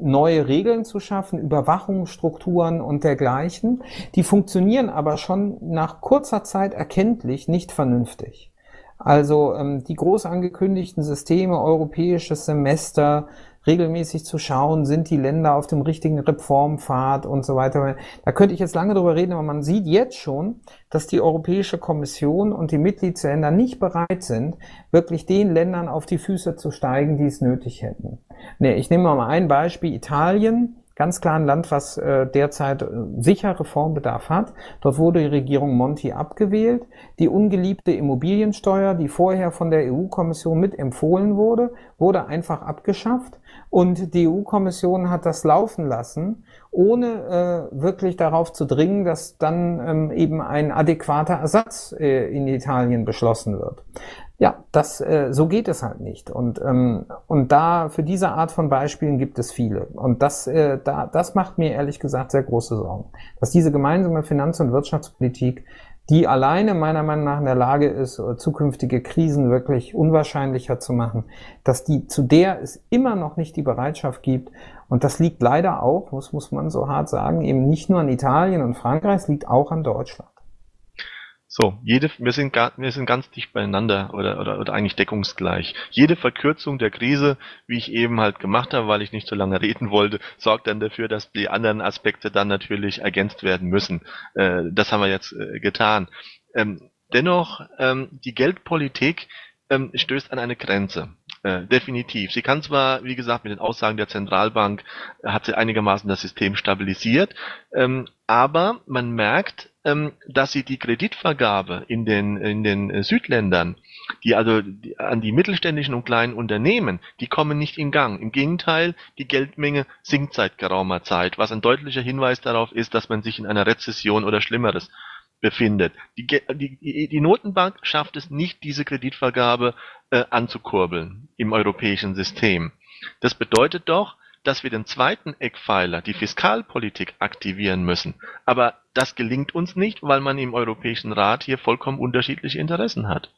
neue Regeln zu schaffen, Überwachungsstrukturen und dergleichen. Die funktionieren aber schon nach kurzer Zeit erkenntlich nicht vernünftig. Also ähm, die groß angekündigten Systeme, europäisches Semester, regelmäßig zu schauen, sind die Länder auf dem richtigen Reformpfad und so weiter. Da könnte ich jetzt lange drüber reden, aber man sieht jetzt schon, dass die Europäische Kommission und die Mitgliedsländer nicht bereit sind, wirklich den Ländern auf die Füße zu steigen, die es nötig hätten. Nee, ich nehme mal ein Beispiel, Italien. Ganz klar ein Land, was äh, derzeit äh, sicher Reformbedarf hat. Dort wurde die Regierung Monti abgewählt. Die ungeliebte Immobiliensteuer, die vorher von der E U-Kommission mit empfohlen wurde, wurde einfach abgeschafft. Und die E U-Kommission hat das laufen lassen, ohne äh, wirklich darauf zu dringen, dass dann ähm, eben ein adäquater Ersatz äh, in Italien beschlossen wird. Ja, das äh, so geht es halt nicht. Und ähm, und da für diese Art von Beispielen gibt es viele. Und das äh, da das macht mir ehrlich gesagt sehr große Sorgen, dass diese gemeinsame Finanz- und Wirtschaftspolitik, die alleine meiner Meinung nach in der Lage ist, zukünftige Krisen wirklich unwahrscheinlicher zu machen, dass die zu der es immer noch nicht die Bereitschaft gibt. Und das liegt leider auch, muss muss man so hart sagen, eben nicht nur an Italien und Frankreich, es liegt auch an Deutschland. So, jede, wir sind, gar, wir sind ganz dicht beieinander oder, oder, oder eigentlich deckungsgleich. Jede Verkürzung der Krise, wie ich eben halt gemacht habe, weil ich nicht so lange reden wollte, sorgt dann dafür, dass die anderen Aspekte dann natürlich ergänzt werden müssen. Äh, das haben wir jetzt äh, getan. Ähm, dennoch, ähm, die Geldpolitik ähm, stößt an eine Grenze. Äh, definitiv. Sie kann zwar, wie gesagt, mit den Aussagen der Zentralbank äh, hat sie einigermaßen das System stabilisiert, ähm, aber man merkt, ähm, dass sie die Kreditvergabe in den in den äh, Südländern, die also die, an die mittelständischen und kleinen Unternehmen, die kommen nicht in Gang. Im Gegenteil, die Geldmenge sinkt seit geraumer Zeit, was ein deutlicher Hinweis darauf ist, dass man sich in einer Rezession oder Schlimmeres befindet. Die, die, die Notenbank schafft es nicht, diese Kreditvergabe äh, anzukurbeln im europäischen System. Das bedeutet doch, dass wir den zweiten Eckpfeiler, die Fiskalpolitik, aktivieren müssen. Aber das gelingt uns nicht, weil man im Europäischen Rat hier vollkommen unterschiedliche Interessen hat.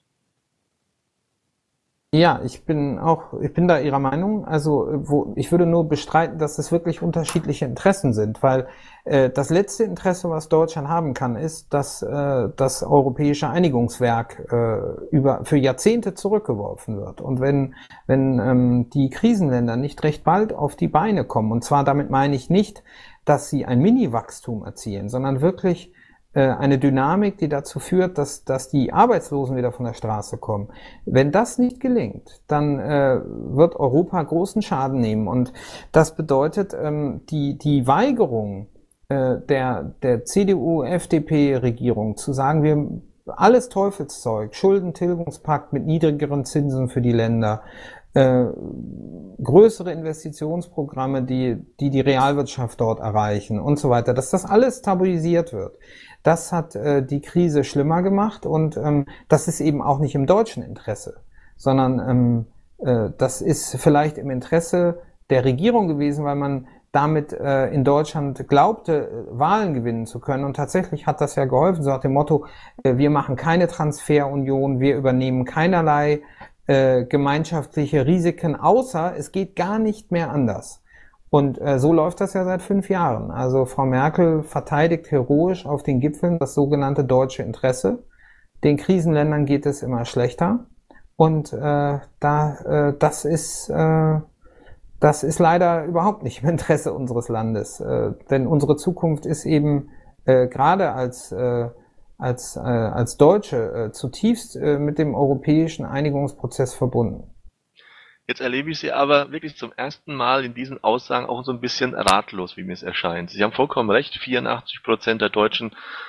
Ja, ich bin auch, ich bin da Ihrer Meinung. Also, wo, ich würde nur bestreiten, dass es wirklich unterschiedliche Interessen sind, weil äh, das letzte Interesse, was Deutschland haben kann, ist, dass äh, das europäische Einigungswerk äh, über für Jahrzehnte zurückgeworfen wird. Und wenn wenn ähm, die Krisenländer nicht recht bald auf die Beine kommen, und zwar damit meine ich nicht, dass sie ein Mini-Wachstum erzielen, sondern wirklich eine Dynamik, die dazu führt, dass, dass die Arbeitslosen wieder von der Straße kommen. Wenn das nicht gelingt, dann äh, wird Europa großen Schaden nehmen. Und das bedeutet, ähm, die, die Weigerung äh, der, der C D U-F D P-Regierung zu sagen, wir alles Teufelszeug, Schuldentilgungspakt mit niedrigeren Zinsen für die Länder, äh, größere Investitionsprogramme, die, die die Realwirtschaft dort erreichen und so weiter, dass das alles tabuisiert wird. Das hat äh, die Krise schlimmer gemacht und ähm, das ist eben auch nicht im deutschen Interesse, sondern ähm, äh, das ist vielleicht im Interesse der Regierung gewesen, weil man damit äh, in Deutschland glaubte, äh, Wahlen gewinnen zu können. Und tatsächlich hat das ja geholfen, so nach dem Motto, äh, wir machen keine Transferunion, wir übernehmen keinerlei äh, gemeinschaftliche Risiken, außer es geht gar nicht mehr anders. Und äh, so läuft das ja seit fünf Jahren. Also Frau Merkel verteidigt heroisch auf den Gipfeln das sogenannte deutsche Interesse. Den Krisenländern geht es immer schlechter. Und äh, da äh, das ist äh, das ist leider überhaupt nicht im Interesse unseres Landes, äh, denn unsere Zukunft ist eben äh, gerade als äh, als äh, als Deutsche äh, zutiefst äh, mit dem europäischen Einigungsprozess verbunden. Jetzt erlebe ich Sie aber wirklich zum ersten Mal in diesen Aussagen auch so ein bisschen ratlos, wie mir es erscheint. Sie haben vollkommen recht, vierundachtzig Prozent der Deutschen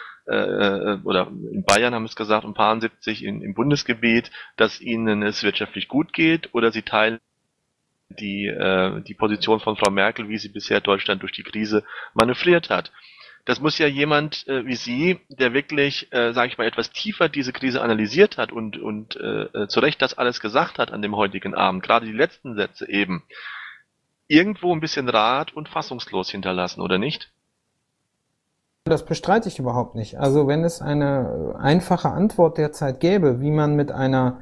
äh, oder in Bayern haben es gesagt, ein paar siebzig in, im Bundesgebiet, dass ihnen es wirtschaftlich gut geht, oder sie teilen die, äh, die Position von Frau Merkel, wie sie bisher Deutschland durch die Krise manövriert hat. Das muss ja jemand äh, wie Sie, der wirklich, äh, sage ich mal, etwas tiefer diese Krise analysiert hat und, und äh, zu Recht das alles gesagt hat an dem heutigen Abend, gerade die letzten Sätze eben, irgendwo ein bisschen rat- und fassungslos hinterlassen, oder nicht? Das bestreite ich überhaupt nicht. Also wenn es eine einfache Antwort derzeit gäbe, wie man mit einer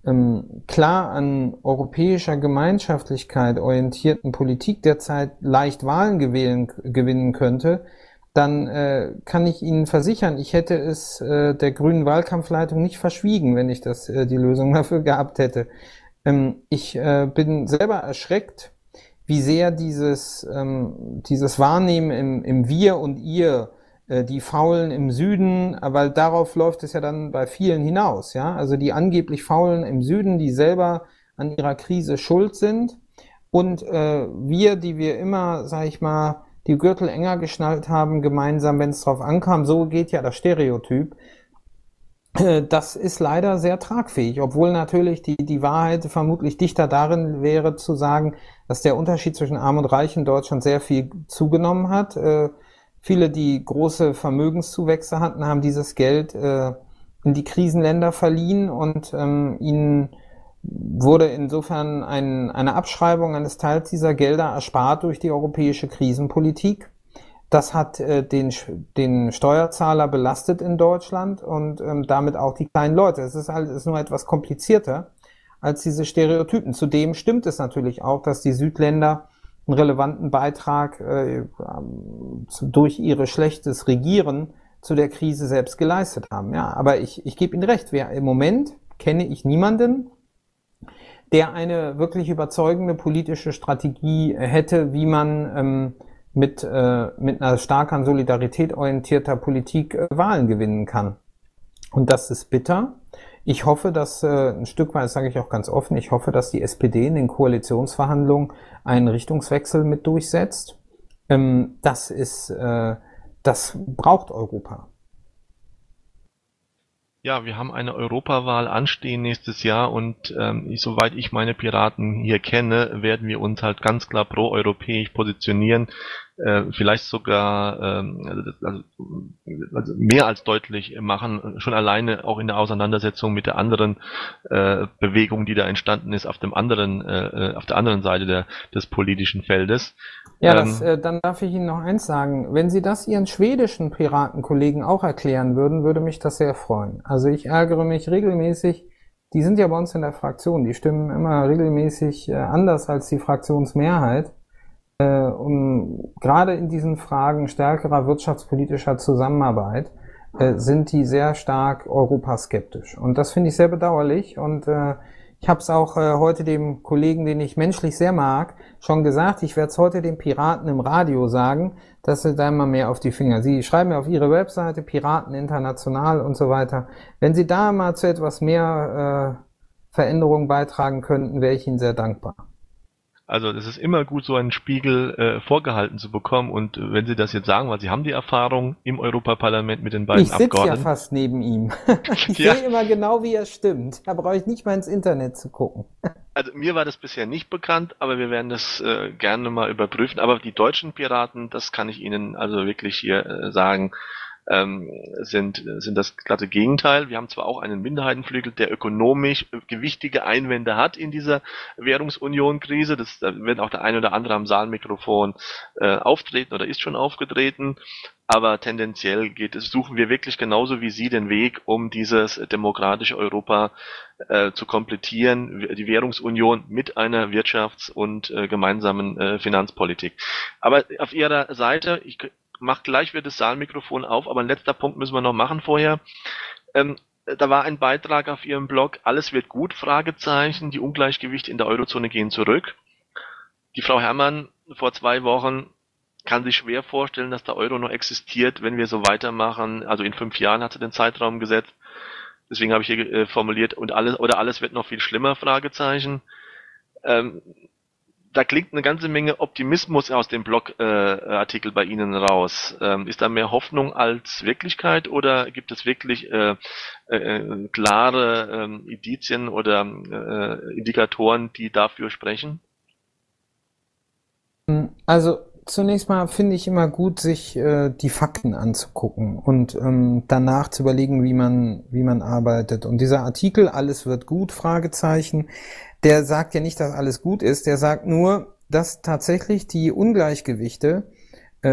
ähm, klar an europäischer Gemeinschaftlichkeit orientierten Politik derzeit leicht Wahlen gewählen, gewinnen könnte, dann äh, kann ich Ihnen versichern, ich hätte es äh, der grünen Wahlkampfleitung nicht verschwiegen, wenn ich das äh, die Lösung dafür gehabt hätte. Ähm, ich äh, bin selber erschreckt, wie sehr dieses ähm, dieses Wahrnehmen im, im Wir und Ihr, äh, die Faulen im Süden, weil darauf läuft es ja dann bei vielen hinaus, ja, also die angeblich Faulen im Süden, die selber an ihrer Krise schuld sind, und äh, wir, die wir immer, sag ich mal, die Gürtel enger geschnallt haben, gemeinsam, wenn es drauf ankam. So geht ja das Stereotyp. Das ist leider sehr tragfähig, obwohl natürlich die, die Wahrheit vermutlich dichter darin wäre zu sagen, dass der Unterschied zwischen Arm und Reich in Deutschland sehr viel zugenommen hat. Äh, viele, die große Vermögenszuwächse hatten, haben dieses Geld äh, in die Krisenländer verliehen, und ähm, ihnen wurde insofern ein, eine Abschreibung eines Teils dieser Gelder erspart durch die europäische Krisenpolitik. Das hat äh, den, den Steuerzahler belastet in Deutschland und ähm, damit auch die kleinen Leute. Es ist, halt, es ist nur etwas komplizierter als diese Stereotypen. Zudem stimmt es natürlich auch, dass die Südländer einen relevanten Beitrag äh, durch ihr schlechtes Regieren zu der Krise selbst geleistet haben. Ja, aber ich, ich gebe Ihnen recht, wer, im Moment kenne ich niemanden, der eine wirklich überzeugende politische Strategie hätte, wie man ähm, mit, äh, mit einer stark an Solidarität orientierter Politik äh, Wahlen gewinnen kann. Und das ist bitter. Ich hoffe, dass äh, ein Stück weit, das sage ich auch ganz offen, ich hoffe, dass die S P D in den Koalitionsverhandlungen einen Richtungswechsel mit durchsetzt. Ähm, das ist, äh, das braucht Europa. Ja, wir haben eine Europawahl anstehen nächstes Jahr, und ähm, ich, soweit ich meine Piraten hier kenne, werden wir uns halt ganz klar pro-europäisch positionieren, äh, vielleicht sogar ähm, also, also mehr als deutlich machen, schon alleine auch in der Auseinandersetzung mit der anderen äh, Bewegung, die da entstanden ist auf dem anderen, äh, auf der anderen Seite der, des politischen Feldes. Ja, das, äh, dann darf ich Ihnen noch eins sagen. Wenn Sie das Ihren schwedischen Piratenkollegen auch erklären würden, würde mich das sehr freuen. Also ich ärgere mich regelmäßig, die sind ja bei uns in der Fraktion, die stimmen immer regelmäßig äh, anders als die Fraktionsmehrheit. Äh, und gerade in diesen Fragen stärkerer wirtschaftspolitischer Zusammenarbeit äh, sind die sehr stark europaskeptisch. Und das finde ich sehr bedauerlich, und äh, ich habe es auch äh, heute dem Kollegen, den ich menschlich sehr mag, schon gesagt. Ich werde es heute den Piraten im Radio sagen, dass sie da mal mehr auf die Finger. Sie schreiben ja auf ihre Webseite Piraten International und so weiter. Wenn Sie da mal zu etwas mehr äh, Veränderung beitragen könnten, wäre ich Ihnen sehr dankbar. Also es ist immer gut, so einen Spiegel äh, vorgehalten zu bekommen, und äh, wenn Sie das jetzt sagen, weil Sie haben die Erfahrung im Europaparlament mit den beiden ich sitze Abgeordneten. ja fast neben ihm. Ich Ja. sehe immer genau, wie er stimmt. Da brauche ich nicht mal ins Internet zu gucken. Also mir war das bisher nicht bekannt, aber wir werden das äh, gerne mal überprüfen. Aber die deutschen Piraten, das kann ich Ihnen also wirklich hier äh, sagen, ähm, sind, sind das glatte Gegenteil. Wir haben zwar auch einen Minderheitenflügel, der ökonomisch gewichtige Einwände hat in dieser Währungsunion-Krise. Das da wird auch der ein oder andere am Saalmikrofon äh, auftreten oder ist schon aufgetreten. Aber tendenziell geht es, suchen wir wirklich genauso wie Sie den Weg, um dieses demokratische Europa äh, zu komplettieren, die Währungsunion mit einer Wirtschafts- und äh, gemeinsamen äh, Finanzpolitik. Aber auf Ihrer Seite, ich mach gleich wieder das Saalmikrofon auf, aber ein letzter Punkt müssen wir noch machen vorher. Ähm, da war ein Beitrag auf Ihrem Blog, alles wird gut, Fragezeichen, die Ungleichgewichte in der Eurozone gehen zurück. Die Frau Herrmann vor zwei Wochen kann sich schwer vorstellen, dass der Euro noch existiert, wenn wir so weitermachen. Also in fünf Jahren hat sie den Zeitraum gesetzt. Deswegen habe ich hier äh, formuliert, und alles oder alles wird noch viel schlimmer, Fragezeichen. Ähm, da klingt eine ganze Menge Optimismus aus dem Blogartikel äh, bei Ihnen raus. Ähm, ist da mehr Hoffnung als Wirklichkeit, oder gibt es wirklich äh, äh, klare äh, Indizien oder äh, Indikatoren, die dafür sprechen? Also zunächst mal finde ich immer gut, sich äh, die Fakten anzugucken und ähm, danach zu überlegen, wie man wie man arbeitet. Und dieser Artikel, alles wird gut, Fragezeichen, der sagt ja nicht, dass alles gut ist, der sagt nur, dass tatsächlich die Ungleichgewichte äh,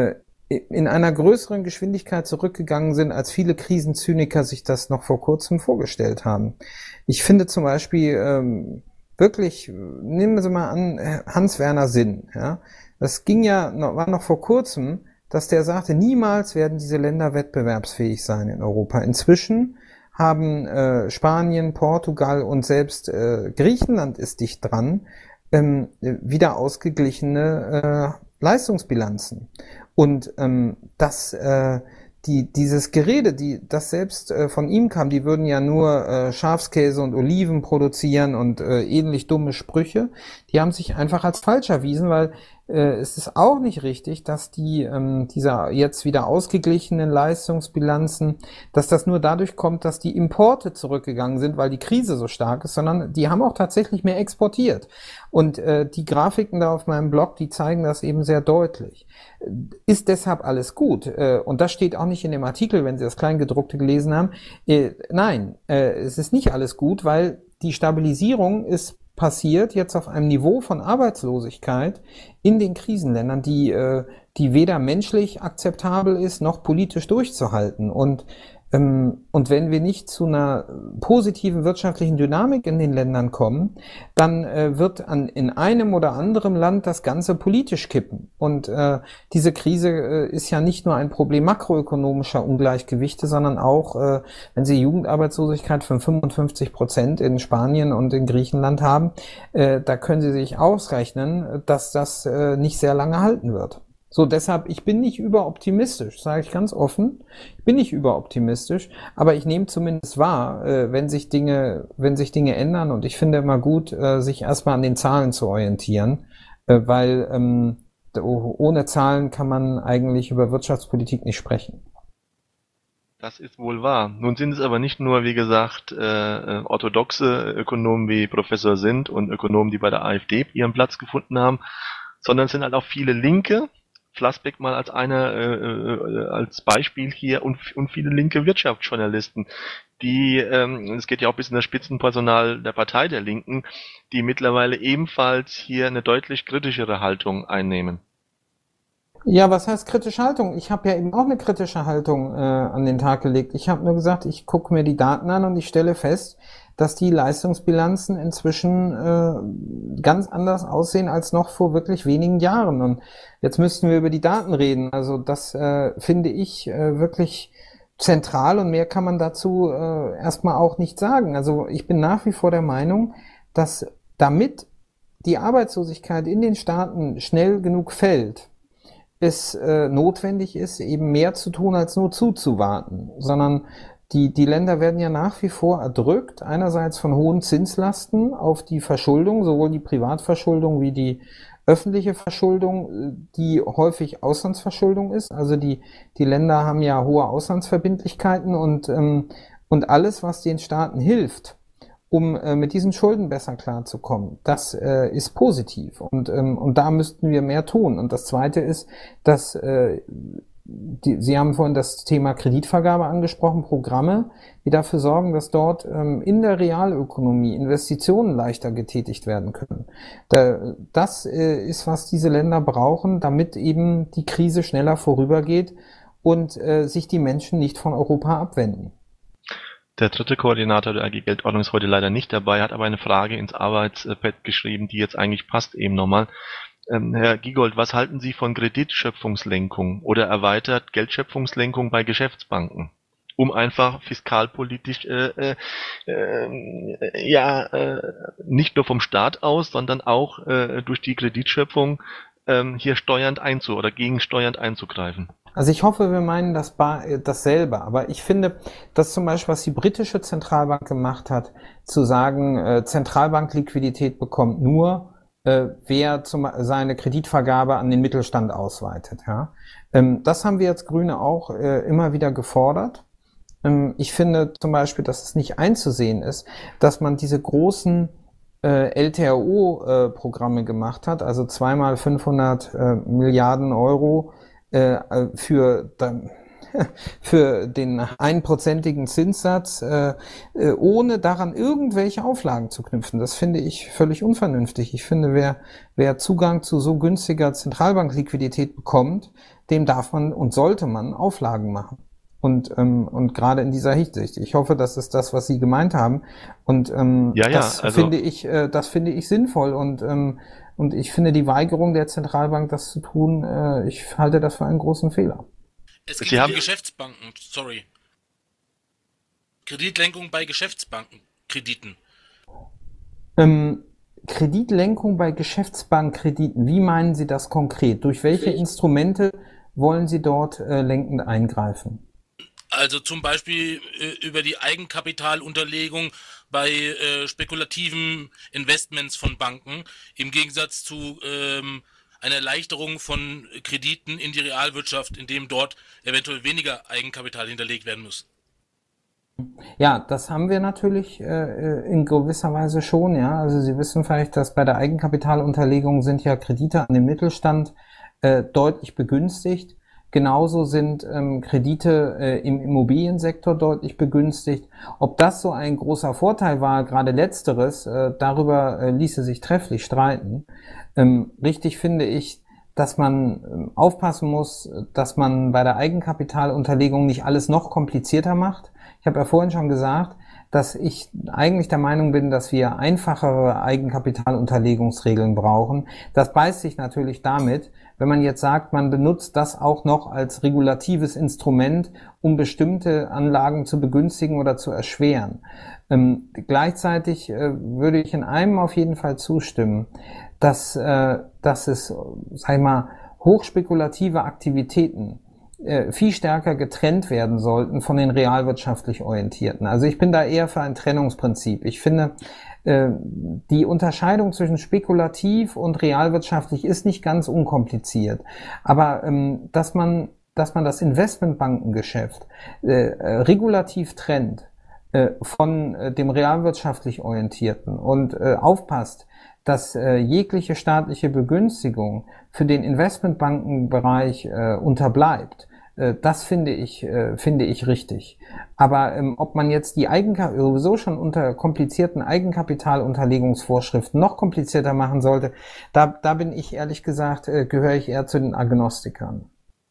in einer größeren Geschwindigkeit zurückgegangen sind, als viele Krisenzyniker sich das noch vor kurzem vorgestellt haben. Ich finde zum Beispiel ähm, wirklich, nehmen Sie mal an, Hans-Werner Sinn. Ja, das ging ja, war noch vor kurzem, dass der sagte, niemals werden diese Länder wettbewerbsfähig sein in Europa. Inzwischen haben äh, Spanien, Portugal und selbst äh, Griechenland ist dicht dran, ähm, wieder ausgeglichene äh, Leistungsbilanzen. Und ähm, das, äh, die, dieses Gerede, die, das selbst äh, von ihm kam, die würden ja nur äh, Schafskäse und Oliven produzieren und äh, ähnlich dumme Sprüche, die haben sich einfach als falsch erwiesen, weil äh, es ist auch nicht richtig, dass die ähm, dieser jetzt wieder ausgeglichenen Leistungsbilanzen, dass das nur dadurch kommt, dass die Importe zurückgegangen sind, weil die Krise so stark ist, sondern die haben auch tatsächlich mehr exportiert. Und äh, die Grafiken da auf meinem Blog, die zeigen das eben sehr deutlich. Ist deshalb alles gut? Äh, und das steht auch nicht in dem Artikel, wenn Sie das Kleingedruckte gelesen haben. Äh, nein, äh, es ist nicht alles gut, weil die Stabilisierung ist passiert jetzt auf einem Niveau von Arbeitslosigkeit in den Krisenländern, die, äh, die weder menschlich akzeptabel ist, noch politisch durchzuhalten. Und Ähm, und wenn wir nicht zu einer positiven wirtschaftlichen Dynamik in den Ländern kommen, dann äh, wird an, in einem oder anderem Land das Ganze politisch kippen. Und äh, diese Krise äh, ist ja nicht nur ein Problem makroökonomischer Ungleichgewichte, sondern auch, äh, wenn Sie Jugendarbeitslosigkeit von fünfundfünfzig Prozent in Spanien und in Griechenland haben, äh, da können Sie sich ausrechnen, dass das äh, nicht sehr lange halten wird. So, deshalb, ich bin nicht überoptimistisch, sage ich ganz offen. Ich bin nicht überoptimistisch, aber ich nehme zumindest wahr, äh, wenn sich Dinge, wenn sich Dinge ändern, und ich finde immer gut, äh, sich erstmal an den Zahlen zu orientieren, äh, weil ähm, ohne Zahlen kann man eigentlich über Wirtschaftspolitik nicht sprechen. Das ist wohl wahr. Nun sind es aber nicht nur, wie gesagt, äh, orthodoxe Ökonomen wie Professor Sind und Ökonomen, die bei der AfD ihren Platz gefunden haben, sondern es sind halt auch viele Linke, Flassbeck mal als einer äh, äh, als Beispiel hier, und, und viele linke Wirtschaftsjournalisten, die, ähm, es geht ja auch bis in das Spitzenpersonal der Partei der Linken, die mittlerweile ebenfalls hier eine deutlich kritischere Haltung einnehmen. Ja, was heißt kritische Haltung? Ich habe ja eben auch eine kritische Haltung äh, an den Tag gelegt. Ich habe nur gesagt, ich gucke mir die Daten an und ich stelle fest, dass die Leistungsbilanzen inzwischen äh, ganz anders aussehen als noch vor wirklich wenigen Jahren. Und jetzt müssten wir über die Daten reden. Also das äh, finde ich äh, wirklich zentral, und mehr kann man dazu äh, erstmal auch nicht sagen. Also ich bin nach wie vor der Meinung, dass damit die Arbeitslosigkeit in den Staaten schnell genug fällt, es äh, notwendig ist, eben mehr zu tun, als nur zuzuwarten, sondern die, die Länder werden ja nach wie vor erdrückt, einerseits von hohen Zinslasten auf die Verschuldung, sowohl die Privatverschuldung wie die öffentliche Verschuldung, die häufig Auslandsverschuldung ist. Also die, die Länder haben ja hohe Auslandsverbindlichkeiten, und, ähm, und alles, was den Staaten hilft, um äh, mit diesen Schulden besser klarzukommen, das äh, ist positiv, und, ähm, und da müssten wir mehr tun. Und das Zweite ist, dass äh, die, Sie haben vorhin das Thema Kreditvergabe angesprochen, Programme, die dafür sorgen, dass dort ähm, in der Realökonomie Investitionen leichter getätigt werden können. Da, das äh, ist, was diese Länder brauchen, damit eben die Krise schneller vorübergeht und äh, sich die Menschen nicht von Europa abwenden. Der dritte Koordinator der A G Geldordnung ist heute leider nicht dabei, hat aber eine Frage ins Arbeitspad geschrieben, die jetzt eigentlich passt eben nochmal. Ähm, Herr Giegold, was halten Sie von Kreditschöpfungslenkung oder erweitert Geldschöpfungslenkung bei Geschäftsbanken, um einfach fiskalpolitisch äh, äh, äh, ja äh, nicht nur vom Staat aus, sondern auch äh, durch die Kreditschöpfung äh, hier steuernd einzu oder gegensteuernd einzugreifen? Also ich hoffe, wir meinen das dasselbe, aber ich finde, dass zum Beispiel, was die britische Zentralbank gemacht hat, zu sagen, äh, Zentralbankliquidität bekommt nur, äh, wer zum, seine Kreditvergabe an den Mittelstand ausweitet. Ja? Ähm, das haben wir als Grüne auch äh, immer wieder gefordert. Ähm, ich finde zum Beispiel, dass es nicht einzusehen ist, dass man diese großen äh, L T R O-Programme äh, gemacht hat, also zweimal fünfhundert äh, Milliarden Euro, für, für den einprozentigen Zinssatz, äh, äh, ohne daran irgendwelche Auflagen zu knüpfen. Das finde ich völlig unvernünftig. Ich finde, wer, wer Zugang zu so günstiger Zentralbankliquidität bekommt, dem darf man und sollte man Auflagen machen. Und, ähm, und gerade in dieser Hinsicht. Ich hoffe, das ist das, was Sie gemeint haben. Und ähm, Ja, ja, das also finde ich, äh, das finde ich sinnvoll. Und ähm, und ich finde die Weigerung der Zentralbank, das zu tun, äh, ich halte das für einen großen Fehler. Es geht Sie um haben die Geschäftsbanken, sorry. Kreditlenkung bei Geschäftsbanken, Krediten. Ähm, Kreditlenkung bei Geschäftsbankkrediten, wie meinen Sie das konkret? Durch welche Instrumente wollen Sie dort äh, lenkend eingreifen? Also zum Beispiel äh, über die Eigenkapitalunterlegung bei äh, spekulativen Investments von Banken im Gegensatz zu ähm, einer Erleichterung von Krediten in die Realwirtschaft, in dem dort eventuell weniger Eigenkapital hinterlegt werden muss. Ja, das haben wir natürlich äh, in gewisser Weise schon, ja. Also Sie wissen vielleicht, dass bei der Eigenkapitalunterlegung sind ja Kredite an den Mittelstand äh, deutlich begünstigt. Genauso sind ähm, Kredite äh, im Immobiliensektor deutlich begünstigt. Ob das so ein großer Vorteil war, gerade letzteres, äh, darüber äh, ließe sich trefflich streiten. Ähm, richtig finde ich, dass man ähm, aufpassen muss, dass man bei der Eigenkapitalunterlegung nicht alles noch komplizierter macht. Ich habe ja vorhin schon gesagt, dass ich eigentlich der Meinung bin, dass wir einfachere Eigenkapitalunterlegungsregeln brauchen. Das beißt sich natürlich damit, wenn man jetzt sagt, man benutzt das auch noch als regulatives Instrument, um bestimmte Anlagen zu begünstigen oder zu erschweren. Ähm, gleichzeitig äh, würde ich in einem auf jeden Fall zustimmen, dass, äh, dass es, sag ich mal, hochspekulative Aktivitäten viel stärker getrennt werden sollten von den realwirtschaftlich Orientierten. Also ich bin da eher für ein Trennungsprinzip. Ich finde, die Unterscheidung zwischen spekulativ und realwirtschaftlich ist nicht ganz unkompliziert. Aber dass man, dass man das Investmentbankengeschäft regulativ trennt von dem realwirtschaftlich Orientierten und aufpasst, dass äh, jegliche staatliche Begünstigung für den Investmentbankenbereich äh, unterbleibt, äh, das finde ich äh, finde ich richtig. Aber ähm, ob man jetzt die Eigenkapital sowieso schon unter komplizierten Eigenkapitalunterlegungsvorschriften noch komplizierter machen sollte, da da bin ich ehrlich gesagt äh, gehöre ich eher zu den Agnostikern.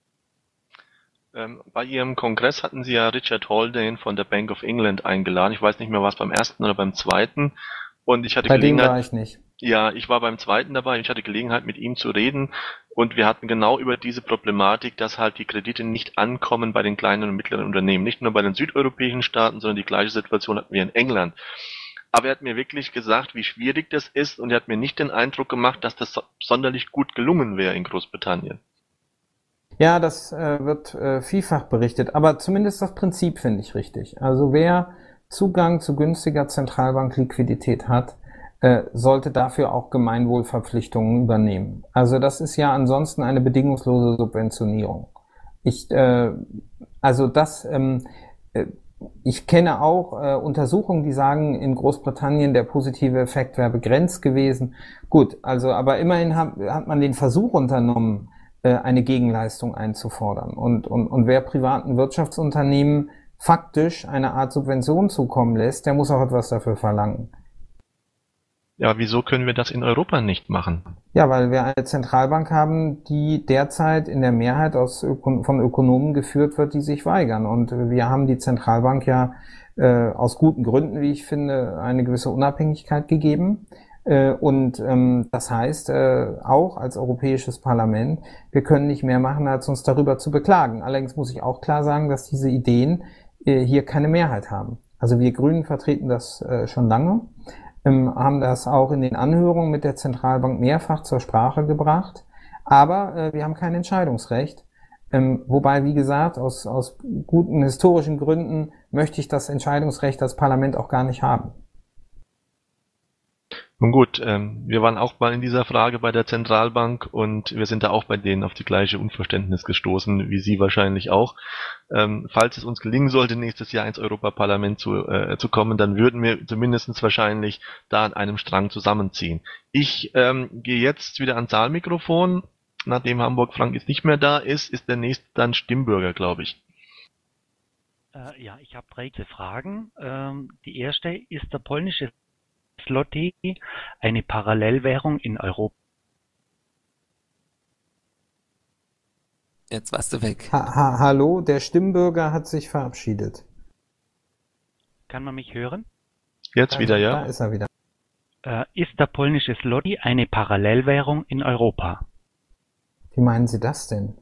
Ähm, bei Ihrem Kongress hatten Sie ja Richard Haldane von der Bank of England eingeladen. Ich weiß nicht mehr, was beim ersten oder beim zweiten. Und ich hatte Bei dem Gelegenheit, war ich nicht. Ja, ich war beim zweiten dabei. Ich hatte Gelegenheit, mit ihm zu reden. Und wir hatten genau über diese Problematik, dass halt die Kredite nicht ankommen bei den kleinen und mittleren Unternehmen. Nicht nur bei den südeuropäischen Staaten, sondern die gleiche Situation hatten wir in England. Aber er hat mir wirklich gesagt, wie schwierig das ist. Und er hat mir nicht den Eindruck gemacht, dass das sonderlich gut gelungen wäre in Großbritannien. Ja, das äh, wird äh, vielfach berichtet. Aber zumindest das Prinzip finde ich richtig. Also wer Zugang zu günstiger Zentralbankliquidität hat, äh, sollte dafür auch Gemeinwohlverpflichtungen übernehmen. Also das ist ja ansonsten eine bedingungslose Subventionierung. Ich, äh, also das, ähm, äh, ich kenne auch äh, Untersuchungen, die sagen, in Großbritannien der positive Effekt wäre begrenzt gewesen. Gut, also aber immerhin hat, hat man den Versuch unternommen, äh, eine Gegenleistung einzufordern. Und, und, und wer privaten Wirtschaftsunternehmen faktisch eine Art Subvention zukommen lässt, der muss auch etwas dafür verlangen. Ja, wieso können wir das in Europa nicht machen? Ja, weil wir eine Zentralbank haben, die derzeit in der Mehrheit aus Öko- von Ökonomen geführt wird, die sich weigern. Und wir haben die Zentralbank ja äh, aus guten Gründen, wie ich finde, eine gewisse Unabhängigkeit gegeben. Äh, und ähm, das heißt äh, auch als Europäisches Parlament, wir können nicht mehr machen, als uns darüber zu beklagen. Allerdings muss ich auch klar sagen, dass diese Ideen äh, hier keine Mehrheit haben. Also wir Grünen vertreten das äh, schon lange. Ähm, haben das auch in den Anhörungen mit der Zentralbank mehrfach zur Sprache gebracht, aber äh, wir haben kein Entscheidungsrecht. Ähm, wobei, wie gesagt, aus, aus guten historischen Gründen möchte ich das Entscheidungsrecht als Parlament auch gar nicht haben. Nun gut, ähm, wir waren auch mal in dieser Frage bei der Zentralbank und wir sind da auch bei denen auf die gleiche Unverständnis gestoßen, wie Sie wahrscheinlich auch. Ähm, falls es uns gelingen sollte, nächstes Jahr ins Europaparlament zu, äh, zu kommen, dann würden wir zumindest wahrscheinlich da an einem Strang zusammenziehen. Ich ähm, gehe jetzt wieder ans Saalmikrofon. Nachdem Hamburg Frank jetzt nicht mehr da ist, ist der nächste dann Stimmbürger, glaube ich. Äh, ja, ich habe drei Fragen. Ähm, die erste, ist der polnische Zloty eine Parallelwährung in Europa? Jetzt warst du weg. Ha ha Hallo, der Stimmbürger hat sich verabschiedet. Kann man mich hören? Jetzt Da, wieder, da ja? ist er wieder. Äh, ist der polnische Zloty eine Parallelwährung in Europa? Wie meinen Sie das denn?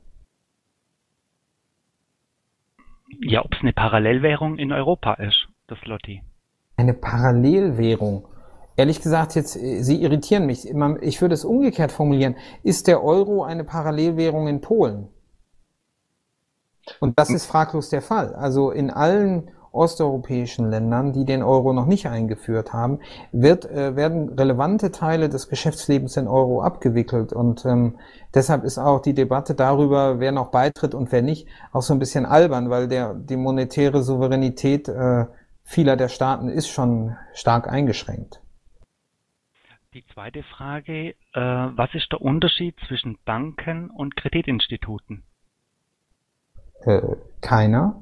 Ja, ob es eine Parallelwährung in Europa ist, das Zloty. Eine Parallelwährung. Ehrlich gesagt, jetzt, äh, Sie irritieren mich. Man- Ich würde es umgekehrt formulieren. Ist der Euro eine Parallelwährung in Polen? Und das ist fraglos der Fall. Also in allen osteuropäischen Ländern, die den Euro noch nicht eingeführt haben, wird, äh, werden relevante Teile des Geschäftslebens in Euro abgewickelt. Und ähm, deshalb ist auch die Debatte darüber, wer noch beitritt und wer nicht, auch so ein bisschen albern, weil der, die monetäre Souveränität äh, vieler der Staaten ist schon stark eingeschränkt. Die zweite Frage, äh, was ist der Unterschied zwischen Banken und Kreditinstituten? Äh, keiner.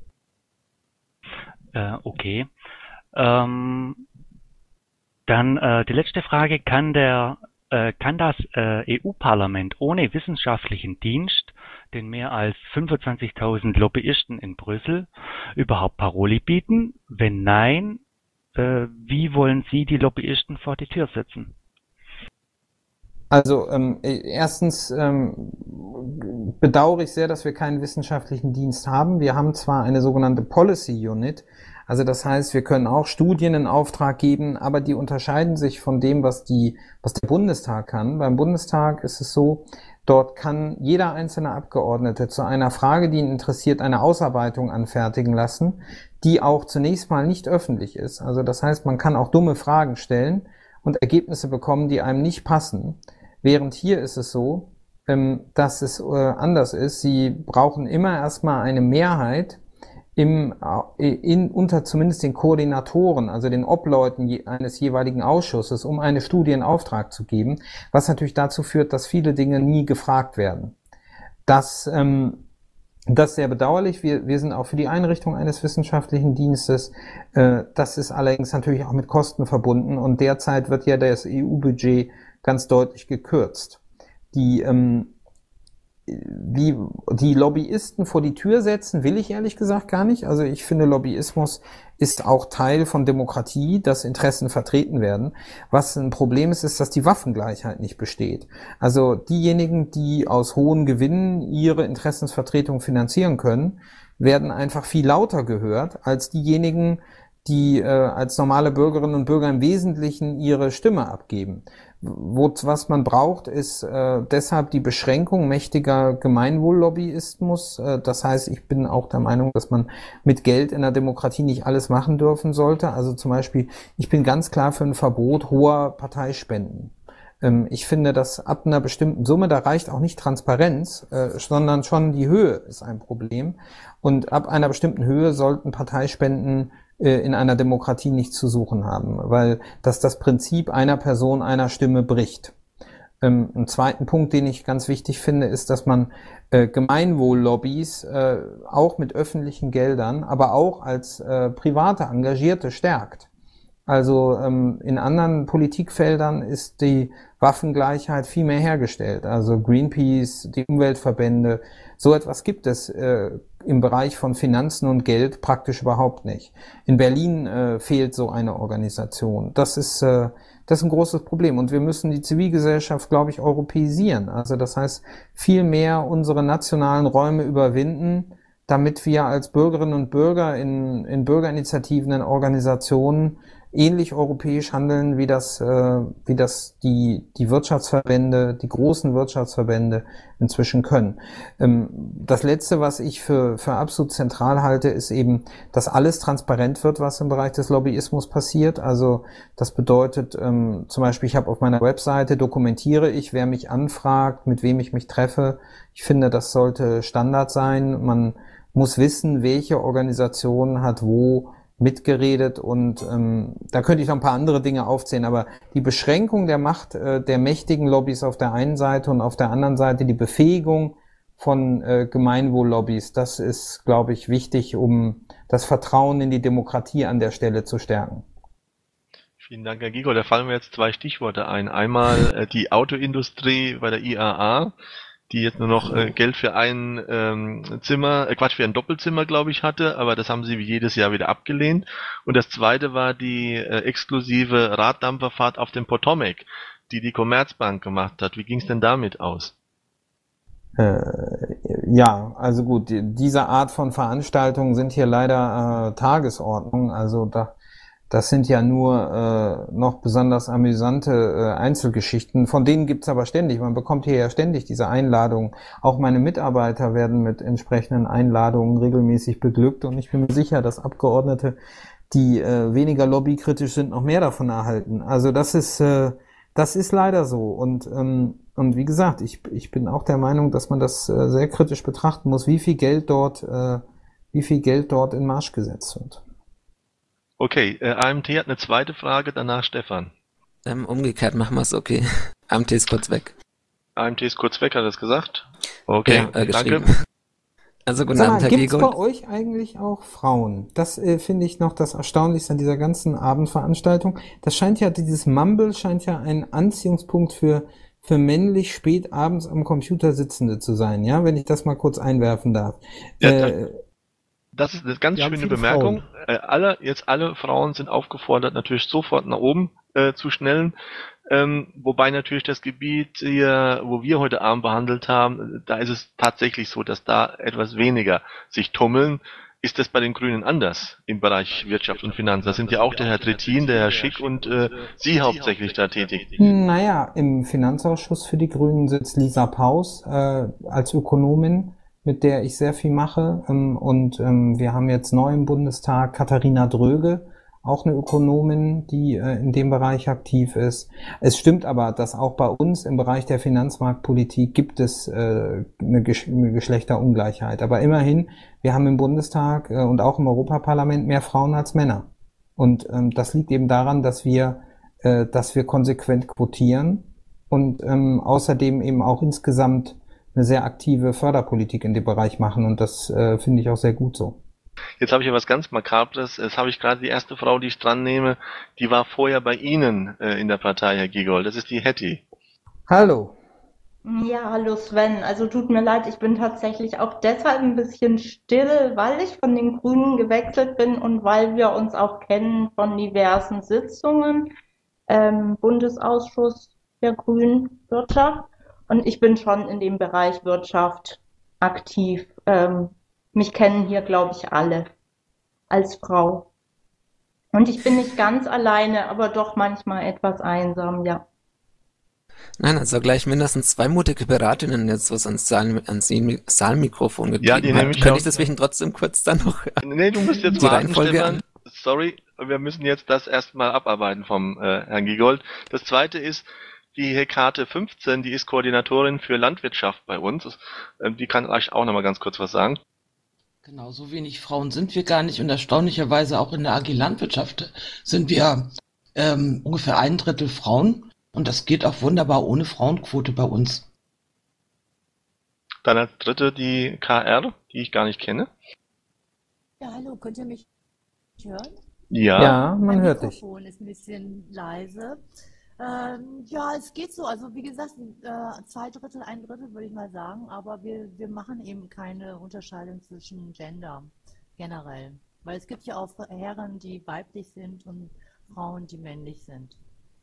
Äh, okay. Ähm, dann äh, die letzte Frage, kann der äh, kann das äh, E U-Parlament ohne wissenschaftlichen Dienst den mehr als fünfundzwanzigtausend Lobbyisten in Brüssel überhaupt Paroli bieten? Wenn nein, äh, wie wollen Sie die Lobbyisten vor die Tür setzen? Also ähm, äh, erstens ähm, bedauere ich sehr, dass wir keinen wissenschaftlichen Dienst haben. Wir haben zwar eine sogenannte Policy Unit, also das heißt, wir können auch Studien in Auftrag geben, aber die unterscheiden sich von dem, was die, was der Bundestag kann. Beim Bundestag ist es so, dort kann jeder einzelne Abgeordnete zu einer Frage, die ihn interessiert, eine Ausarbeitung anfertigen lassen, die auch zunächst mal nicht öffentlich ist. Also das heißt, man kann auch dumme Fragen stellen und Ergebnisse bekommen, die einem nicht passen. Während hier ist es so, ähm, dass es äh, anders ist. Sie brauchen immer erstmal eine Mehrheit im, äh, in, unter zumindest den Koordinatoren, also den Obleuten je, eines jeweiligen Ausschusses, um eine Studie in Auftrag zu geben, was natürlich dazu führt, dass viele Dinge nie gefragt werden. Das ähm, Das ist sehr bedauerlich. Wir, wir sind auch für die Einrichtung eines wissenschaftlichen Dienstes. Äh, das ist allerdings natürlich auch mit Kosten verbunden und derzeit wird ja das E U-Budget ganz deutlich gekürzt. Die, ähm, die, die Lobbyisten vor die Tür setzen, will ich ehrlich gesagt gar nicht. Also ich finde, Lobbyismus ist auch Teil von Demokratie, dass Interessen vertreten werden. Was ein Problem ist, ist, dass die Waffengleichheit nicht besteht. Also diejenigen, die aus hohen Gewinnen ihre Interessensvertretung finanzieren können, werden einfach viel lauter gehört als diejenigen, die äh, als normale Bürgerinnen und Bürger im Wesentlichen ihre Stimme abgeben. Wo, was man braucht, ist äh, deshalb die Beschränkung mächtiger Gemeinwohllobbyismus. Äh, das heißt, ich bin auch der Meinung, dass man mit Geld in der Demokratie nicht alles machen dürfen sollte. Also zum Beispiel, ich bin ganz klar für ein Verbot hoher Parteispenden. Ähm, ich finde, dass ab einer bestimmten Summe, da reicht auch nicht Transparenz, äh, sondern schon die Höhe ist ein Problem. Und ab einer bestimmten Höhe sollten Parteispenden in einer Demokratie nichts zu suchen haben, weil das das Prinzip einer Person, einer Stimme bricht. Ähm, ein zweiten Punkt, den ich ganz wichtig finde, ist, dass man äh, Gemeinwohllobbys äh, auch mit öffentlichen Geldern, aber auch als äh, private Engagierte stärkt. Also ähm, in anderen Politikfeldern ist die Waffengleichheit viel mehr hergestellt. Also Greenpeace, die Umweltverbände, so etwas gibt es äh, im Bereich von Finanzen und Geld praktisch überhaupt nicht. In Berlin äh, fehlt so eine Organisation. Das ist, äh, das ist ein großes Problem. Und wir müssen die Zivilgesellschaft, glaube ich, europäisieren. Also das heißt, viel mehr unsere nationalen Räume überwinden, damit wir als Bürgerinnen und Bürger in, in Bürgerinitiativen, in Organisationen ähnlich europäisch handeln, wie das, äh, wie das die, die Wirtschaftsverbände, die großen Wirtschaftsverbände inzwischen können. Ähm, das Letzte, was ich für, für absolut zentral halte, ist eben, dass alles transparent wird, was im Bereich des Lobbyismus passiert. Also das bedeutet ähm, zum Beispiel, ich habe auf meiner Webseite, dokumentiere ich, wer mich anfragt, mit wem ich mich treffe. Ich finde, das sollte Standard sein. Man muss wissen, welche Organisation hat wo mitgeredet und ähm, da könnte ich noch ein paar andere Dinge aufzählen, aber die Beschränkung der Macht äh, der mächtigen Lobbys auf der einen Seite und auf der anderen Seite die Befähigung von äh, Gemeinwohllobbys, das ist, glaube ich, wichtig, um das Vertrauen in die Demokratie an der Stelle zu stärken. Vielen Dank, Herr Giegold. Da fallen mir jetzt zwei Stichworte ein. Einmal äh, die Autoindustrie bei der I A A, die jetzt nur noch äh, Geld für ein ähm, Zimmer, äh, Quatsch, für ein Doppelzimmer, glaube ich, hatte, aber das haben sie wie jedes Jahr wieder abgelehnt. Und das zweite war die äh, exklusive Raddampferfahrt auf dem Potomac, die die Commerzbank gemacht hat. Wie ging es denn damit aus? Äh, ja, also gut, die, diese Art von Veranstaltungen sind hier leider äh, Tagesordnung, also da das sind ja nur äh, noch besonders amüsante äh, Einzelgeschichten, von denen gibt's aber ständig. Man bekommt hier ja ständig diese Einladungen. Auch meine Mitarbeiter werden mit entsprechenden Einladungen regelmäßig beglückt und ich bin mir sicher, dass Abgeordnete, die äh, weniger lobbykritisch sind, noch mehr davon erhalten. Also das ist äh, das ist leider so und ähm, und wie gesagt, ich ich bin auch der Meinung, dass man das äh, sehr kritisch betrachten muss, wie viel Geld dort äh, wie viel Geld dort in Marsch gesetzt wird. Okay, äh, A M T hat eine zweite Frage, danach Stefan. Ähm, umgekehrt machen wir es, okay. A M T ist kurz weg. A M T ist kurz weg, hat er es gesagt? Okay, ja, äh, danke. Also guten Sag mal, Abend, Herr gibt's Giegold. bei euch eigentlich auch Frauen? Das äh, finde ich noch das Erstaunlichste an dieser ganzen Abendveranstaltung. Das scheint ja, dieses Mumble scheint ja ein Anziehungspunkt für für männlich spät abends am Computer Sitzende zu sein, ja, wenn ich das mal kurz einwerfen darf. Ja, äh, Das ist eine ganz Wir haben schöne viele Bemerkung. Äh, alle, jetzt alle Frauen sind aufgefordert, natürlich sofort nach oben äh, zu schnellen. Ähm, wobei natürlich das Gebiet hier, wo wir heute Abend behandelt haben, da ist es tatsächlich so, dass da etwas weniger sich tummeln. Ist das bei den Grünen anders im Bereich Wirtschaft und Finanzen? Da sind ja auch der Herr Trittin, der Herr Schick und äh, Sie hauptsächlich da tätig. Naja, im Finanzausschuss für die Grünen sitzt Lisa Paus äh, als Ökonomin, mit der ich sehr viel mache. Ähm, und ähm, wir haben jetzt neu im Bundestag Katharina Dröge, auch eine Ökonomin, die äh, in dem Bereich aktiv ist. Es stimmt aber, dass auch bei uns im Bereich der Finanzmarktpolitik gibt es äh, eine, Gesch eine Geschlechterungleichheit. Aber immerhin, wir haben im Bundestag äh, und auch im Europaparlament mehr Frauen als Männer. Und ähm, das liegt eben daran, dass wir, äh, dass wir konsequent quotieren und ähm, außerdem eben auch insgesamt eine sehr aktive Förderpolitik in dem Bereich machen und das äh, finde ich auch sehr gut so. Jetzt habe ich ja was ganz Makabres. Jetzt habe ich gerade die erste Frau, die ich dran nehme, die war vorher bei Ihnen äh, in der Partei, Herr Giegold. Das ist die Hetty. Hallo. Ja, hallo Sven. Also tut mir leid, ich bin tatsächlich auch deshalb ein bisschen still, weil ich von den Grünen gewechselt bin und weil wir uns auch kennen von diversen Sitzungen, ähm, Bundesausschuss der Grünen Wirtschaft. Und ich bin schon in dem Bereich Wirtschaft aktiv. Ähm, mich kennen hier, glaube ich, alle als Frau. Und ich bin nicht ganz alleine, aber doch manchmal etwas einsam, ja. Nein, also gleich mindestens zwei mutige Beratinnen jetzt, was ans, Saal, ans Saalmikrofon getrieben Ja, die hat. nehme ich Könnte auch. ich deswegen trotzdem kurz dann noch Nee, du musst jetzt die warten, Reihenfolge Stefan. an? Sorry, wir müssen jetzt das erstmal abarbeiten vom äh, Herrn Giegold. Das zweite ist, die Hekate fünfzehn, die ist Koordinatorin für Landwirtschaft bei uns. Das, ähm, die kann euch auch noch mal ganz kurz was sagen. Genau, so wenig Frauen sind wir gar nicht und erstaunlicherweise auch in der A G Landwirtschaft sind wir ähm, ungefähr ein Drittel Frauen und das geht auch wunderbar ohne Frauenquote bei uns. Dann als dritte die K R, die ich gar nicht kenne. Ja, hallo, könnt ihr mich hören? Ja. Ja, man Mein hört dich. Mikrofon ist ein bisschen leise. Ähm, ja, es geht so. Also wie gesagt, äh, zwei Drittel, ein Drittel würde ich mal sagen, aber wir, wir machen eben keine Unterscheidung zwischen Gender generell. Weil es gibt ja auch Herren, die weiblich sind und Frauen, die männlich sind.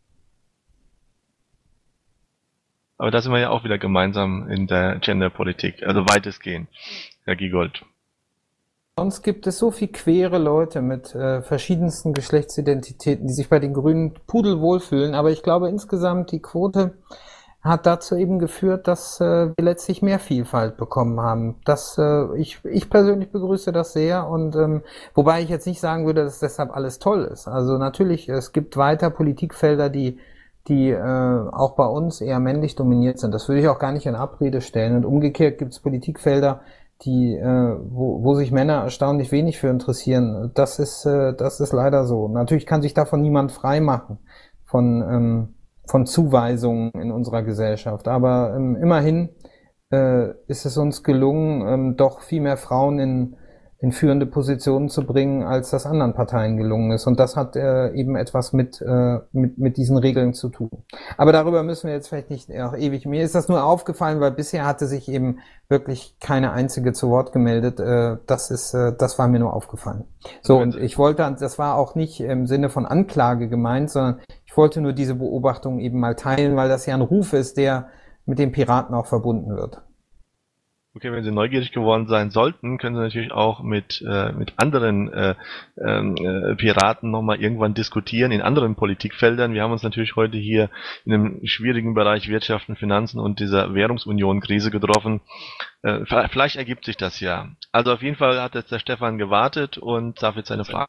Aber da sind wir ja auch wieder gemeinsam in der Genderpolitik, also weitestgehend, Herr Giegold. Sonst gibt es so viel queere Leute mit äh, verschiedensten Geschlechtsidentitäten, die sich bei den Grünen pudelwohl fühlen. Aber ich glaube insgesamt, die Quote hat dazu eben geführt, dass äh, wir letztlich mehr Vielfalt bekommen haben. Das, äh, ich, ich persönlich begrüße das sehr und ähm, wobei ich jetzt nicht sagen würde, dass deshalb alles toll ist. Also natürlich, es gibt weiter Politikfelder, die die äh, auch bei uns eher männlich dominiert sind. Das würde ich auch gar nicht in Abrede stellen. Und umgekehrt gibt es Politikfelder, die, äh, wo, wo sich Männer erstaunlich wenig für interessieren. Das ist, äh, das ist leider so. Natürlich kann sich davon niemand frei machen, von, ähm, von Zuweisungen in unserer Gesellschaft. Aber ähm, immerhin äh, ist es uns gelungen, ähm, doch viel mehr Frauen in, in führende Positionen zu bringen, als das anderen Parteien gelungen ist. Und das hat äh, eben etwas mit, äh, mit, mit diesen Regeln zu tun. Aber darüber müssen wir jetzt vielleicht nicht auch ewig. Mir ist das nur aufgefallen, weil bisher hatte sich eben wirklich keine einzige zu Wort gemeldet. Äh, das ist, äh, das war mir nur aufgefallen. So, und ich wollte, das war auch nicht im Sinne von Anklage gemeint, sondern ich wollte nur diese Beobachtung eben mal teilen, weil das ja ein Ruf ist, der mit den Piraten auch verbunden wird. Okay, wenn Sie neugierig geworden sein sollten, können Sie natürlich auch mit äh, mit anderen äh, äh, Piraten nochmal irgendwann diskutieren in anderen Politikfeldern. Wir haben uns natürlich heute hier in einem schwierigen Bereich Wirtschaft und Finanzen und dieser Währungsunion-Krise getroffen. Äh, vielleicht ergibt sich das ja. Also auf jeden Fall hat jetzt der Stefan gewartet und darf jetzt seine Frage.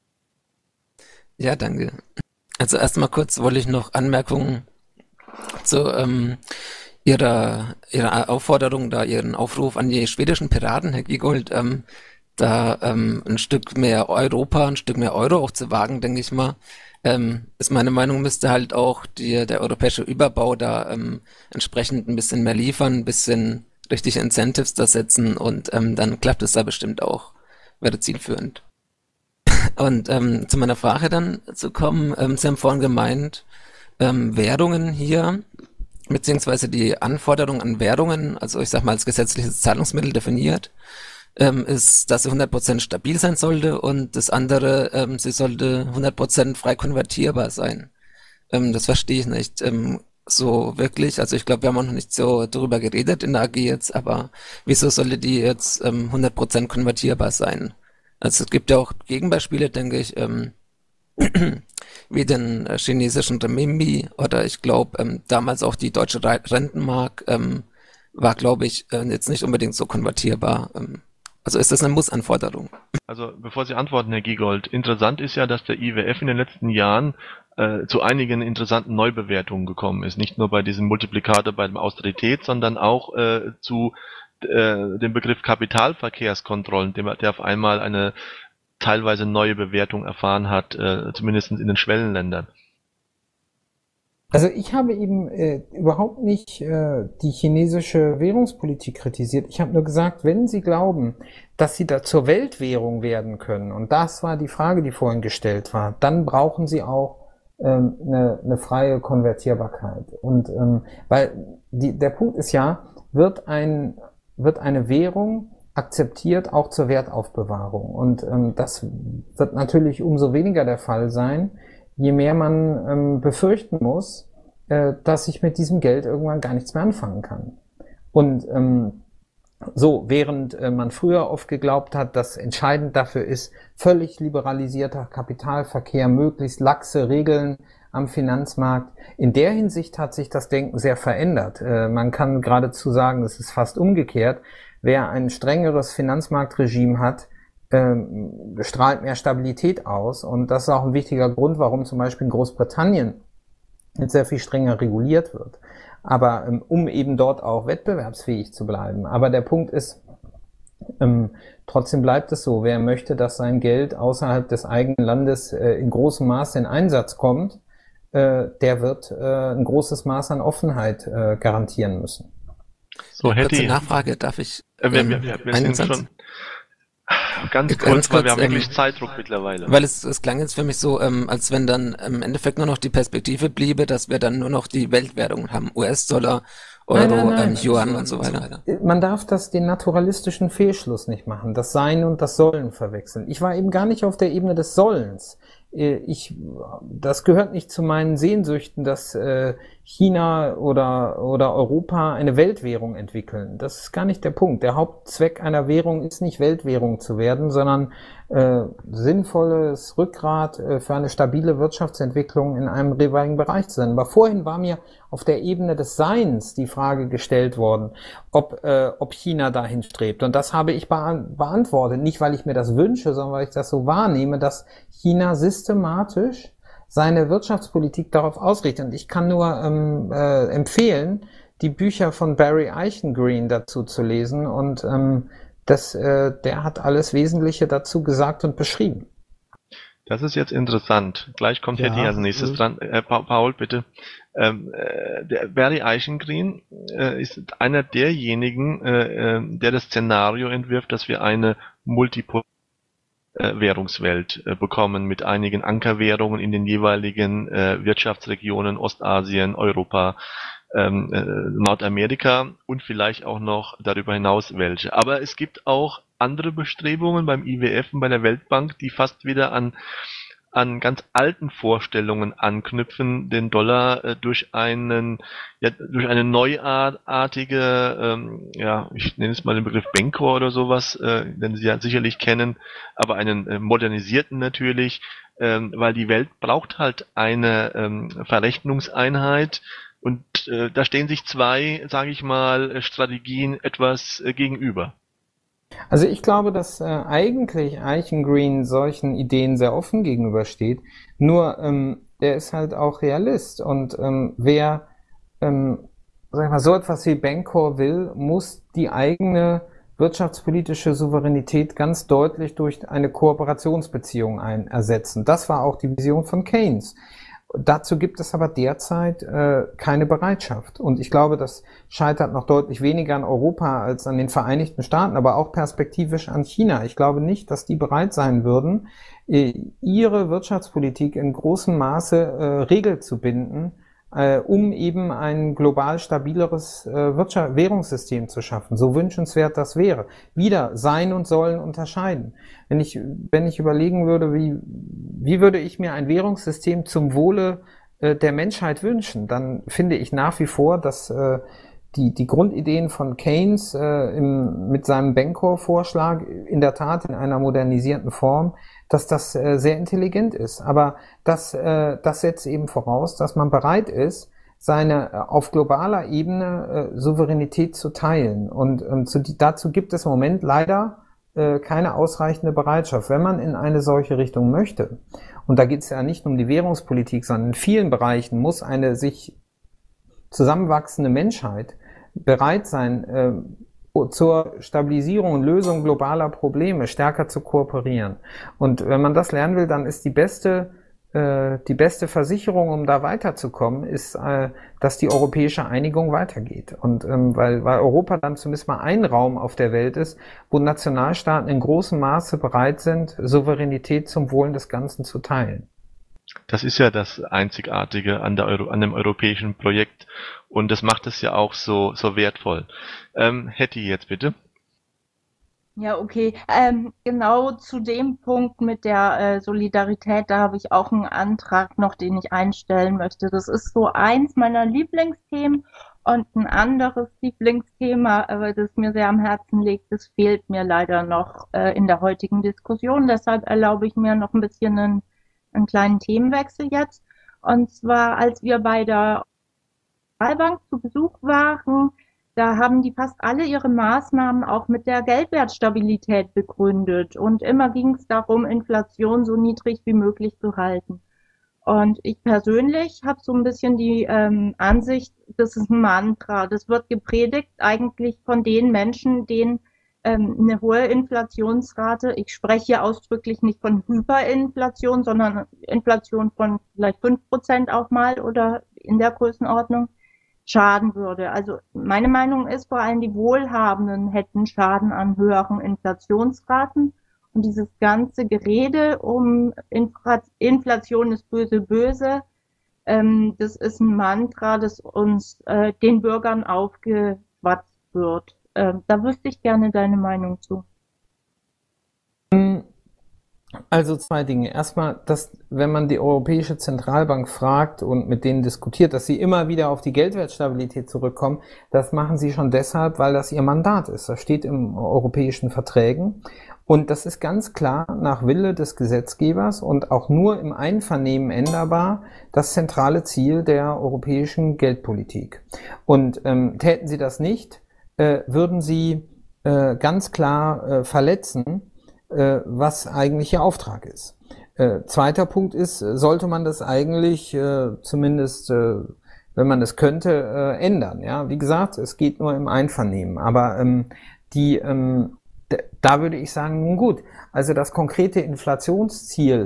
Ja, danke. Also erstmal kurz wollte ich noch Anmerkungen zu ähm, Ihrer, Ihrer Aufforderung, da Ihren Aufruf an die schwedischen Piraten, Herr Giegold, ähm, da ähm, ein Stück mehr Europa, ein Stück mehr Euro auch zu wagen, denke ich mal, ähm, ist meine Meinung, müsste halt auch die, der europäische Überbau da ähm, entsprechend ein bisschen mehr liefern, ein bisschen richtige Incentives da setzen und ähm, dann klappt es da bestimmt auch, wäre zielführend. Und ähm, zu meiner Frage dann zu kommen, ähm, Sie haben vorhin gemeint, ähm, Währungen hier, beziehungsweise die Anforderung an Währungen, also ich sag mal als gesetzliches Zahlungsmittel definiert, ähm, ist, dass sie hundert Prozent stabil sein sollte und das andere, ähm, sie sollte hundert Prozent frei konvertierbar sein. Ähm, das verstehe ich nicht ähm, so wirklich. Also ich glaube, wir haben auch noch nicht so darüber geredet in der A G jetzt, aber wieso sollte die jetzt ähm, hundert Prozent konvertierbar sein? Also es gibt ja auch Gegenbeispiele, denke ich, ähm, wie den äh, chinesischen Renminbi oder ich glaube ähm, damals auch die deutsche Re Rentenmark ähm, war, glaube ich, äh, jetzt nicht unbedingt so konvertierbar. Ähm, also ist das eine Mussanforderung? Also bevor Sie antworten, Herr Giegold, interessant ist ja, dass der I W F in den letzten Jahren äh, zu einigen interessanten Neubewertungen gekommen ist. Nicht nur bei diesem Multiplikator bei der Austerität, sondern auch äh, zu äh, dem Begriff Kapitalverkehrskontrollen, dem, der auf einmal eine teilweise neue Bewertung erfahren hat, äh, zumindest in den Schwellenländern. Also ich habe eben äh, überhaupt nicht äh, die chinesische Währungspolitik kritisiert. Ich habe nur gesagt, wenn Sie glauben, dass Sie da zur Weltwährung werden können, und das war die Frage, die vorhin gestellt war, dann brauchen Sie auch ähm, eine, eine freie Konvertierbarkeit. Und ähm, weil die, der Punkt ist ja, wird ein wird eine Währung akzeptiert auch zur Wertaufbewahrung. Und ähm, das wird natürlich umso weniger der Fall sein, je mehr man ähm, befürchten muss, äh, dass ich mit diesem Geld irgendwann gar nichts mehr anfangen kann. Und ähm, so, während äh, man früher oft geglaubt hat, dass entscheidend dafür ist, völlig liberalisierter Kapitalverkehr, möglichst laxe Regeln am Finanzmarkt, in der Hinsicht hat sich das Denken sehr verändert. Äh, man kann geradezu sagen, es ist fast umgekehrt. Wer ein strengeres Finanzmarktregime hat, ähm, strahlt mehr Stabilität aus. Und das ist auch ein wichtiger Grund, warum zum Beispiel in Großbritannien jetzt sehr viel strenger reguliert wird. Aber ähm, um eben dort auch wettbewerbsfähig zu bleiben. Aber der Punkt ist, ähm, trotzdem bleibt es so, wer möchte, dass sein Geld außerhalb des eigenen Landes äh, in großem Maße in Einsatz kommt, äh, der wird äh, ein großes Maß an Offenheit äh, garantieren müssen. So, hätte kurze Nachfrage, darf ich äh, wir, wir, wir, wir sind schon ganz, ganz kurz, weil wir haben wirklich ähm, Zeitdruck mittlerweile. Weil es, es klang jetzt für mich so, ähm, als wenn dann im Endeffekt nur noch die Perspektive bliebe, dass wir dann nur noch die Weltwährung haben, U S-Dollar, Euro, nein, nein, nein. Ähm, Yuan und so weiter. Man darf das den naturalistischen Fehlschluss nicht machen, das Sein und das Sollen verwechseln. Ich war eben gar nicht auf der Ebene des Sollens. Ich, das gehört nicht zu meinen Sehnsüchten, dass äh, China oder, oder Europa eine Weltwährung entwickeln. Das ist gar nicht der Punkt. Der Hauptzweck einer Währung ist nicht Weltwährung zu werden, sondern äh, sinnvolles Rückgrat äh, für eine stabile Wirtschaftsentwicklung in einem jeweiligen Bereich zu sein. Aber vorhin war mir auf der Ebene des Seins die Frage gestellt worden, ob, äh, ob China dahin strebt. Und das habe ich beant- beantwortet. Nicht, weil ich mir das wünsche, sondern weil ich das so wahrnehme, dass China systematisch seine Wirtschaftspolitik darauf ausrichtet. Und ich kann nur ähm, äh, empfehlen, die Bücher von Barry Eichengreen dazu zu lesen. Und ähm, das, äh, der hat alles Wesentliche dazu gesagt und beschrieben. Das ist jetzt interessant. Gleich kommt Ja, Hetty als nächstes äh, dran. Äh, Pa- Paul, bitte. Ähm, äh, der Barry Eichengreen äh, ist einer derjenigen, äh, äh, der das Szenario entwirft, dass wir eine Multipol äh, Währungswelt äh, bekommen mit einigen Ankerwährungen in den jeweiligen äh, Wirtschaftsregionen Ostasien, Europa, ähm, äh, Nordamerika und vielleicht auch noch darüber hinaus welche. Aber es gibt auch andere Bestrebungen beim I W F und bei der Weltbank, die fast wieder an an ganz alten Vorstellungen anknüpfen, den Dollar äh, durch einen, ja, durch eine neuartige, ähm, ja, ich nenne es mal den Begriff Bancor oder sowas, äh, den Sie ja sicherlich kennen, aber einen äh, modernisierten natürlich, ähm, weil die Welt braucht halt eine ähm, Verrechnungseinheit und äh, da stehen sich zwei, sage ich mal, Strategien etwas äh, gegenüber. Also ich glaube, dass äh, eigentlich Eichengreen solchen Ideen sehr offen gegenübersteht. Nur ähm, der ist halt auch Realist und ähm, wer ähm, sag ich mal, so etwas wie Bancor will, muss die eigene wirtschaftspolitische Souveränität ganz deutlich durch eine Kooperationsbeziehung ein ersetzen. Das war auch die Vision von Keynes. Dazu gibt es aber derzeit äh, keine Bereitschaft. Und ich glaube, das scheitert noch deutlich weniger an Europa als an den Vereinigten Staaten, aber auch perspektivisch an China. Ich glaube nicht, dass die bereit sein würden, äh, ihre Wirtschaftspolitik in großem Maße äh, Regel zu binden, äh, um eben ein global stabileres äh, Wirtschaft Währungssystem zu schaffen. So wünschenswert das wäre. Wieder sein und sollen unterscheiden. Wenn ich, wenn ich überlegen würde, wie, wie würde ich mir ein Währungssystem zum Wohle äh, der Menschheit wünschen, dann finde ich nach wie vor, dass äh, die, die Grundideen von Keynes äh, im, mit seinem Bancor-Vorschlag in der Tat in einer modernisierten Form, dass das äh, sehr intelligent ist. Aber das, äh, das setzt eben voraus, dass man bereit ist, seine äh, auf globaler Ebene äh, Souveränität zu teilen. Und ähm, zu, dazu gibt es im Moment leider äh, keine ausreichende Bereitschaft. Wenn man in eine solche Richtung möchte, und da geht es ja nicht nur um die Währungspolitik, sondern in vielen Bereichen muss eine sich zusammenwachsende Menschheit bereit sein, äh, zur Stabilisierung und Lösung globaler Probleme stärker zu kooperieren. Und wenn man das lernen will, dann ist die beste, äh, die beste Versicherung, um da weiterzukommen, ist, äh, dass die europäische Einigung weitergeht. Und ähm, weil, weil Europa dann zumindest mal ein Raum auf der Welt ist, wo Nationalstaaten in großem Maße bereit sind, Souveränität zum Wohlen des Ganzen zu teilen. Das ist ja das Einzigartige an, der Euro, an dem europäischen Projekt und das macht es ja auch so, so wertvoll. Ähm, Hetty jetzt bitte. Ja, okay. Ähm, genau zu dem Punkt mit der äh, Solidarität, da habe ich auch einen Antrag noch, den ich einstellen möchte. Das ist so eins meiner Lieblingsthemen und ein anderes Lieblingsthema, äh, das mir sehr am Herzen liegt, das fehlt mir leider noch äh, in der heutigen Diskussion. Deshalb erlaube ich mir noch ein bisschen einen einen kleinen Themenwechsel jetzt. Und zwar, als wir bei der Zentralbank zu Besuch waren, da haben die fast alle ihre Maßnahmen auch mit der Geldwertstabilität begründet. Und immer ging es darum, Inflation so niedrig wie möglich zu halten. Und ich persönlich habe so ein bisschen die ähm, Ansicht, das ist ein Mantra. Das wird gepredigt eigentlich von den Menschen, denen eine hohe Inflationsrate. Ich spreche hier ausdrücklich nicht von Hyperinflation, sondern Inflation von vielleicht fünf Prozent auch mal oder in der Größenordnung schaden würde. Also meine Meinung ist, vor allem die Wohlhabenden hätten Schaden an höheren Inflationsraten. Und dieses ganze Gerede um Inflation ist böse, böse, ähm, das ist ein Mantra, das uns äh, den Bürgern aufgeschwatzt wird. Da wüsste ich gerne deine Meinung zu. Also zwei Dinge. Erstmal, dass, wenn man die Europäische Zentralbank fragt und mit denen diskutiert, dass sie immer wieder auf die Geldwertstabilität zurückkommen, das machen sie schon deshalb, weil das ihr Mandat ist. Das steht in europäischen Verträgen. Und das ist ganz klar nach Wille des Gesetzgebers und auch nur im Einvernehmen änderbar das zentrale Ziel der europäischen Geldpolitik. Und ähm, täten sie das nicht, Äh, würden sie äh, ganz klar äh, verletzen, äh, was eigentlich ihr Auftrag ist. Äh, zweiter Punkt ist, sollte man das eigentlich äh, zumindest, äh, wenn man es könnte, äh, ändern. Ja, wie gesagt, es geht nur im Einvernehmen. Aber ähm, die, ähm, da würde ich sagen, nun gut, also das konkrete Inflationsziel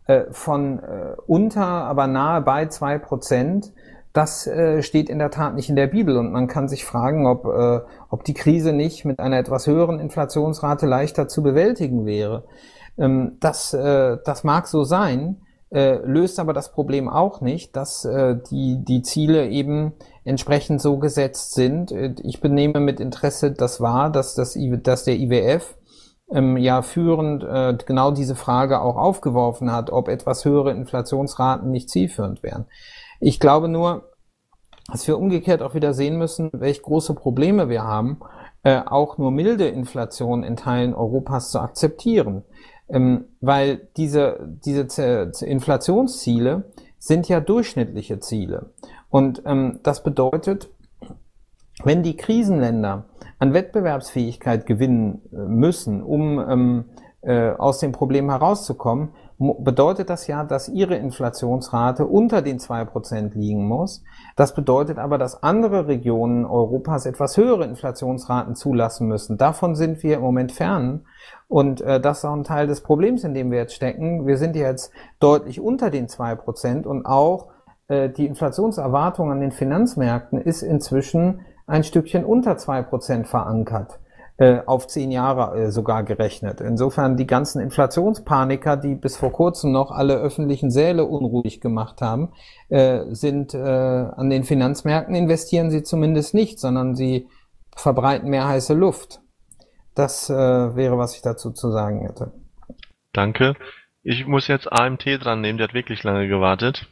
äh, von äh, unter, aber nahe bei zwei Prozent, das äh, steht in der Tat nicht in der Bibel. Und man kann sich fragen, ob, äh, ob die Krise nicht mit einer etwas höheren Inflationsrate leichter zu bewältigen wäre. Ähm, das, äh, das mag so sein, äh, löst aber das Problem auch nicht, dass äh, die, die Ziele eben entsprechend so gesetzt sind. Ich benehme mit Interesse das wahr, dass, das, dass der I W F ähm, ja führend äh, genau diese Frage auch aufgeworfen hat, ob etwas höhere Inflationsraten nicht zielführend wären. Ich glaube nur, dass wir umgekehrt auch wieder sehen müssen, welche große Probleme wir haben, äh, auch nur milde Inflation in Teilen Europas zu akzeptieren. Ähm, weil diese, diese Z- Inflationsziele sind ja durchschnittliche Ziele. Und ähm, das bedeutet, wenn die Krisenländer an Wettbewerbsfähigkeit gewinnen müssen, um ähm, äh, aus dem Problem herauszukommen, bedeutet das ja, dass ihre Inflationsrate unter den zwei Prozent liegen muss. Das bedeutet aber, dass andere Regionen Europas etwas höhere Inflationsraten zulassen müssen. Davon sind wir im Moment fern. Und äh, das ist auch ein Teil des Problems, in dem wir jetzt stecken. Wir sind jetzt deutlich unter den zwei Prozent und auch äh, die Inflationserwartung an den Finanzmärkten ist inzwischen ein Stückchen unter zwei Prozent verankert. Auf zehn Jahre äh, sogar gerechnet. Insofern die ganzen Inflationspaniker, die bis vor kurzem noch alle öffentlichen Säle unruhig gemacht haben, äh, sind äh, an den Finanzmärkten, investieren sie zumindest nicht, sondern sie verbreiten mehr heiße Luft. Das äh, wäre, was ich dazu zu sagen hätte. Danke. Ich muss jetzt A M T dran nehmen, der hat wirklich lange gewartet.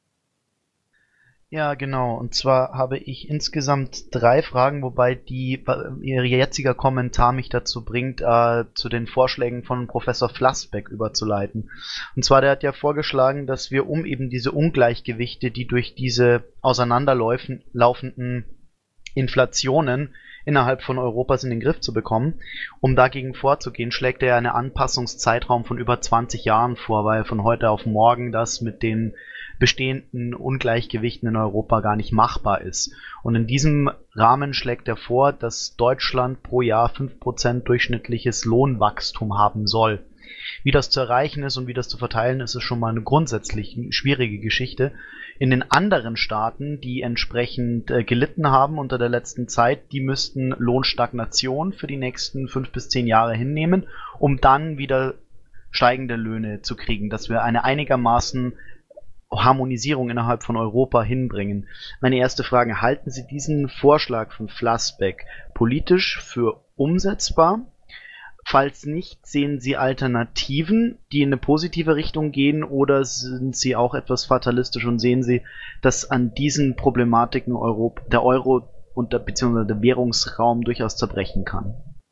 Ja, genau. Und zwar habe ich insgesamt drei Fragen, wobei die ihr jetziger Kommentar mich dazu bringt, äh, zu den Vorschlägen von Professor Flassbeck überzuleiten. Und zwar, der hat ja vorgeschlagen, dass wir, um eben diese Ungleichgewichte, die durch diese auseinanderlaufenden Inflationen innerhalb von Europas in den Griff zu bekommen, um dagegen vorzugehen, schlägt er einen Anpassungszeitraum von über zwanzig Jahren vor, weil von heute auf morgen das mit den bestehenden Ungleichgewichten in Europa gar nicht machbar ist. Und in diesem Rahmen schlägt er vor, dass Deutschland pro Jahr fünf Prozent durchschnittliches Lohnwachstum haben soll. Wie das zu erreichen ist und wie das zu verteilen ist, ist schon mal eine grundsätzlich schwierige Geschichte. In den anderen Staaten, die entsprechend äh, gelitten haben unter der letzten Zeit, die müssten Lohnstagnation für die nächsten fünf bis zehn Jahre hinnehmen, um dann wieder steigende Löhne zu kriegen, dass wir eine einigermaßen Harmonisierung innerhalb von Europa hinbringen. Meine erste Frage, halten Sie diesen Vorschlag von Flassbeck politisch für umsetzbar? Falls nicht, sehen Sie Alternativen, die in eine positive Richtung gehen, oder sind Sie auch etwas fatalistisch und sehen Sie, dass an diesen Problematiken Europa, der Euro und der, beziehungsweise der Währungsraum durchaus zerbrechen kann?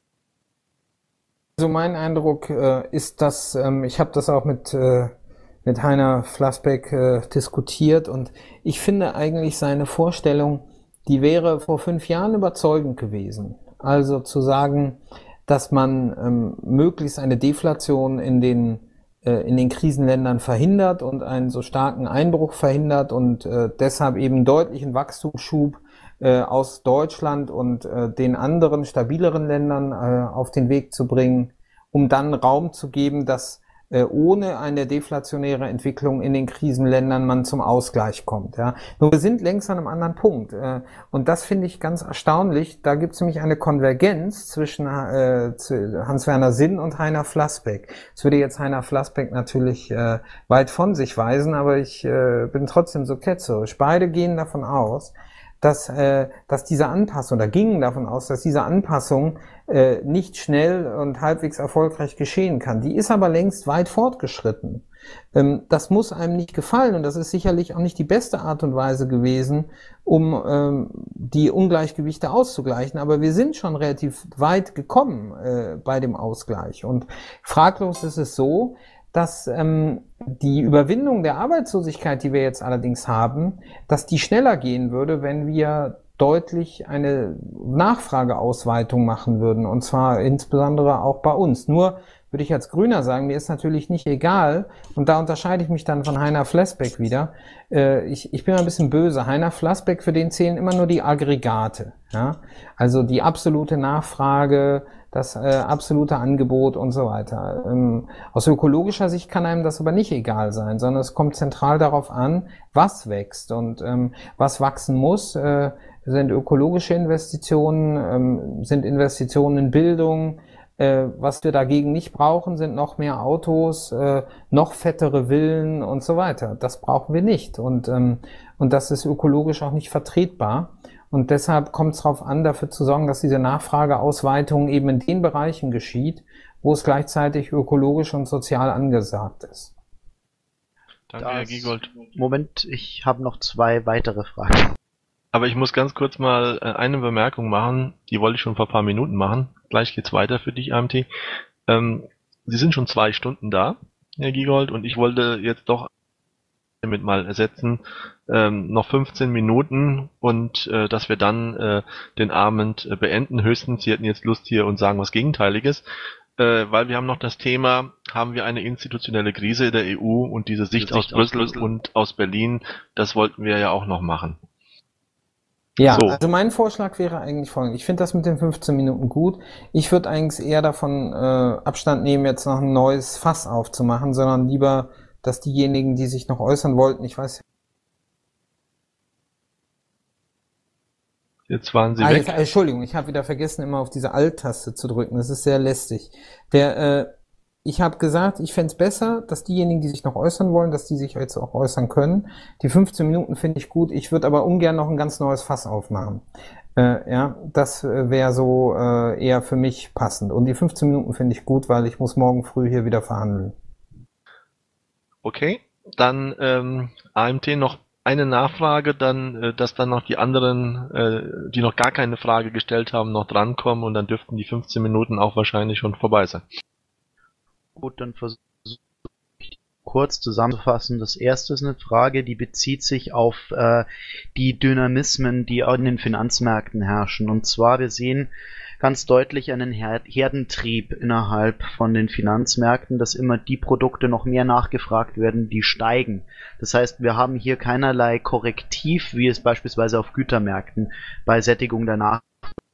Also mein Eindruck äh, ist, dass, ähm, ich habe das auch mit äh, mit Heiner Flassbeck äh, diskutiert und ich finde eigentlich seine Vorstellung, die wäre vor fünf Jahren überzeugend gewesen. Also zu sagen, dass man ähm, möglichst eine Deflation in den äh, in den Krisenländern verhindert und einen so starken Einbruch verhindert und äh, deshalb eben deutlichen Wachstumsschub äh, aus Deutschland und äh, den anderen stabileren Ländern äh, auf den Weg zu bringen, um dann Raum zu geben, dass ohne eine deflationäre Entwicklung in den Krisenländern man zum Ausgleich kommt. Ja. Nur wir sind längst an einem anderen Punkt. Und das finde ich ganz erstaunlich. Da gibt es nämlich eine Konvergenz zwischen äh, Hans-Werner Sinn und Heiner Flassbeck. Das würde jetzt Heiner Flassbeck natürlich äh, weit von sich weisen, aber ich äh, bin trotzdem so ketzerisch. Beide gehen davon aus, dass, äh, dass diese Anpassung, oder gingen davon aus, dass diese Anpassung äh, nicht schnell und halbwegs erfolgreich geschehen kann. Die ist aber längst weit fortgeschritten. Ähm, das muss einem nicht gefallen und das ist sicherlich auch nicht die beste Art und Weise gewesen, um ähm, die Ungleichgewichte auszugleichen. Aber wir sind schon relativ weit gekommen äh, bei dem Ausgleich. Und fraglos ist es so, dass ähm, die Überwindung der Arbeitslosigkeit, die wir jetzt allerdings haben, dass die schneller gehen würde, wenn wir deutlich eine Nachfrageausweitung machen würden, und zwar insbesondere auch bei uns. Nur würde ich als Grüner sagen, mir ist natürlich nicht egal, und da unterscheide ich mich dann von Heiner Flassbeck wieder. Äh, ich, ich bin ein bisschen böse. Heiner Flassbeck, für den zählen immer nur die Aggregate. Ja? Also die absolute Nachfrage, das äh, absolute Angebot und so weiter. Ähm, aus ökologischer Sicht kann einem das aber nicht egal sein, sondern es kommt zentral darauf an, was wächst und ähm, was wachsen muss, äh, sind ökologische Investitionen, ähm, sind Investitionen in Bildung. Äh, was wir dagegen nicht brauchen, sind noch mehr Autos, äh, noch fettere Villen und so weiter. Das brauchen wir nicht und ähm, und das ist ökologisch auch nicht vertretbar. Und deshalb kommt es darauf an, dafür zu sorgen, dass diese Nachfrageausweitung eben in den Bereichen geschieht, wo es gleichzeitig ökologisch und sozial angesagt ist. Danke, Herr Giegold. Moment, ich habe noch zwei weitere Fragen. Aber ich muss ganz kurz mal äh, eine Bemerkung machen, die wollte ich schon vor ein paar Minuten machen. Gleich geht's weiter für dich, A M T. Ähm, Sie sind schon zwei Stunden da, Herr Giegold, und ich wollte jetzt doch damit mal ersetzen, ähm, noch fünfzehn Minuten und äh, dass wir dann äh, den Abend äh, beenden. Höchstens, Sie hätten jetzt Lust hier und sagen was Gegenteiliges, äh, weil wir haben noch das Thema, haben wir eine institutionelle Krise der E U und diese Sicht, Sicht aus, Brüssel aus Brüssel und aus Berlin, das wollten wir ja auch noch machen. Ja, so. Also mein Vorschlag wäre eigentlich folgend. Ich finde das mit den fünfzehn Minuten gut. Ich würde eigentlich eher davon äh, Abstand nehmen, jetzt noch ein neues Fass aufzumachen, sondern lieber, dass diejenigen, die sich noch äußern wollten, ich weiß. Jetzt waren Sie ah, weg. Jetzt, Entschuldigung, ich habe wieder vergessen, immer auf diese Alt-Taste zu drücken. Das ist sehr lästig. Der, äh, ich habe gesagt, ich fände es besser, dass diejenigen, die sich noch äußern wollen, dass die sich jetzt auch äußern können. Die fünfzehn Minuten finde ich gut. Ich würde aber ungern noch ein ganz neues Fass aufmachen. Äh, ja, das äh, wäre so äh, eher für mich passend. Und die fünfzehn Minuten finde ich gut, weil ich muss morgen früh hier wieder verhandeln. Okay, dann ähm, A M T noch eine Nachfrage, dann, äh, dass dann noch die anderen, äh, die noch gar keine Frage gestellt haben, noch drankommen und dann dürften die fünfzehn Minuten auch wahrscheinlich schon vorbei sein. Gut, dann versuche ich kurz zusammenzufassen. Das erste ist eine Frage, die bezieht sich auf äh, die Dynamismen, die in den Finanzmärkten herrschen. Und zwar, wir sehen ganz deutlich einen Her Herdentrieb innerhalb von den Finanzmärkten, dass immer die Produkte noch mehr nachgefragt werden, die steigen. Das heißt, wir haben hier keinerlei Korrektiv, wie es beispielsweise auf Gütermärkten bei Sättigung der Nachfrage.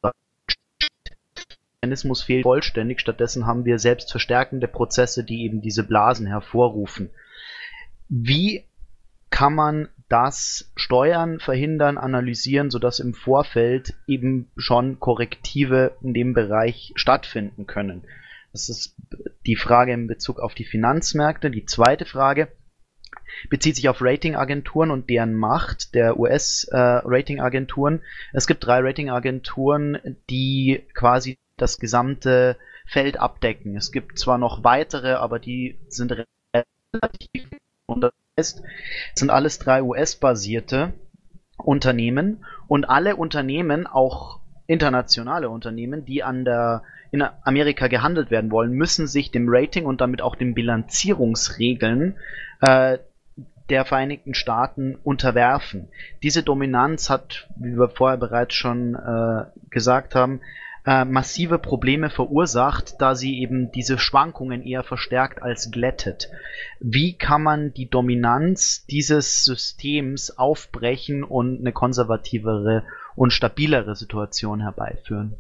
Der Mechanismus fehlt vollständig, stattdessen haben wir selbstverstärkende Prozesse, die eben diese Blasen hervorrufen. Wie kann man das steuern, verhindern, analysieren, sodass im Vorfeld eben schon Korrektive in dem Bereich stattfinden können? Das ist die Frage in Bezug auf die Finanzmärkte. Die zweite Frage bezieht sich auf Ratingagenturen und deren Macht der U S-Ratingagenturen. Äh, es gibt drei Ratingagenturen, die quasi das gesamte Feld abdecken. Es gibt zwar noch weitere, aber die sind relativ unterschätzt. Es sind alles drei U S-basierte Unternehmen und alle Unternehmen, auch internationale Unternehmen, die an der in Amerika gehandelt werden wollen, müssen sich dem Rating und damit auch den Bilanzierungsregeln äh, der Vereinigten Staaten unterwerfen. Diese Dominanz hat, wie wir vorher bereits schon äh, gesagt haben, äh, massive Probleme verursacht, da sie eben diese Schwankungen eher verstärkt als glättet. Wie kann man die Dominanz dieses Systems aufbrechen und eine konservativere und stabilere Situation herbeiführen?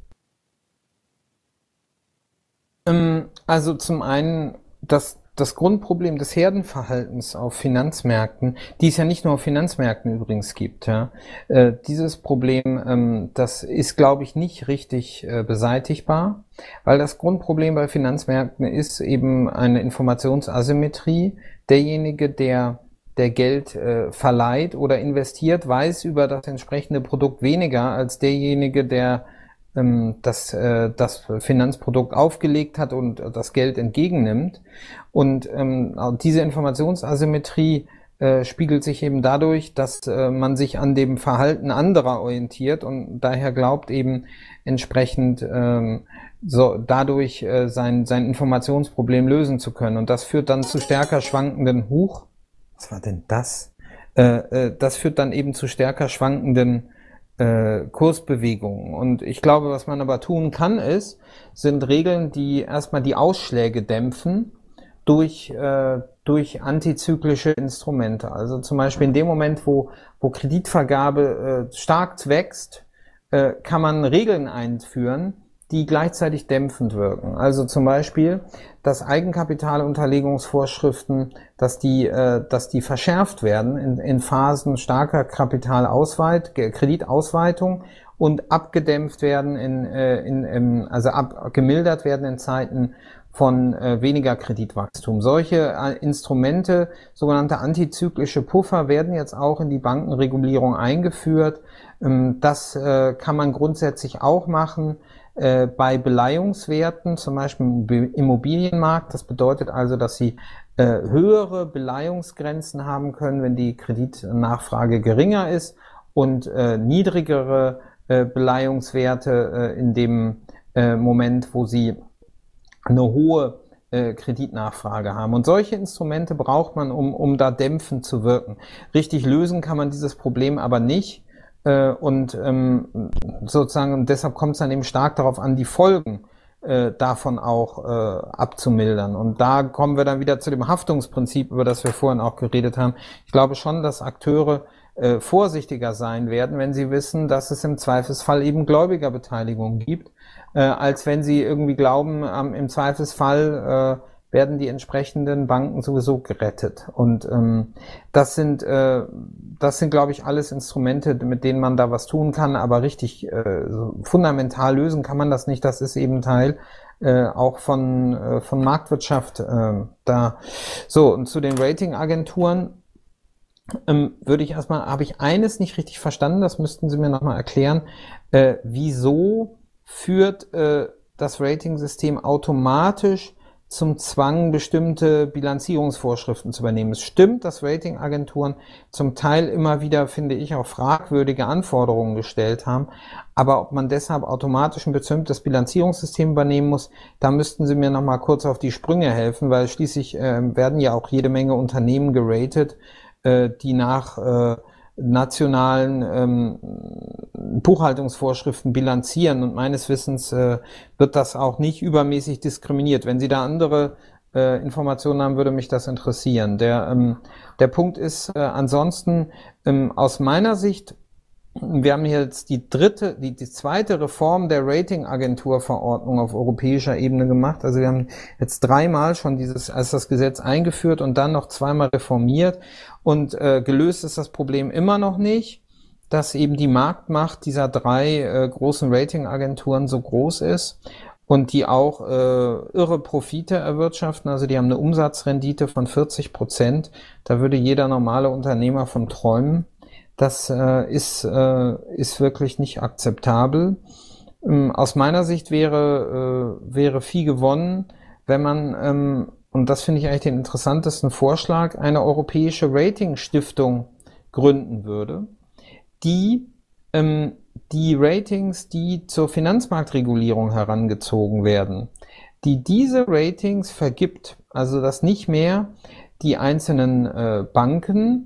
Also zum einen, das Das Grundproblem des Herdenverhaltens auf Finanzmärkten, die es ja nicht nur auf Finanzmärkten übrigens gibt, ja, äh, dieses Problem, ähm, das ist, glaube ich, nicht richtig äh, beseitigbar, weil das Grundproblem bei Finanzmärkten ist eben eine Informationsasymmetrie. Derjenige, der der Geld äh, verleiht oder investiert, weiß über das entsprechende Produkt weniger als derjenige, der das, das Finanzprodukt aufgelegt hat und das Geld entgegennimmt. Und ähm, diese Informationsasymmetrie äh, spiegelt sich eben dadurch, dass äh, man sich an dem Verhalten anderer orientiert und daher glaubt eben entsprechend ähm, so dadurch äh, sein, sein Informationsproblem lösen zu können. Und das führt dann zu stärker schwankenden Huch. Was war denn das? Äh, äh, das führt dann eben zu stärker schwankenden Kursbewegungen. Und ich glaube, was man aber tun kann, ist, sind Regeln, die erstmal die Ausschläge dämpfen durch, äh, durch antizyklische Instrumente. Also zum Beispiel in dem Moment, wo, wo Kreditvergabe äh, stark wächst, äh, kann man Regeln einführen, die gleichzeitig dämpfend wirken. Also zum Beispiel, dass Eigenkapitalunterlegungsvorschriften, dass die, äh, dass die verschärft werden in, in Phasen starker Kapitalausweit, Kreditausweitung und abgedämpft werden in, äh, in, in also ab, gemildert werden in Zeiten von äh, weniger Kreditwachstum. Solche äh, Instrumente, sogenannte antizyklische Puffer, werden jetzt auch in die Bankenregulierung eingeführt. Ähm, das äh, kann man grundsätzlich auch machen äh, bei Beleihungswerten, zum Beispiel im Immobilienmarkt. Das bedeutet also, dass Sie äh, höhere Beleihungsgrenzen haben können, wenn die Kreditnachfrage geringer ist, und äh, niedrigere äh, Beleihungswerte äh, in dem äh, Moment, wo Sie eine hohe äh, Kreditnachfrage haben. Und solche Instrumente braucht man, um, um da dämpfend zu wirken. Richtig lösen kann man dieses Problem aber nicht. Äh, und ähm, sozusagen, und deshalb kommt es dann eben stark darauf an, die Folgen äh, davon auch äh, abzumildern. Und da kommen wir dann wieder zu dem Haftungsprinzip, über das wir vorhin auch geredet haben. Ich glaube schon, dass Akteure äh, vorsichtiger sein werden, wenn sie wissen, dass es im Zweifelsfall eben Gläubigerbeteiligung gibt, Äh, als wenn sie irgendwie glauben, ähm, im Zweifelsfall äh, werden die entsprechenden Banken sowieso gerettet. Und ähm, das sind, äh, das sind, glaube ich, alles Instrumente, mit denen man da was tun kann, aber richtig äh, so fundamental lösen kann man das nicht. Das ist eben Teil äh, auch von, äh, von Marktwirtschaft. Äh, da. So, und zu den Ratingagenturen ähm, würde ich erstmal, habe ich eines nicht richtig verstanden, das müssten Sie mir nochmal erklären, äh, wieso führt äh, das Ratingsystem automatisch zum Zwang, bestimmte Bilanzierungsvorschriften zu übernehmen. Es stimmt, dass Ratingagenturen zum Teil immer wieder, finde ich, auch fragwürdige Anforderungen gestellt haben, aber ob man deshalb automatisch ein bestimmtes Bilanzierungssystem übernehmen muss, da müssten Sie mir noch mal kurz auf die Sprünge helfen, weil schließlich äh, werden ja auch jede Menge Unternehmen geratet, äh, die nach äh, nationalen ähm, Buchhaltungsvorschriften bilanzieren, und meines Wissens äh, wird das auch nicht übermäßig diskriminiert. Wenn Sie da andere äh, Informationen haben, würde mich das interessieren. Der, ähm, der Punkt ist äh, ansonsten ähm, aus meiner Sicht, wir haben hier jetzt die dritte, die, die zweite Reform der Ratingagenturverordnung auf europäischer Ebene gemacht. Also wir haben jetzt dreimal schon dieses, als das Gesetz eingeführt und dann noch zweimal reformiert, und äh, gelöst ist das Problem immer noch nicht, dass eben die Marktmacht dieser drei äh, großen Ratingagenturen so groß ist und die auch äh, irre Profite erwirtschaften. Also die haben eine Umsatzrendite von vierzig Prozent. Da würde jeder normale Unternehmer von träumen. Das äh, ist, äh, ist wirklich nicht akzeptabel. Ähm, aus meiner Sicht wäre, äh, wäre viel gewonnen, wenn man, ähm, und das finde ich eigentlich den interessantesten Vorschlag, eine europäische Ratingstiftung gründen würde, die ähm, die Ratings, die zur Finanzmarktregulierung herangezogen werden, die diese Ratings vergibt, also dass nicht mehr die einzelnen äh, Banken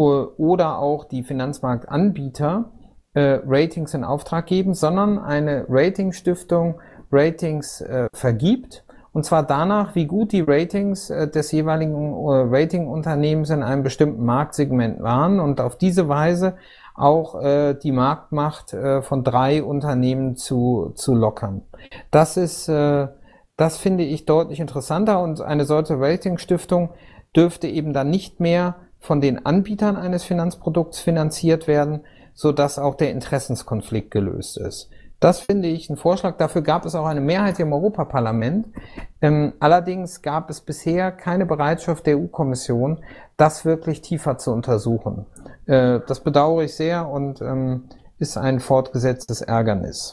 oder auch die Finanzmarktanbieter äh, Ratings in Auftrag geben, sondern eine Ratingstiftung Ratings äh, vergibt, und zwar danach, wie gut die Ratings äh, des jeweiligen äh, Ratingunternehmens in einem bestimmten Marktsegment waren, und auf diese Weise auch äh, die Marktmacht äh, von drei Unternehmen zu, zu lockern. Das ist, äh, das finde ich deutlich interessanter, und eine solche Ratingstiftung dürfte eben dann nicht mehr von den Anbietern eines Finanzprodukts finanziert werden, so dass auch der Interessenskonflikt gelöst ist. Das finde ich ein Vorschlag. Dafür gab es auch eine Mehrheit im Europaparlament. Ähm, allerdings gab es bisher keine Bereitschaft der E U-Kommission, das wirklich tiefer zu untersuchen. Äh, das bedauere ich sehr und ähm, ist ein fortgesetztes Ärgernis.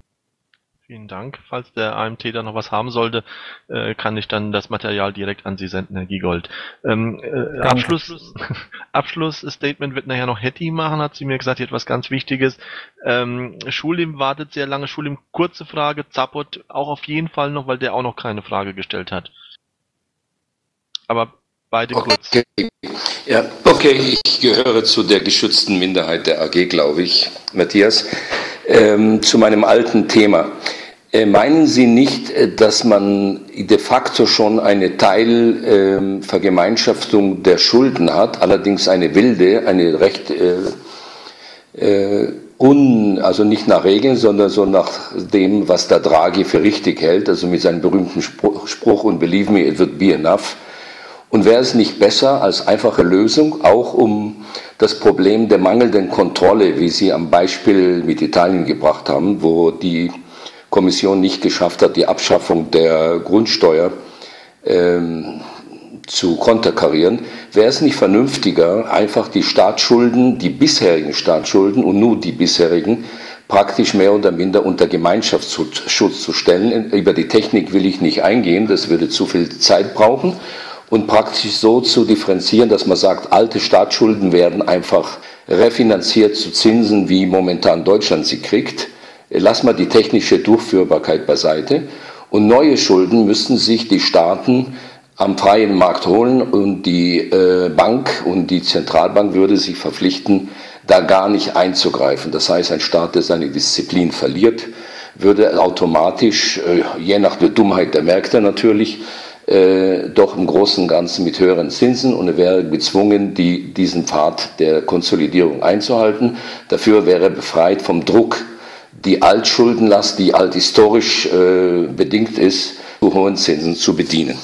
Vielen Dank. Falls der A M T da noch was haben sollte, äh, kann ich dann das Material direkt an Sie senden, Herr Giegold. Ähm, äh, Abschluss, Abschlussstatement wird nachher noch Hetty machen, hat sie mir gesagt, die hat was ganz Wichtiges. Ähm, Schulim wartet sehr lange. Schulim, kurze Frage. Zappot auch auf jeden Fall noch, weil der auch noch keine Frage gestellt hat. Aber beide okay. kurz. Ja, okay, ich gehöre zu der geschützten Minderheit der A G, glaube ich, Matthias. Ähm, zu meinem alten Thema. Äh, meinen Sie nicht, äh, dass man de facto schon eine Teilvergemeinschaftung äh, der Schulden hat, allerdings eine wilde, eine recht äh, äh, un, also nicht nach Regeln, sondern so nach dem, was der Draghi für richtig hält, also mit seinem berühmten Spruch, und believe me, it would be enough. Und wäre es nicht besser als einfache Lösung, auch um das Problem der mangelnden Kontrolle, wie Sie am Beispiel mit Italien gebracht haben, wo die Kommission nicht geschafft hat, die Abschaffung der Grundsteuer ähm, zu konterkarieren, wäre es nicht vernünftiger, einfach die Staatsschulden, die bisherigen Staatsschulden und nur die bisherigen, praktisch mehr oder minder unter Gemeinschaftsschutz zu stellen. Über die Technik will ich nicht eingehen, das würde zu viel Zeit brauchen. Und praktisch so zu differenzieren, dass man sagt, alte Staatsschulden werden einfach refinanziert zu Zinsen, wie momentan Deutschland sie kriegt. Lass mal die technische Durchführbarkeit beiseite. Und neue Schulden müssten sich die Staaten am freien Markt holen, und die äh, Bank und die Zentralbank würde sich verpflichten, da gar nicht einzugreifen. Das heißt, ein Staat, der seine Disziplin verliert, würde automatisch, äh, je nach der Dummheit der Märkte natürlich, äh, doch im Großen und Ganzen mit höheren Zinsen, und er wäre gezwungen, die, diesen Pfad der Konsolidierung einzuhalten. Dafür wäre er befreit vom Druck, die Altschuldenlast, die althistorisch äh, bedingt ist, zu hohen Zinsen zu bedienen.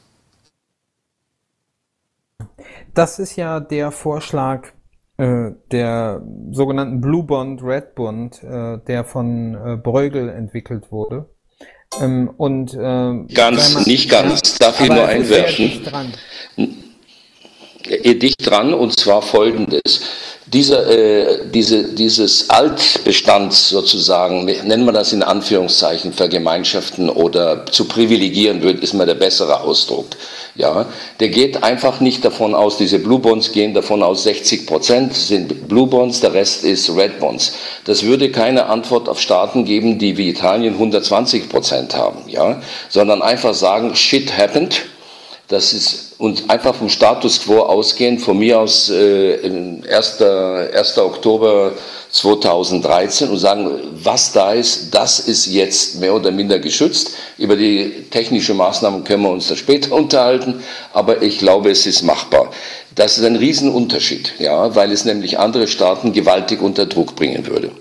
Das ist ja der Vorschlag äh, der sogenannten Blue Bond, Red Bond, äh, der von äh, Bruegel entwickelt wurde. Ähm, und äh, ganz, man, nicht ganz, ja, darf ich nur einwerfen. Dicht dran, und zwar folgendes. Dieser, äh, diese, dieses Altbestand sozusagen, nennen wir das in Anführungszeichen, vergemeinschaften oder zu privilegieren wird, ist mal der bessere Ausdruck. Ja, der geht einfach nicht davon aus, diese Blue Bonds gehen davon aus, sechzig Prozent sind Blue Bonds, der Rest ist Red Bonds. Das würde keine Antwort auf Staaten geben, die wie Italien hundertzwanzig Prozent haben, ja, sondern einfach sagen, shit happened. Das ist, und einfach vom Status quo ausgehen, von mir aus äh, erster Oktober zweitausenddreizehn, und sagen, was da ist, das ist jetzt mehr oder minder geschützt. Über die technischen Maßnahmen können wir uns dann später unterhalten, aber ich glaube, es ist machbar. Das ist ein Riesenunterschied, ja, weil es nämlich andere Staaten gewaltig unter Druck bringen würde.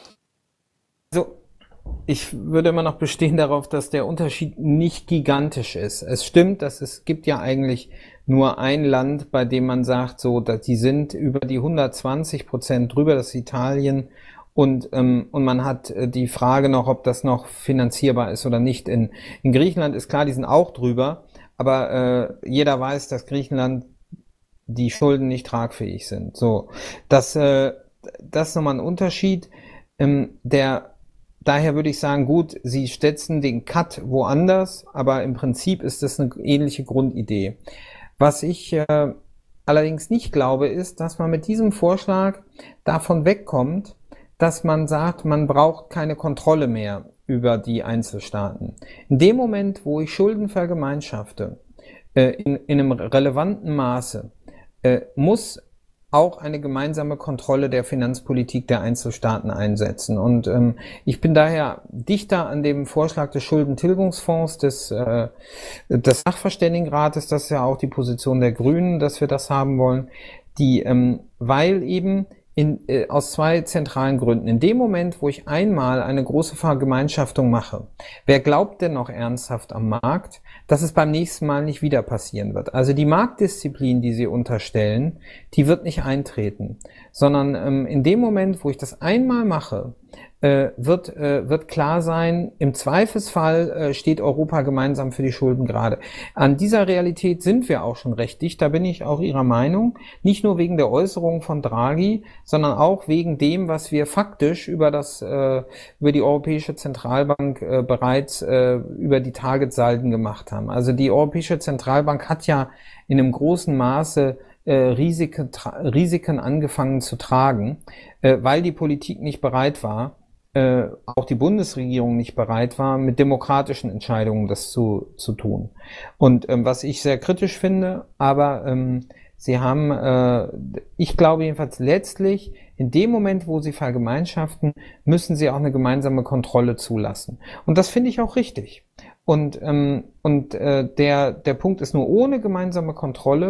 So. Ich würde immer noch bestehen darauf, dass der Unterschied nicht gigantisch ist. Es stimmt, dass es gibt ja eigentlich nur ein Land, bei dem man sagt, so, dass die sind über die hundertzwanzig Prozent drüber, das ist Italien. Und, ähm, und man hat die Frage noch, ob das noch finanzierbar ist oder nicht. In, in Griechenland ist klar, die sind auch drüber. Aber äh, jeder weiß, dass Griechenland die Schulden nicht tragfähig sind. So, das, äh, das ist nochmal ein Unterschied. Ähm, der Daher würde ich sagen, gut, sie setzen den Cut woanders, aber im Prinzip ist das eine ähnliche Grundidee. Was ich äh, allerdings nicht glaube, ist, dass man mit diesem Vorschlag davon wegkommt, dass man sagt, man braucht keine Kontrolle mehr über die Einzelstaaten. In dem Moment, wo ich Schulden vergemeinschafte, äh, in, in einem relevanten Maße, äh, muss auch eine gemeinsame Kontrolle der Finanzpolitik der Einzelstaaten einsetzen. Und ähm, ich bin daher dichter an dem Vorschlag des Schuldentilgungsfonds des, äh, des Sachverständigenrates, das ist ja auch die Position der Grünen, dass wir das haben wollen, die, ähm, weil eben in, äh, aus zwei zentralen Gründen. In dem Moment, wo ich einmal eine große Vergemeinschaftung mache, wer glaubt denn noch ernsthaft am Markt, dass es beim nächsten Mal nicht wieder passieren wird? Also die Marktdisziplin, die Sie unterstellen, die wird nicht eintreten, sondern ähm, in dem Moment, wo ich das einmal mache, äh, wird, äh, wird klar sein, im Zweifelsfall äh, steht Europa gemeinsam für die Schulden gerade. An dieser Realität sind wir auch schon recht dicht, da bin ich auch Ihrer Meinung, nicht nur wegen der Äußerung von Draghi, sondern auch wegen dem, was wir faktisch über das, äh, über die Europäische Zentralbank äh, bereits äh, über die Targetsalden gemacht haben. Also die Europäische Zentralbank hat ja in einem großen Maße äh, Risiken, Risiken angefangen zu tragen, äh, weil die Politik nicht bereit war, äh, auch die Bundesregierung nicht bereit war, mit demokratischen Entscheidungen das zu, zu tun. Und ähm, was ich sehr kritisch finde, aber ähm, sie haben, äh, ich glaube jedenfalls letztlich, in dem Moment, wo sie vergemeinschaften, müssen sie auch eine gemeinsame Kontrolle zulassen. Und das finde ich auch richtig. Und, ähm, und äh, der, der Punkt ist nur, ohne gemeinsame Kontrolle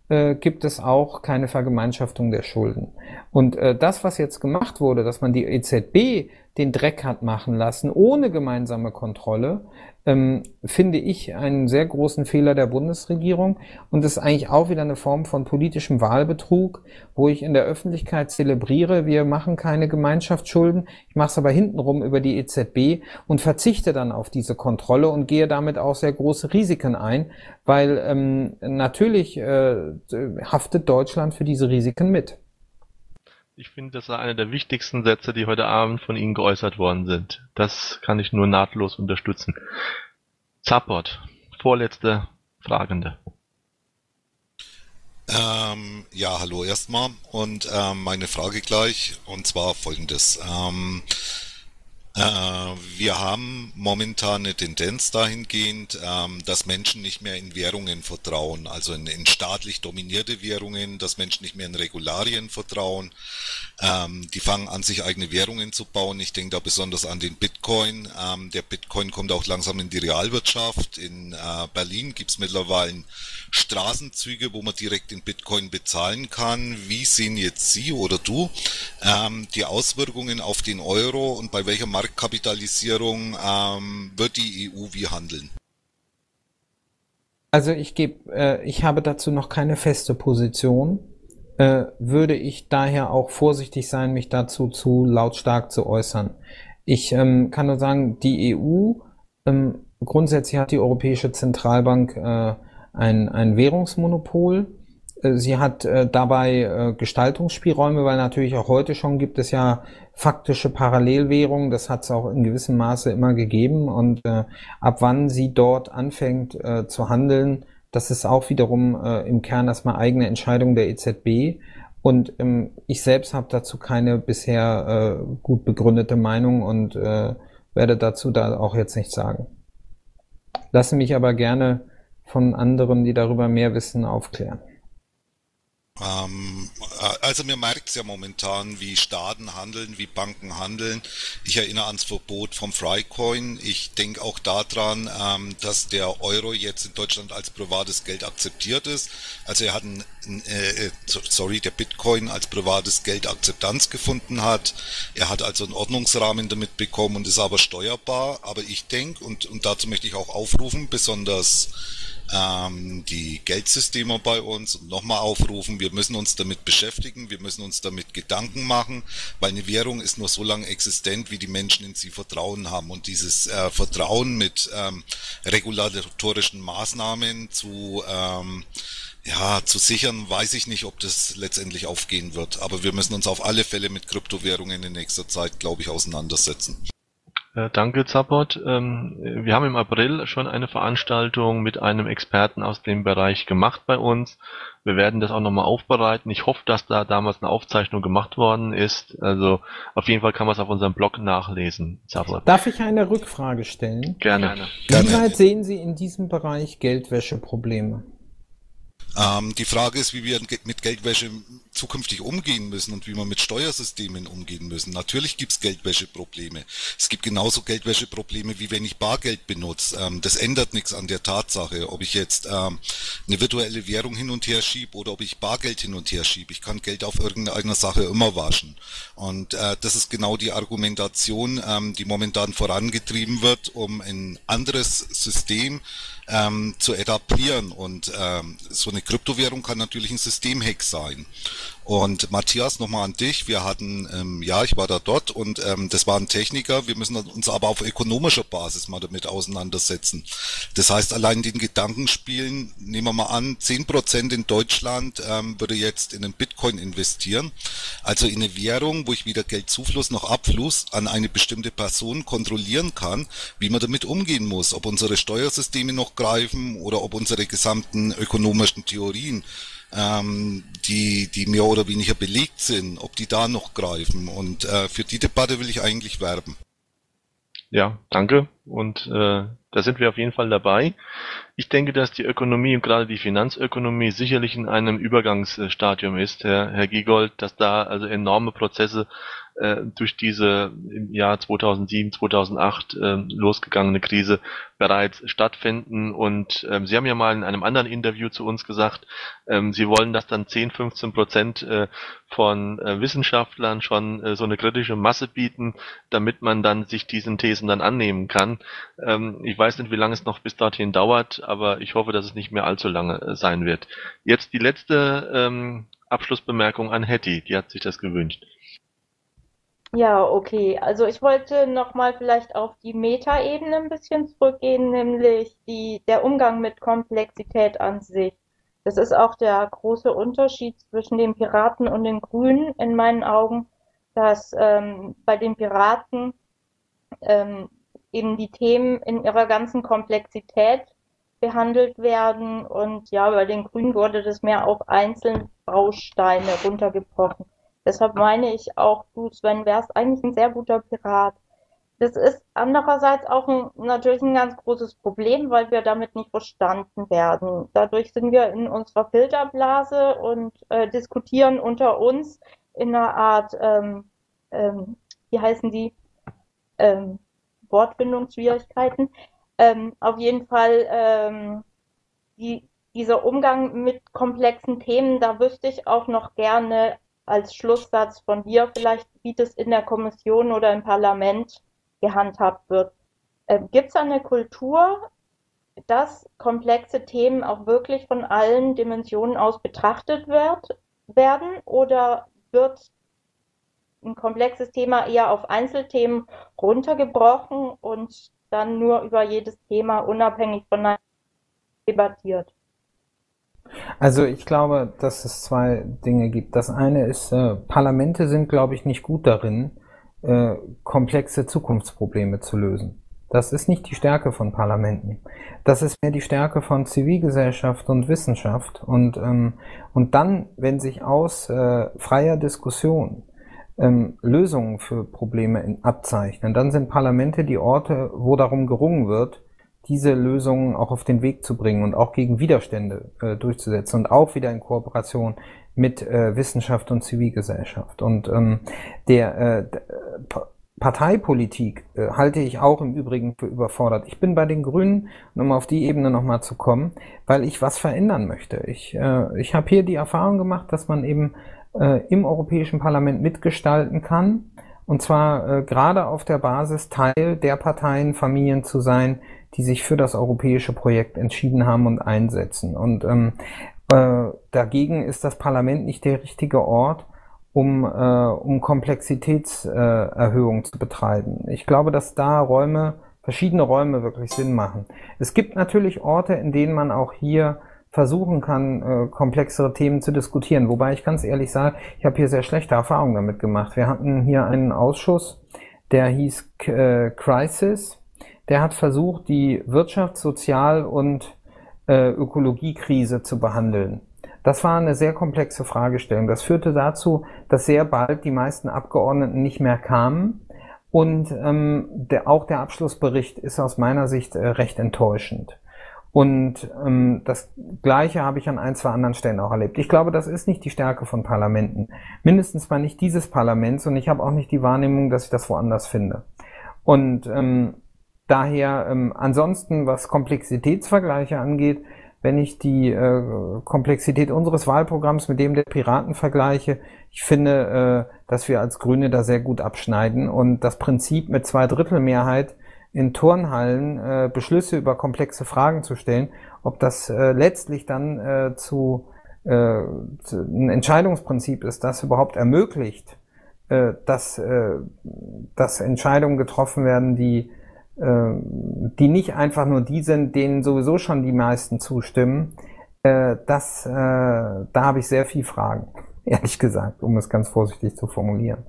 äh, gibt es auch keine Vergemeinschaftung der Schulden. Und äh, das, was jetzt gemacht wurde, dass man die E Z B den Dreck hat machen lassen, ohne gemeinsame Kontrolle, ähm, finde ich einen sehr großen Fehler der Bundesregierung. Und das ist eigentlich auch wieder eine Form von politischem Wahlbetrug, wo ich in der Öffentlichkeit zelebriere, wir machen keine Gemeinschaftsschulden, ich mache es aber hintenrum über die E Z B und verzichte dann auf diese Kontrolle und gehe damit auch sehr große Risiken ein, weil ähm, natürlich äh, haftet Deutschland für diese Risiken mit. Ich finde, das war einer der wichtigsten Sätze, die heute Abend von Ihnen geäußert worden sind. Das kann ich nur nahtlos unterstützen. Zapport, vorletzte Fragende. Ähm, ja, hallo erstmal und ähm, meine Frage gleich und zwar folgendes. Ähm, äh, wir haben momentan eine Tendenz dahingehend, ähm, dass Menschen nicht mehr in Währungen vertrauen, also in, in staatlich dominierte Währungen, dass Menschen nicht mehr in Regularien vertrauen. Ähm, die fangen an, sich eigene Währungen zu bauen. Ich denke da besonders an den Bitcoin. Ähm, der Bitcoin kommt auch langsam in die Realwirtschaft. In äh, Berlin gibt es mittlerweile Straßenzüge, wo man direkt in Bitcoin bezahlen kann. Wie sehen jetzt Sie oder du ähm, die Auswirkungen auf den Euro und bei welcher Marktkapitalisierung ähm, wird die E U wie handeln? Also ich gebe, äh, ich habe dazu noch keine feste Position. Äh, würde ich daher auch vorsichtig sein, mich dazu zu lautstark zu äußern. Ich ähm, kann nur sagen, die E U, ähm, grundsätzlich hat die Europäische Zentralbank äh, ein, ein Währungsmonopol. Äh, sie hat äh, dabei äh, Gestaltungsspielräume, weil natürlich auch heute schon gibt es ja faktische Parallelwährungen. Das hat es auch in gewissem Maße immer gegeben. Und äh, ab wann sie dort anfängt äh, zu handeln, das ist auch wiederum äh, im Kern erstmal eigene Entscheidung der E Z B. Und ähm, ich selbst habe dazu keine bisher äh, gut begründete Meinung und äh, werde dazu da auch jetzt nichts sagen. Lasse mich aber gerne von anderen, die darüber mehr wissen, aufklären. Ähm, also mir merkt es ja momentan, wie Staaten handeln, wie Banken handeln. Ich erinnere ans Verbot vom Freicoin. Ich denke auch daran, ähm, dass der Euro jetzt in Deutschland als privates Geld akzeptiert ist. Also er hat ein, äh, sorry, der Bitcoin als privates Geld Akzeptanz gefunden hat. Er hat also einen Ordnungsrahmen damit bekommen und ist aber steuerbar. Aber ich denke, und, und dazu möchte ich auch aufrufen, besonders ähm, die Geldsysteme bei uns und nochmal aufrufen, wir müssen uns damit beschäftigen, wir müssen uns damit Gedanken machen, weil eine Währung ist nur so lange existent, wie die Menschen in sie Vertrauen haben. Und dieses äh, Vertrauen mit ähm, regulatorischen Maßnahmen zu ähm, ja, zu sichern, weiß ich nicht, ob das letztendlich aufgehen wird. Aber wir müssen uns auf alle Fälle mit Kryptowährungen in nächster Zeit, glaube ich, auseinandersetzen. Äh, danke, Zapport. Ähm, wir haben im April schon eine Veranstaltung mit einem Experten aus dem Bereich gemacht bei uns. Wir werden das auch nochmal aufbereiten. Ich hoffe, dass da damals eine Aufzeichnung gemacht worden ist. Also auf jeden Fall kann man es auf unserem Blog nachlesen, Zapport. Darf ich eine Rückfrage stellen? Gerne. Wie weit sehen Sie in diesem Bereich Geldwäscheprobleme? Ähm, die Frage ist, wie wir mit Geldwäsche zukünftig umgehen müssen und wie wir mit Steuersystemen umgehen müssen. Natürlich gibt es Geldwäscheprobleme. Es gibt genauso Geldwäscheprobleme, wie wenn ich Bargeld benutze. Ähm, das ändert nichts an der Tatsache, ob ich jetzt ähm, eine virtuelle Währung hin und her schiebe oder ob ich Bargeld hin und her schiebe. Ich kann Geld auf irgendeiner Sache immer waschen. Und äh, das ist genau die Argumentation, ähm, die momentan vorangetrieben wird, um ein anderes System ähm, zu etablieren. Und ähm, so eine Kryptowährung kann natürlich ein Systemhack sein. Und Matthias, nochmal an dich. Wir hatten, ähm, ja, ich war da dort und ähm, das waren Techniker. Wir müssen uns aber auf ökonomischer Basis mal damit auseinandersetzen. Das heißt, allein den Gedankenspielen, nehmen wir mal an, zehn Prozent in Deutschland ähm, würde jetzt in den Bitcoin investieren. Also in eine Währung, wo ich weder Geldzufluss noch Abfluss an eine bestimmte Person kontrollieren kann, wie man damit umgehen muss. Ob unsere Steuersysteme noch greifen oder ob unsere gesamten ökonomischen Theorien, ähm, die, die mehr oder weniger belegt sind, ob die da noch greifen. Und äh, für die Debatte will ich eigentlich werben. Ja, danke. Und äh, da sind wir auf jeden Fall dabei. Ich denke, dass die Ökonomie und gerade die Finanzökonomie sicherlich in einem Übergangsstadium ist, Herr, Herr Giegold, dass da also enorme Prozesse äh, durch diese im Jahr zweitausendsieben, zweitausendacht äh, losgegangene Krise bereits stattfinden. Und ähm, Sie haben ja mal in einem anderen Interview zu uns gesagt, ähm, Sie wollen, dass dann zehn, fünfzehn Prozent äh, von äh, Wissenschaftlern schon äh, so eine kritische Masse bieten, damit man dann sich diesen Thesen dann annehmen kann. Ähm, ich weiß nicht, wie lange es noch bis dorthin dauert, aber ich hoffe, dass es nicht mehr allzu lange äh, sein wird. Jetzt die letzte ähm, Abschlussbemerkung an Hetty, die hat sich das gewünscht. Ja, okay. Also ich wollte nochmal vielleicht auf die Metaebene ein bisschen zurückgehen, nämlich die, der Umgang mit Komplexität an sich. Das ist auch der große Unterschied zwischen den Piraten und den Grünen in meinen Augen, dass ähm, bei den Piraten ähm, eben die Themen in ihrer ganzen Komplexität behandelt werden und ja, bei den Grünen wurde das mehr auf einzelne Bausteine runtergebrochen. Deshalb meine ich auch, du Sven wärst eigentlich ein sehr guter Pirat. Das ist andererseits auch ein, natürlich ein ganz großes Problem, weil wir damit nicht verstanden werden. Dadurch sind wir in unserer Filterblase und äh, diskutieren unter uns in einer Art, ähm, ähm, wie heißen die, ähm, Wortfindungsschwierigkeiten. Ähm, auf jeden Fall ähm, die, dieser Umgang mit komplexen Themen, da wüsste ich auch noch gerne als Schlusssatz von dir vielleicht, wie das in der Kommission oder im Parlament gehandhabt wird. Ähm, Gibt es eine Kultur, dass komplexe Themen auch wirklich von allen Dimensionen aus betrachtet wird, werden oder wird ein komplexes Thema eher auf Einzelthemen runtergebrochen und dann nur über jedes Thema unabhängig voneinander debattiert? Also ich glaube, dass es zwei Dinge gibt. Das eine ist, äh, Parlamente sind, glaube ich, nicht gut darin, äh, komplexe Zukunftsprobleme zu lösen. Das ist nicht die Stärke von Parlamenten. Das ist mehr die Stärke von Zivilgesellschaft und Wissenschaft. Und, ähm, und dann, wenn sich aus äh, freier Diskussion ähm, Lösungen für Probleme in, abzeichnen, dann sind Parlamente die Orte, wo darum gerungen wird, diese Lösungen auch auf den Weg zu bringen und auch gegen Widerstände äh, durchzusetzen und auch wieder in Kooperation mit äh, Wissenschaft und Zivilgesellschaft. Und ähm, der äh, Parteipolitik äh, halte ich auch im Übrigen für überfordert. Ich bin bei den Grünen, um auf die Ebene nochmal zu kommen, weil ich was verändern möchte. Ich, äh, ich habe hier die Erfahrung gemacht, dass man eben äh, im Europäischen Parlament mitgestalten kann, und zwar äh, gerade auf der Basis, Teil der Parteienfamilien zu sein, die sich für das europäische Projekt entschieden haben und einsetzen. Und ähm, äh, dagegen ist das Parlament nicht der richtige Ort, um, äh, um Komplexitätserhöhung äh, zu betreiben. Ich glaube, dass da Räume, verschiedene Räume wirklich Sinn machen. Es gibt natürlich Orte, in denen man auch hier versuchen kann, äh, komplexere Themen zu diskutieren. Wobei ich ganz ehrlich sage, ich habe hier sehr schlechte Erfahrungen damit gemacht. Wir hatten hier einen Ausschuss, der hieß äh, Crisis. Der hat versucht, die Wirtschafts-, Sozial- und äh, Ökologiekrise zu behandeln. Das war eine sehr komplexe Fragestellung. Das führte dazu, dass sehr bald die meisten Abgeordneten nicht mehr kamen. Und ähm, der, auch der Abschlussbericht ist aus meiner Sicht äh, recht enttäuschend. Und ähm, das Gleiche habe ich an ein, zwei anderen Stellen auch erlebt. Ich glaube, das ist nicht die Stärke von Parlamenten. Mindestens mal nicht dieses Parlaments. Und ich habe auch nicht die Wahrnehmung, dass ich das woanders finde. Und ähm, daher ähm, ansonsten, was Komplexitätsvergleiche angeht, wenn ich die äh, Komplexität unseres Wahlprogramms mit dem der Piraten vergleiche, ich finde, äh, dass wir als Grüne da sehr gut abschneiden und das Prinzip mit Zweidrittelmehrheit in Turnhallen äh, Beschlüsse über komplexe Fragen zu stellen, ob das äh, letztlich dann äh, zu, äh, zu ein Entscheidungsprinzip ist, das überhaupt ermöglicht, äh, dass, äh, dass Entscheidungen getroffen werden, die die nicht einfach nur die sind, denen sowieso schon die meisten zustimmen, äh, das, äh, da habe ich sehr viel Fragen, ehrlich gesagt, um es ganz vorsichtig zu formulieren.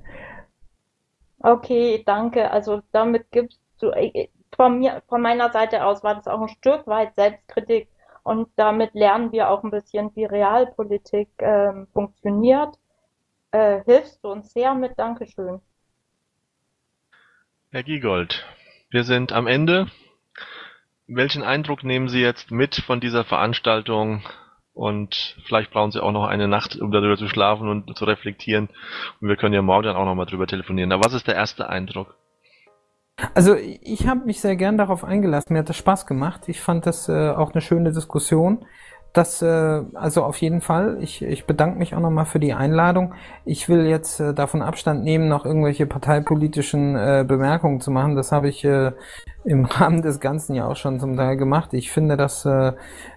Okay, danke. Also damit gibst du, von mir, von meiner Seite aus war das auch ein Stück weit Selbstkritik und damit lernen wir auch ein bisschen, wie Realpolitik ähm, funktioniert. Äh, hilfst du uns sehr mit, Dankeschön. Herr Giegold, wir sind am Ende. Welchen Eindruck nehmen Sie jetzt mit von dieser Veranstaltung Und vielleicht brauchen sie auch noch eine Nacht, um darüber zu schlafen und zu reflektieren. Und wir können ja morgen dann auch nochmal drüber telefonieren. Aber was ist der erste Eindruck? Also ich habe mich sehr gern darauf eingelassen. Mir hat das Spaß gemacht. Ich fand das äh, auch eine schöne Diskussion. Das, äh, also auf jeden Fall. Ich, ich bedanke mich auch nochmal für die Einladung. Ich will jetzt äh, davon Abstand nehmen, noch irgendwelche parteipolitischen äh, Bemerkungen zu machen. Das habe ich äh, im Rahmen des Ganzen ja auch schon zum Teil gemacht. Ich finde, dass äh,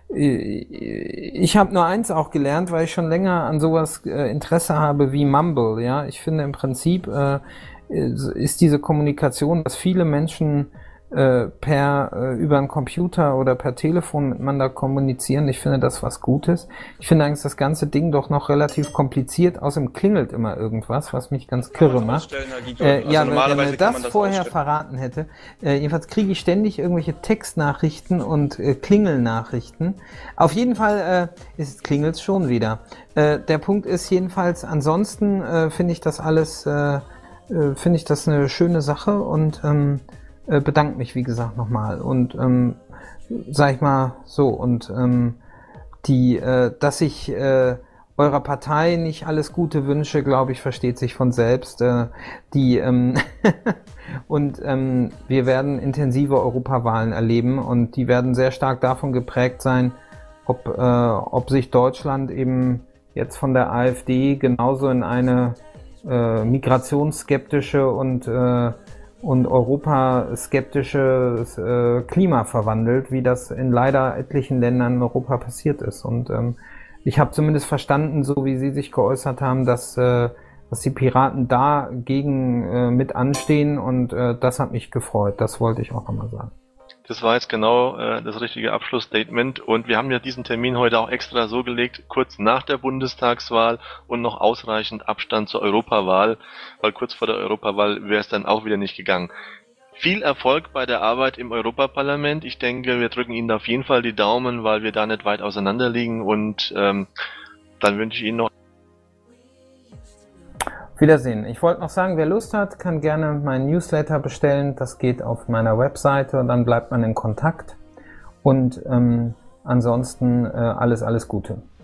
ich habe nur eins auch gelernt, weil ich schon länger an sowas äh, Interesse habe wie Mumble. Ja, ich finde im Prinzip äh, ist diese Kommunikation, dass viele Menschen äh, per äh, über einen Computer oder per Telefon miteinander kommunizieren. Ich finde das was Gutes. Ich finde eigentlich das ganze Ding doch noch relativ kompliziert. Außerdem klingelt immer irgendwas, was mich ganz kirre macht. Äh, also ja, wenn er mir das, das vorher ausstellen. verraten hätte. Äh, jedenfalls kriege ich ständig irgendwelche Textnachrichten und äh, Klingelnachrichten. Auf jeden Fall äh, ist klingelt schon wieder. Äh, der Punkt ist jedenfalls, ansonsten äh, finde ich das alles, äh, äh, finde ich das eine schöne Sache und ähm, äh, bedanke mich, wie gesagt, nochmal. Und ähm, sag ich mal so, und ähm, die, äh, dass ich äh, eurer Partei nicht alles Gute wünsche, glaube ich, versteht sich von selbst. Äh, die ähm, und ähm, wir werden intensive Europawahlen erleben und die werden sehr stark davon geprägt sein, ob, äh, ob sich Deutschland eben jetzt von der AfD genauso in eine äh, migrationsskeptische und äh, und europaskeptische äh, Klima verwandelt, wie das in leider etlichen Ländern in Europa passiert ist. Und ähm, ich habe zumindest verstanden, so wie Sie sich geäußert haben, dass, äh, dass die Piraten dagegen äh, mit anstehen und äh, das hat mich gefreut. Das wollte ich auch nochmal sagen. Das war jetzt genau äh, das richtige Abschlussstatement und wir haben ja diesen Termin heute auch extra so gelegt, kurz nach der Bundestagswahl und noch ausreichend Abstand zur Europawahl, weil kurz vor der Europawahl wäre es dann auch wieder nicht gegangen. Viel Erfolg bei der Arbeit im Europaparlament. Ich denke, wir drücken Ihnen auf jeden Fall die Daumen, weil wir da nicht weit auseinander liegen und ähm, dann wünsche ich Ihnen noch Wiedersehen. Ich wollte noch sagen, wer Lust hat, kann gerne meinen Newsletter bestellen. Das geht auf meiner Webseite und dann bleibt man in Kontakt. Und ähm, ansonsten äh, alles, alles Gute.